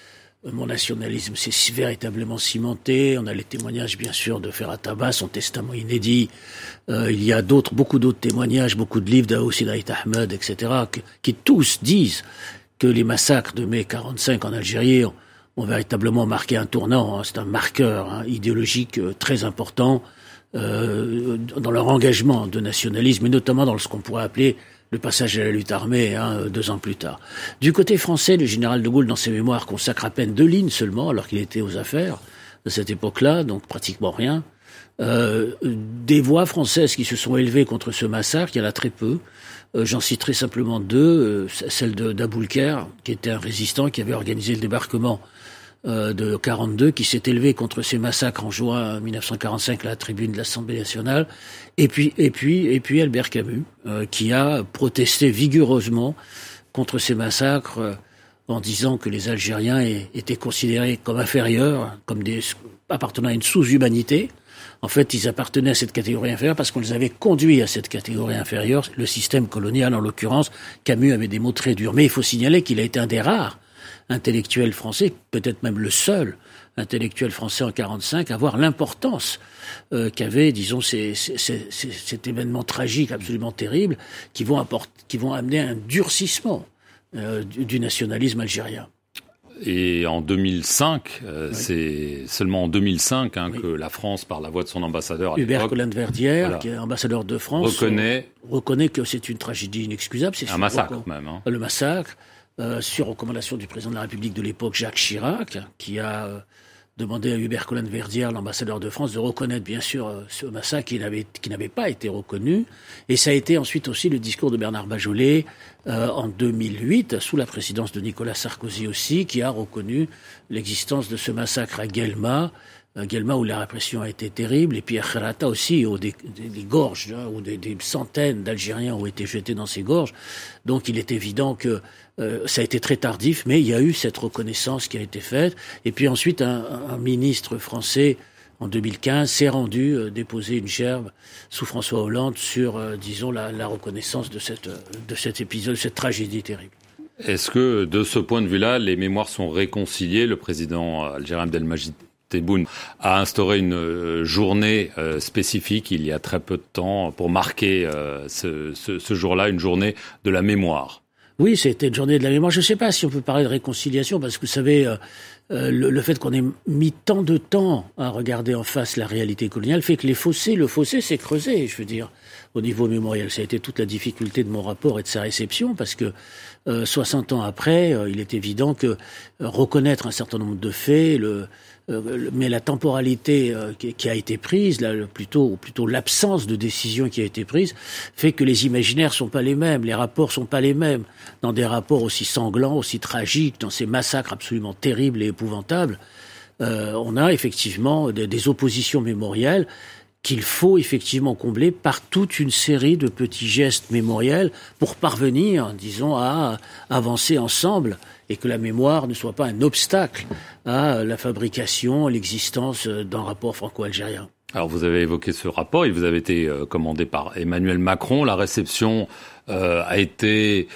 Mon nationalisme s'est véritablement cimenté. On a les témoignages, bien sûr, de Ferhat Abbas, son testament inédit. Euh, il y a d'autres, beaucoup d'autres témoignages, beaucoup de livres d'Aous Hidaït Ahmed, et cetera, que, qui tous disent que les massacres de mai quarante-cinq en Algérie ont, ont véritablement marqué un tournant. Hein. C'est un marqueur hein, idéologique euh, très important euh, dans leur engagement de nationalisme, et notamment dans ce qu'on pourrait appeler le passage à la lutte armée, hein, deux ans plus tard. Du côté français, le général de Gaulle, dans ses mémoires, consacre à peine deux lignes seulement, alors qu'il était aux affaires de cette époque-là, donc pratiquement rien. Euh, des voix françaises qui se sont élevées contre ce massacre, il y en a très peu. Euh, j'en citerai simplement deux. Euh, celle de d'Aboulker, qui était un résistant qui avait organisé le débarquement euh, de quarante-deux, qui s'est élevé contre ces massacres en juin mille neuf cent quarante-cinq à la tribune de l'Assemblée nationale. Et puis, et puis, et puis Albert Camus, euh, qui a protesté vigoureusement contre ces massacres euh, en disant que les Algériens é- étaient considérés comme inférieurs, comme des appartenant à une sous-humanité. En fait, ils appartenaient à cette catégorie inférieure parce qu'on les avait conduits à cette catégorie inférieure, le système colonial en l'occurrence. Camus avait des mots très durs. Mais il faut signaler qu'il a été un des rares intellectuels français, peut-être même le seul intellectuel français en quarante-cinq, à voir l'importance euh, qu'avait, disons, ces, ces, ces, ces, cet événement tragique absolument terrible qui vont, apporter, qui vont amener un durcissement euh, du, du nationalisme algérien. Et en deux mille cinq, euh, oui. c'est seulement en deux mille cinq hein, oui. que la France, par la voix de son ambassadeur à Hubert Collin-Verdière, voilà, qui est ambassadeur de France, reconnaît, euh, reconnaît que c'est une tragédie inexcusable. C'est un massacre recon... même. Hein. Le massacre, euh, sur recommandation du président de la République de l'époque, Jacques Chirac, qui a euh, demandé à Hubert Collin-Verdière, l'ambassadeur de France, de reconnaître bien sûr euh, ce massacre qui n'avait, qui n'avait pas été reconnu. Et ça a été ensuite aussi le discours de Bernard Bajolet euh, en deux mille huit, sous la présidence de Nicolas Sarkozy aussi, qui a reconnu l'existence de ce massacre à Guelma, à Guelma où la répression a été terrible, et puis à Kherata aussi, où des, des, des gorges, hein, où des, des centaines d'Algériens ont été jetés dans ces gorges. Donc il est évident que euh, ça a été très tardif, mais il y a eu cette reconnaissance qui a été faite. Et puis ensuite, un, un ministre français, en deux mille quinze, s'est rendu euh, déposer une gerbe sous François Hollande sur, euh, disons, la, la reconnaissance de, cette, de cet épisode, de cette tragédie terrible. Est-ce que, de ce point de vue-là, les mémoires sont réconciliées? Le président algérien Abdelmadjid Tebboune a instauré une journée euh, spécifique il y a très peu de temps pour marquer euh, ce, ce, ce jour-là, une journée de la mémoire. Oui, c'était une journée de la mémoire. Je ne sais pas si on peut parler de réconciliation, parce que vous savez, euh, euh, le, le fait qu'on ait mis tant de temps à regarder en face la réalité coloniale fait que les fossés, le fossé s'est creusé, je veux dire, au niveau mémoriel. Ça a été toute la difficulté de mon rapport et de sa réception, parce que euh, soixante ans après, euh, il est évident que euh, reconnaître un certain nombre de faits, le Euh, mais la temporalité euh, qui, qui a été prise, là, plutôt, ou plutôt l'absence de décision qui a été prise, fait que les imaginaires sont pas les mêmes, les rapports sont pas les mêmes. Dans des rapports aussi sanglants, aussi tragiques, dans ces massacres absolument terribles et épouvantables, euh, on a effectivement des, des oppositions mémorielles qu'il faut effectivement combler par toute une série de petits gestes mémoriels pour parvenir, disons, à avancer ensemble et que la mémoire ne soit pas un obstacle à la fabrication, à l'existence d'un rapport franco-algérien. Alors vous avez évoqué ce rapport, il vous avait été euh, commandé par Emmanuel Macron. La réception euh, a été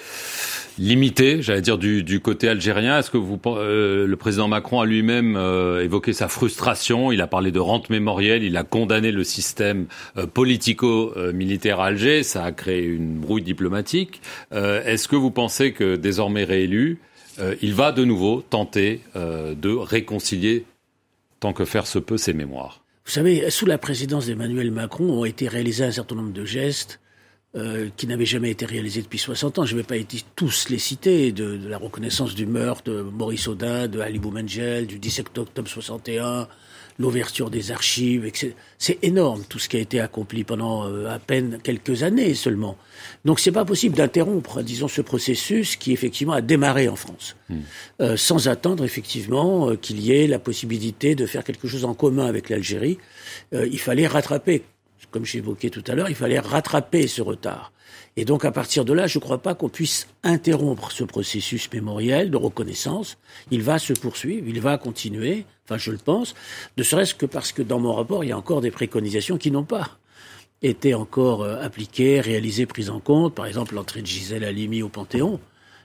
limitée, j'allais dire, du, du côté algérien. Est-ce que vous, euh, le président Macron a lui-même euh, évoqué sa frustration? Il a parlé de rente mémorielle, il a condamné le système euh, politico-militaire à Alger. Ça a créé une brouille diplomatique. Euh, est-ce que vous pensez que désormais réélu, euh, il va de nouveau tenter euh, de réconcilier, tant que faire se peut, ses mémoires? Vous savez, sous la présidence d'Emmanuel Macron ont été réalisés un certain nombre de gestes euh, qui n'avaient jamais été réalisés depuis soixante ans. Je ne vais pas tous les citer, de, de la reconnaissance du meurtre de Maurice Audin, de Ali Boumengel, du dix-sept octobre soixante et un, l'ouverture des archives, et cetera. C'est énorme tout ce qui a été accompli pendant euh, à peine quelques années seulement. Donc c'est pas possible d'interrompre, disons, ce processus qui effectivement a démarré en France, mmh. euh, sans attendre effectivement euh, qu'il y ait la possibilité de faire quelque chose en commun avec l'Algérie. Euh, il fallait rattraper, comme j'évoquais tout à l'heure, il fallait rattraper ce retard. Et donc à partir de là, je ne crois pas qu'on puisse interrompre ce processus mémoriel de reconnaissance. Il va se poursuivre, il va continuer, enfin je le pense, ne serait-ce que parce que dans mon rapport, il y a encore des préconisations qui n'ont pas été encore euh, appliquées, réalisées, prises en compte. Par exemple, l'entrée de Gisèle Halimi au Panthéon,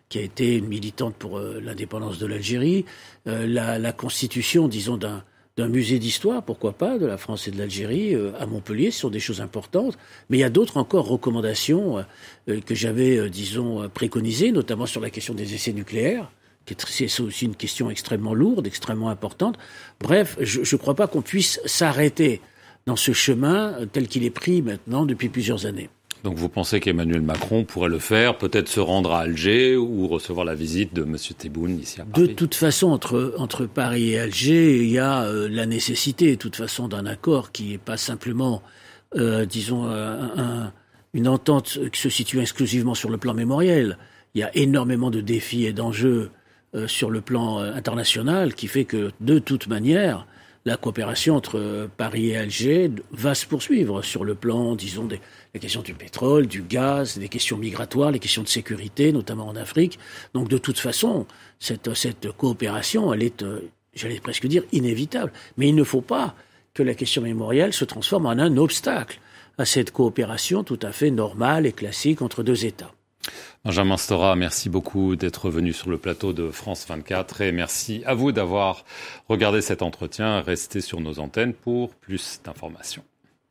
qui a été une militante pour euh, l'indépendance de l'Algérie, euh, la, la constitution, disons, d'un, d'un musée d'histoire, pourquoi pas, de la France et de l'Algérie euh, à Montpellier, ce sont des choses importantes. Mais il y a d'autres encore recommandations euh, que j'avais, euh, disons, préconisées, notamment sur la question des essais nucléaires, qui est, c'est aussi une question extrêmement lourde, extrêmement importante. Bref, je ne crois pas qu'on puisse s'arrêter dans ce chemin tel qu'il est pris maintenant depuis plusieurs années. Donc vous pensez qu'Emmanuel Macron pourrait le faire, peut-être se rendre à Alger ou recevoir la visite de M. Tebboune ici à Paris? De toute façon, entre, entre Paris et Alger, il y a euh, la nécessité, de toute façon, d'un accord qui n'est pas simplement, euh, disons, un, un, une entente qui se situe exclusivement sur le plan mémoriel. Il y a énormément de défis et d'enjeux euh, sur le plan euh, international qui fait que, de toute manière, la coopération entre Paris et Alger va se poursuivre sur le plan, disons, des les questions du pétrole, du gaz, des questions migratoires, les questions de sécurité, notamment en Afrique. Donc, de toute façon, cette, cette coopération, elle est, euh, j'allais presque dire, inévitable. Mais il ne faut pas que la question mémorielle se transforme en un obstacle à cette coopération tout à fait normale et classique entre deux États. Benjamin Stora, merci beaucoup d'être venu sur le plateau de France vingt-quatre et merci à vous d'avoir regardé cet entretien. Restez sur nos antennes pour plus d'informations.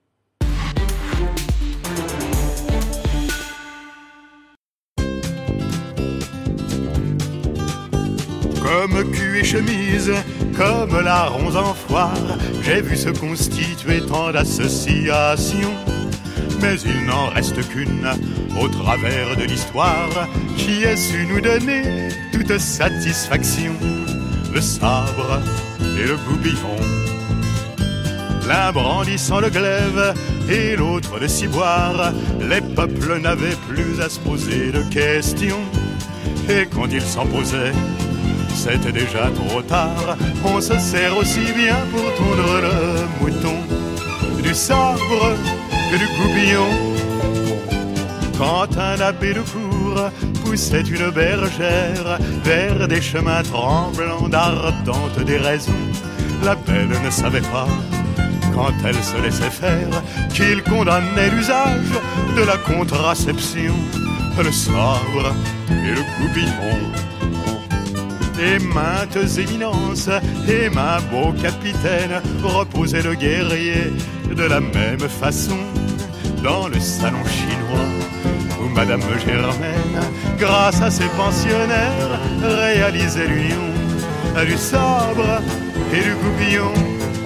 Comme cul et chemise, comme larrons en foire, j'ai vu se constituer tant d'associations. Mais il n'en reste qu'une, au travers de l'histoire, qui a su nous donner toute satisfaction. Le sabre et le goupillon, l'un brandissant le glaive et l'autre le ciboire, les peuples n'avaient plus à se poser de questions. Et quand ils s'en posaient, c'était déjà trop tard. On se sert aussi bien pour tondre le mouton du sabre que du goupillon. Quand un abbé de cour poussait une bergère vers des chemins tremblants d'ardentes déraisons, la belle ne savait pas, quand elle se laissait faire, qu'il condamnait l'usage de la contraception. Le sabre et le goupillon. Et maintes éminences et mains beaux capitaines reposaient le guerrier de la même façon dans le salon chinois où Madame Germaine, grâce à ses pensionnaires, réalisait l'union du sabre et du goupillon.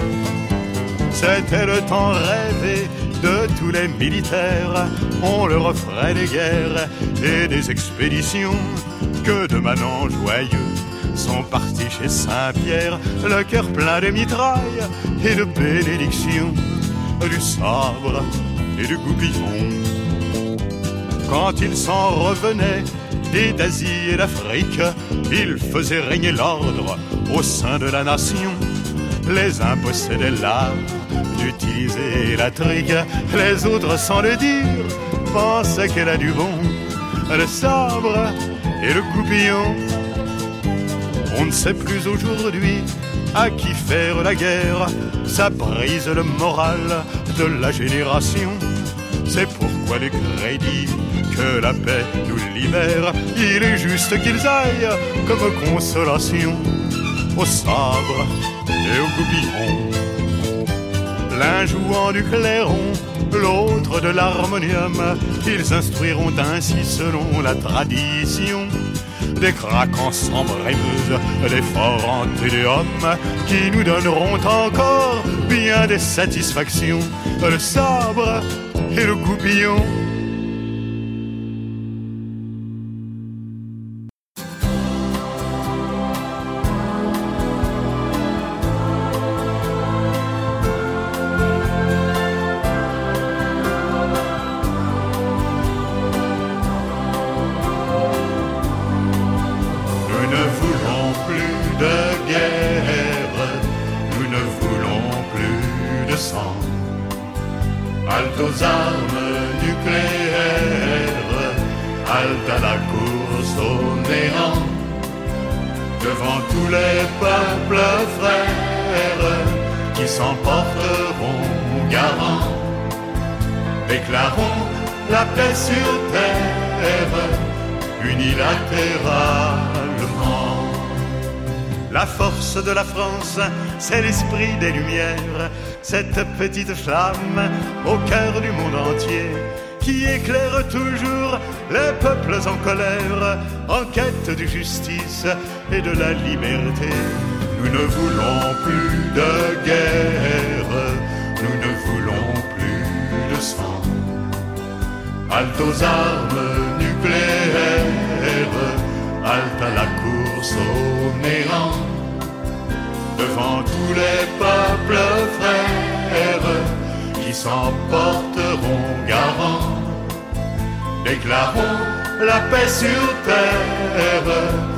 C'était le temps rêvé de tous les militaires, on leur offrait des guerres et des expéditions. Que de manants joyeux sont partis chez Saint-Pierre, le cœur plein de mitrailles et de bénédictions, du sabre et du goupillon. Quand ils s'en revenaient et d'Asie et d'Afrique, ils faisaient régner l'ordre au sein de la nation. Les uns possédaient l'art d'utiliser la trique, les autres, sans le dire, pensaient qu'elle a du bon. Le sabre et le goupillon. On ne sait plus aujourd'hui à qui faire la guerre, ça brise le moral de la génération. C'est pourquoi les crédits que la paix nous libère, il est juste qu'ils aillent comme consolation au sabre et au goupillon. L'un jouant du clairon, l'autre de l'harmonium, ils instruiront ainsi selon la tradition des craquants sans brémeuse, des forts antédéums qui nous donneront encore bien des satisfactions. Le sabre et le goupillon. unilatéralement. La force de la France, c'est l'esprit des Lumières, cette petite flamme au cœur du monde entier, qui éclaire toujours les peuples en colère, en quête de justice et de la liberté. Nous ne voulons plus de guerre, nous ne voulons plus de sang. Halte aux armes nucléaires, halte à la course au néant. Devant tous les peuples frères qui s'en porteront garants, déclarons la paix sur terre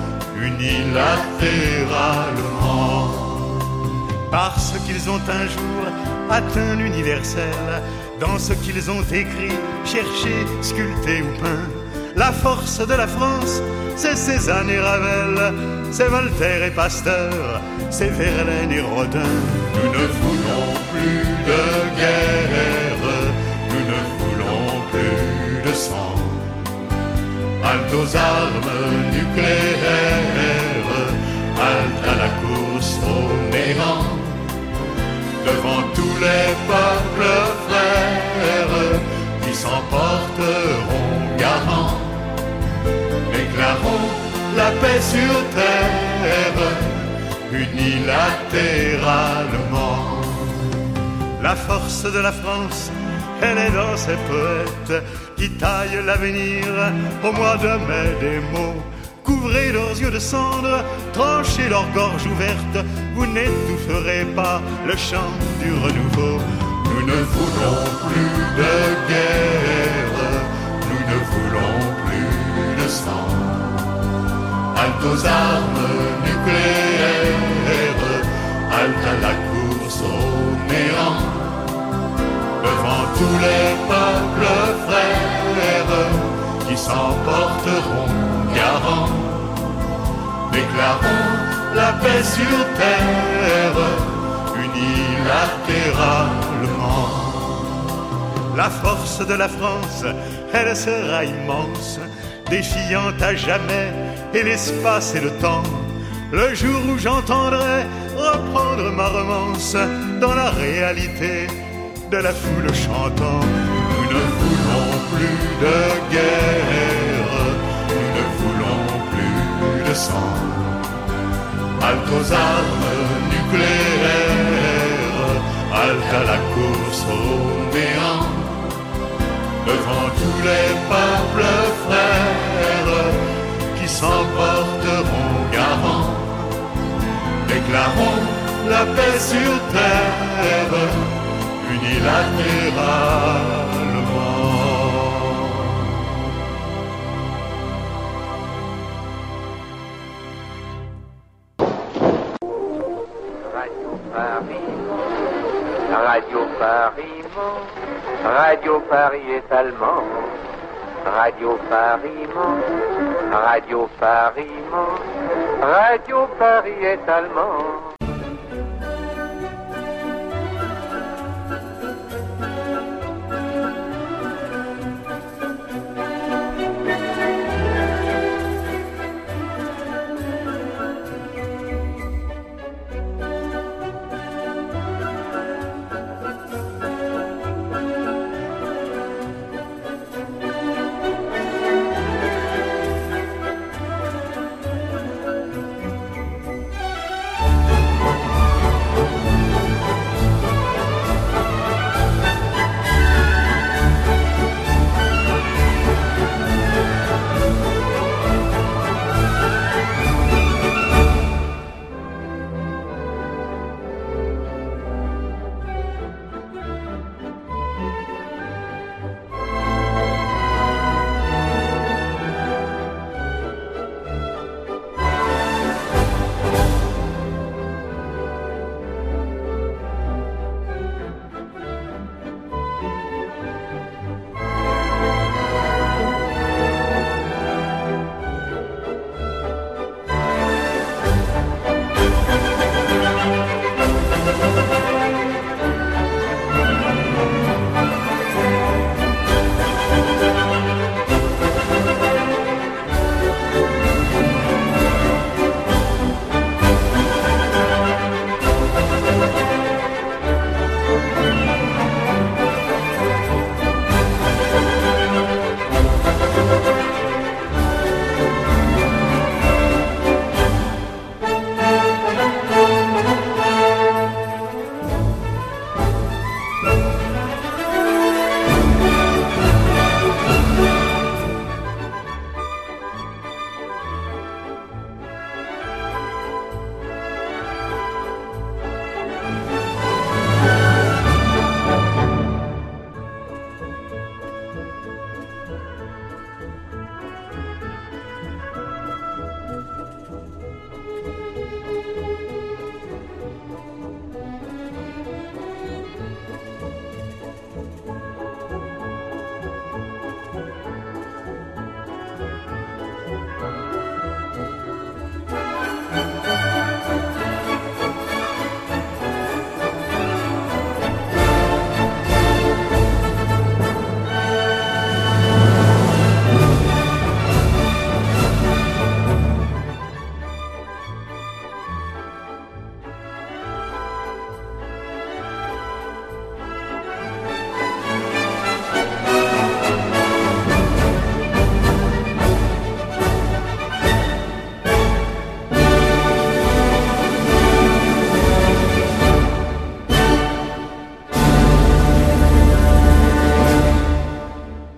unilatéralement. Parce qu'ils ont un jour atteint l'universel, dans ce qu'ils ont écrit, cherché, sculpté ou peint. La force de la France, c'est Cézanne et Ravel, c'est Voltaire et Pasteur, c'est Verlaine et Rodin. Nous ne voulons plus de guerre, nous ne voulons plus de sang. Halte aux armes nucléaires, halte à la course au néant. Devant tous les peuples frères qui s'en porteront garants, déclarons la paix sur terre unilatéralement. La force de la France, elle est dans ces poètes qui taillent l'avenir au mois de mai des mots. Couvrez leurs yeux de cendre, tranchez leur gorge ouverte, vous n'étoufferez pas le chant du renouveau. Nous ne voulons plus de guerre, nous ne voulons plus de sang. Halte aux armes nucléaires, halte à la course au néant. Devant tous les peuples frères qui s'en porteront garants, déclarons la paix sur terre unilatéralement. La force de la France, elle sera immense, défiant à jamais et l'espace et le temps. Le jour où j'entendrai reprendre ma romance dans la réalité de la foule chantant. Nous ne voulons plus de guerre, nous ne voulons plus de sang. Halte aux armes nucléaires, halte à la course au néant. Devant tous les peuples frères qui s'en porteront garants, déclarons la paix sur terre unilatéralement. Radio Paris, Radio Paris, Radio Paris est allemand. Radio Paris, Radio Paris, Radio Paris est allemand.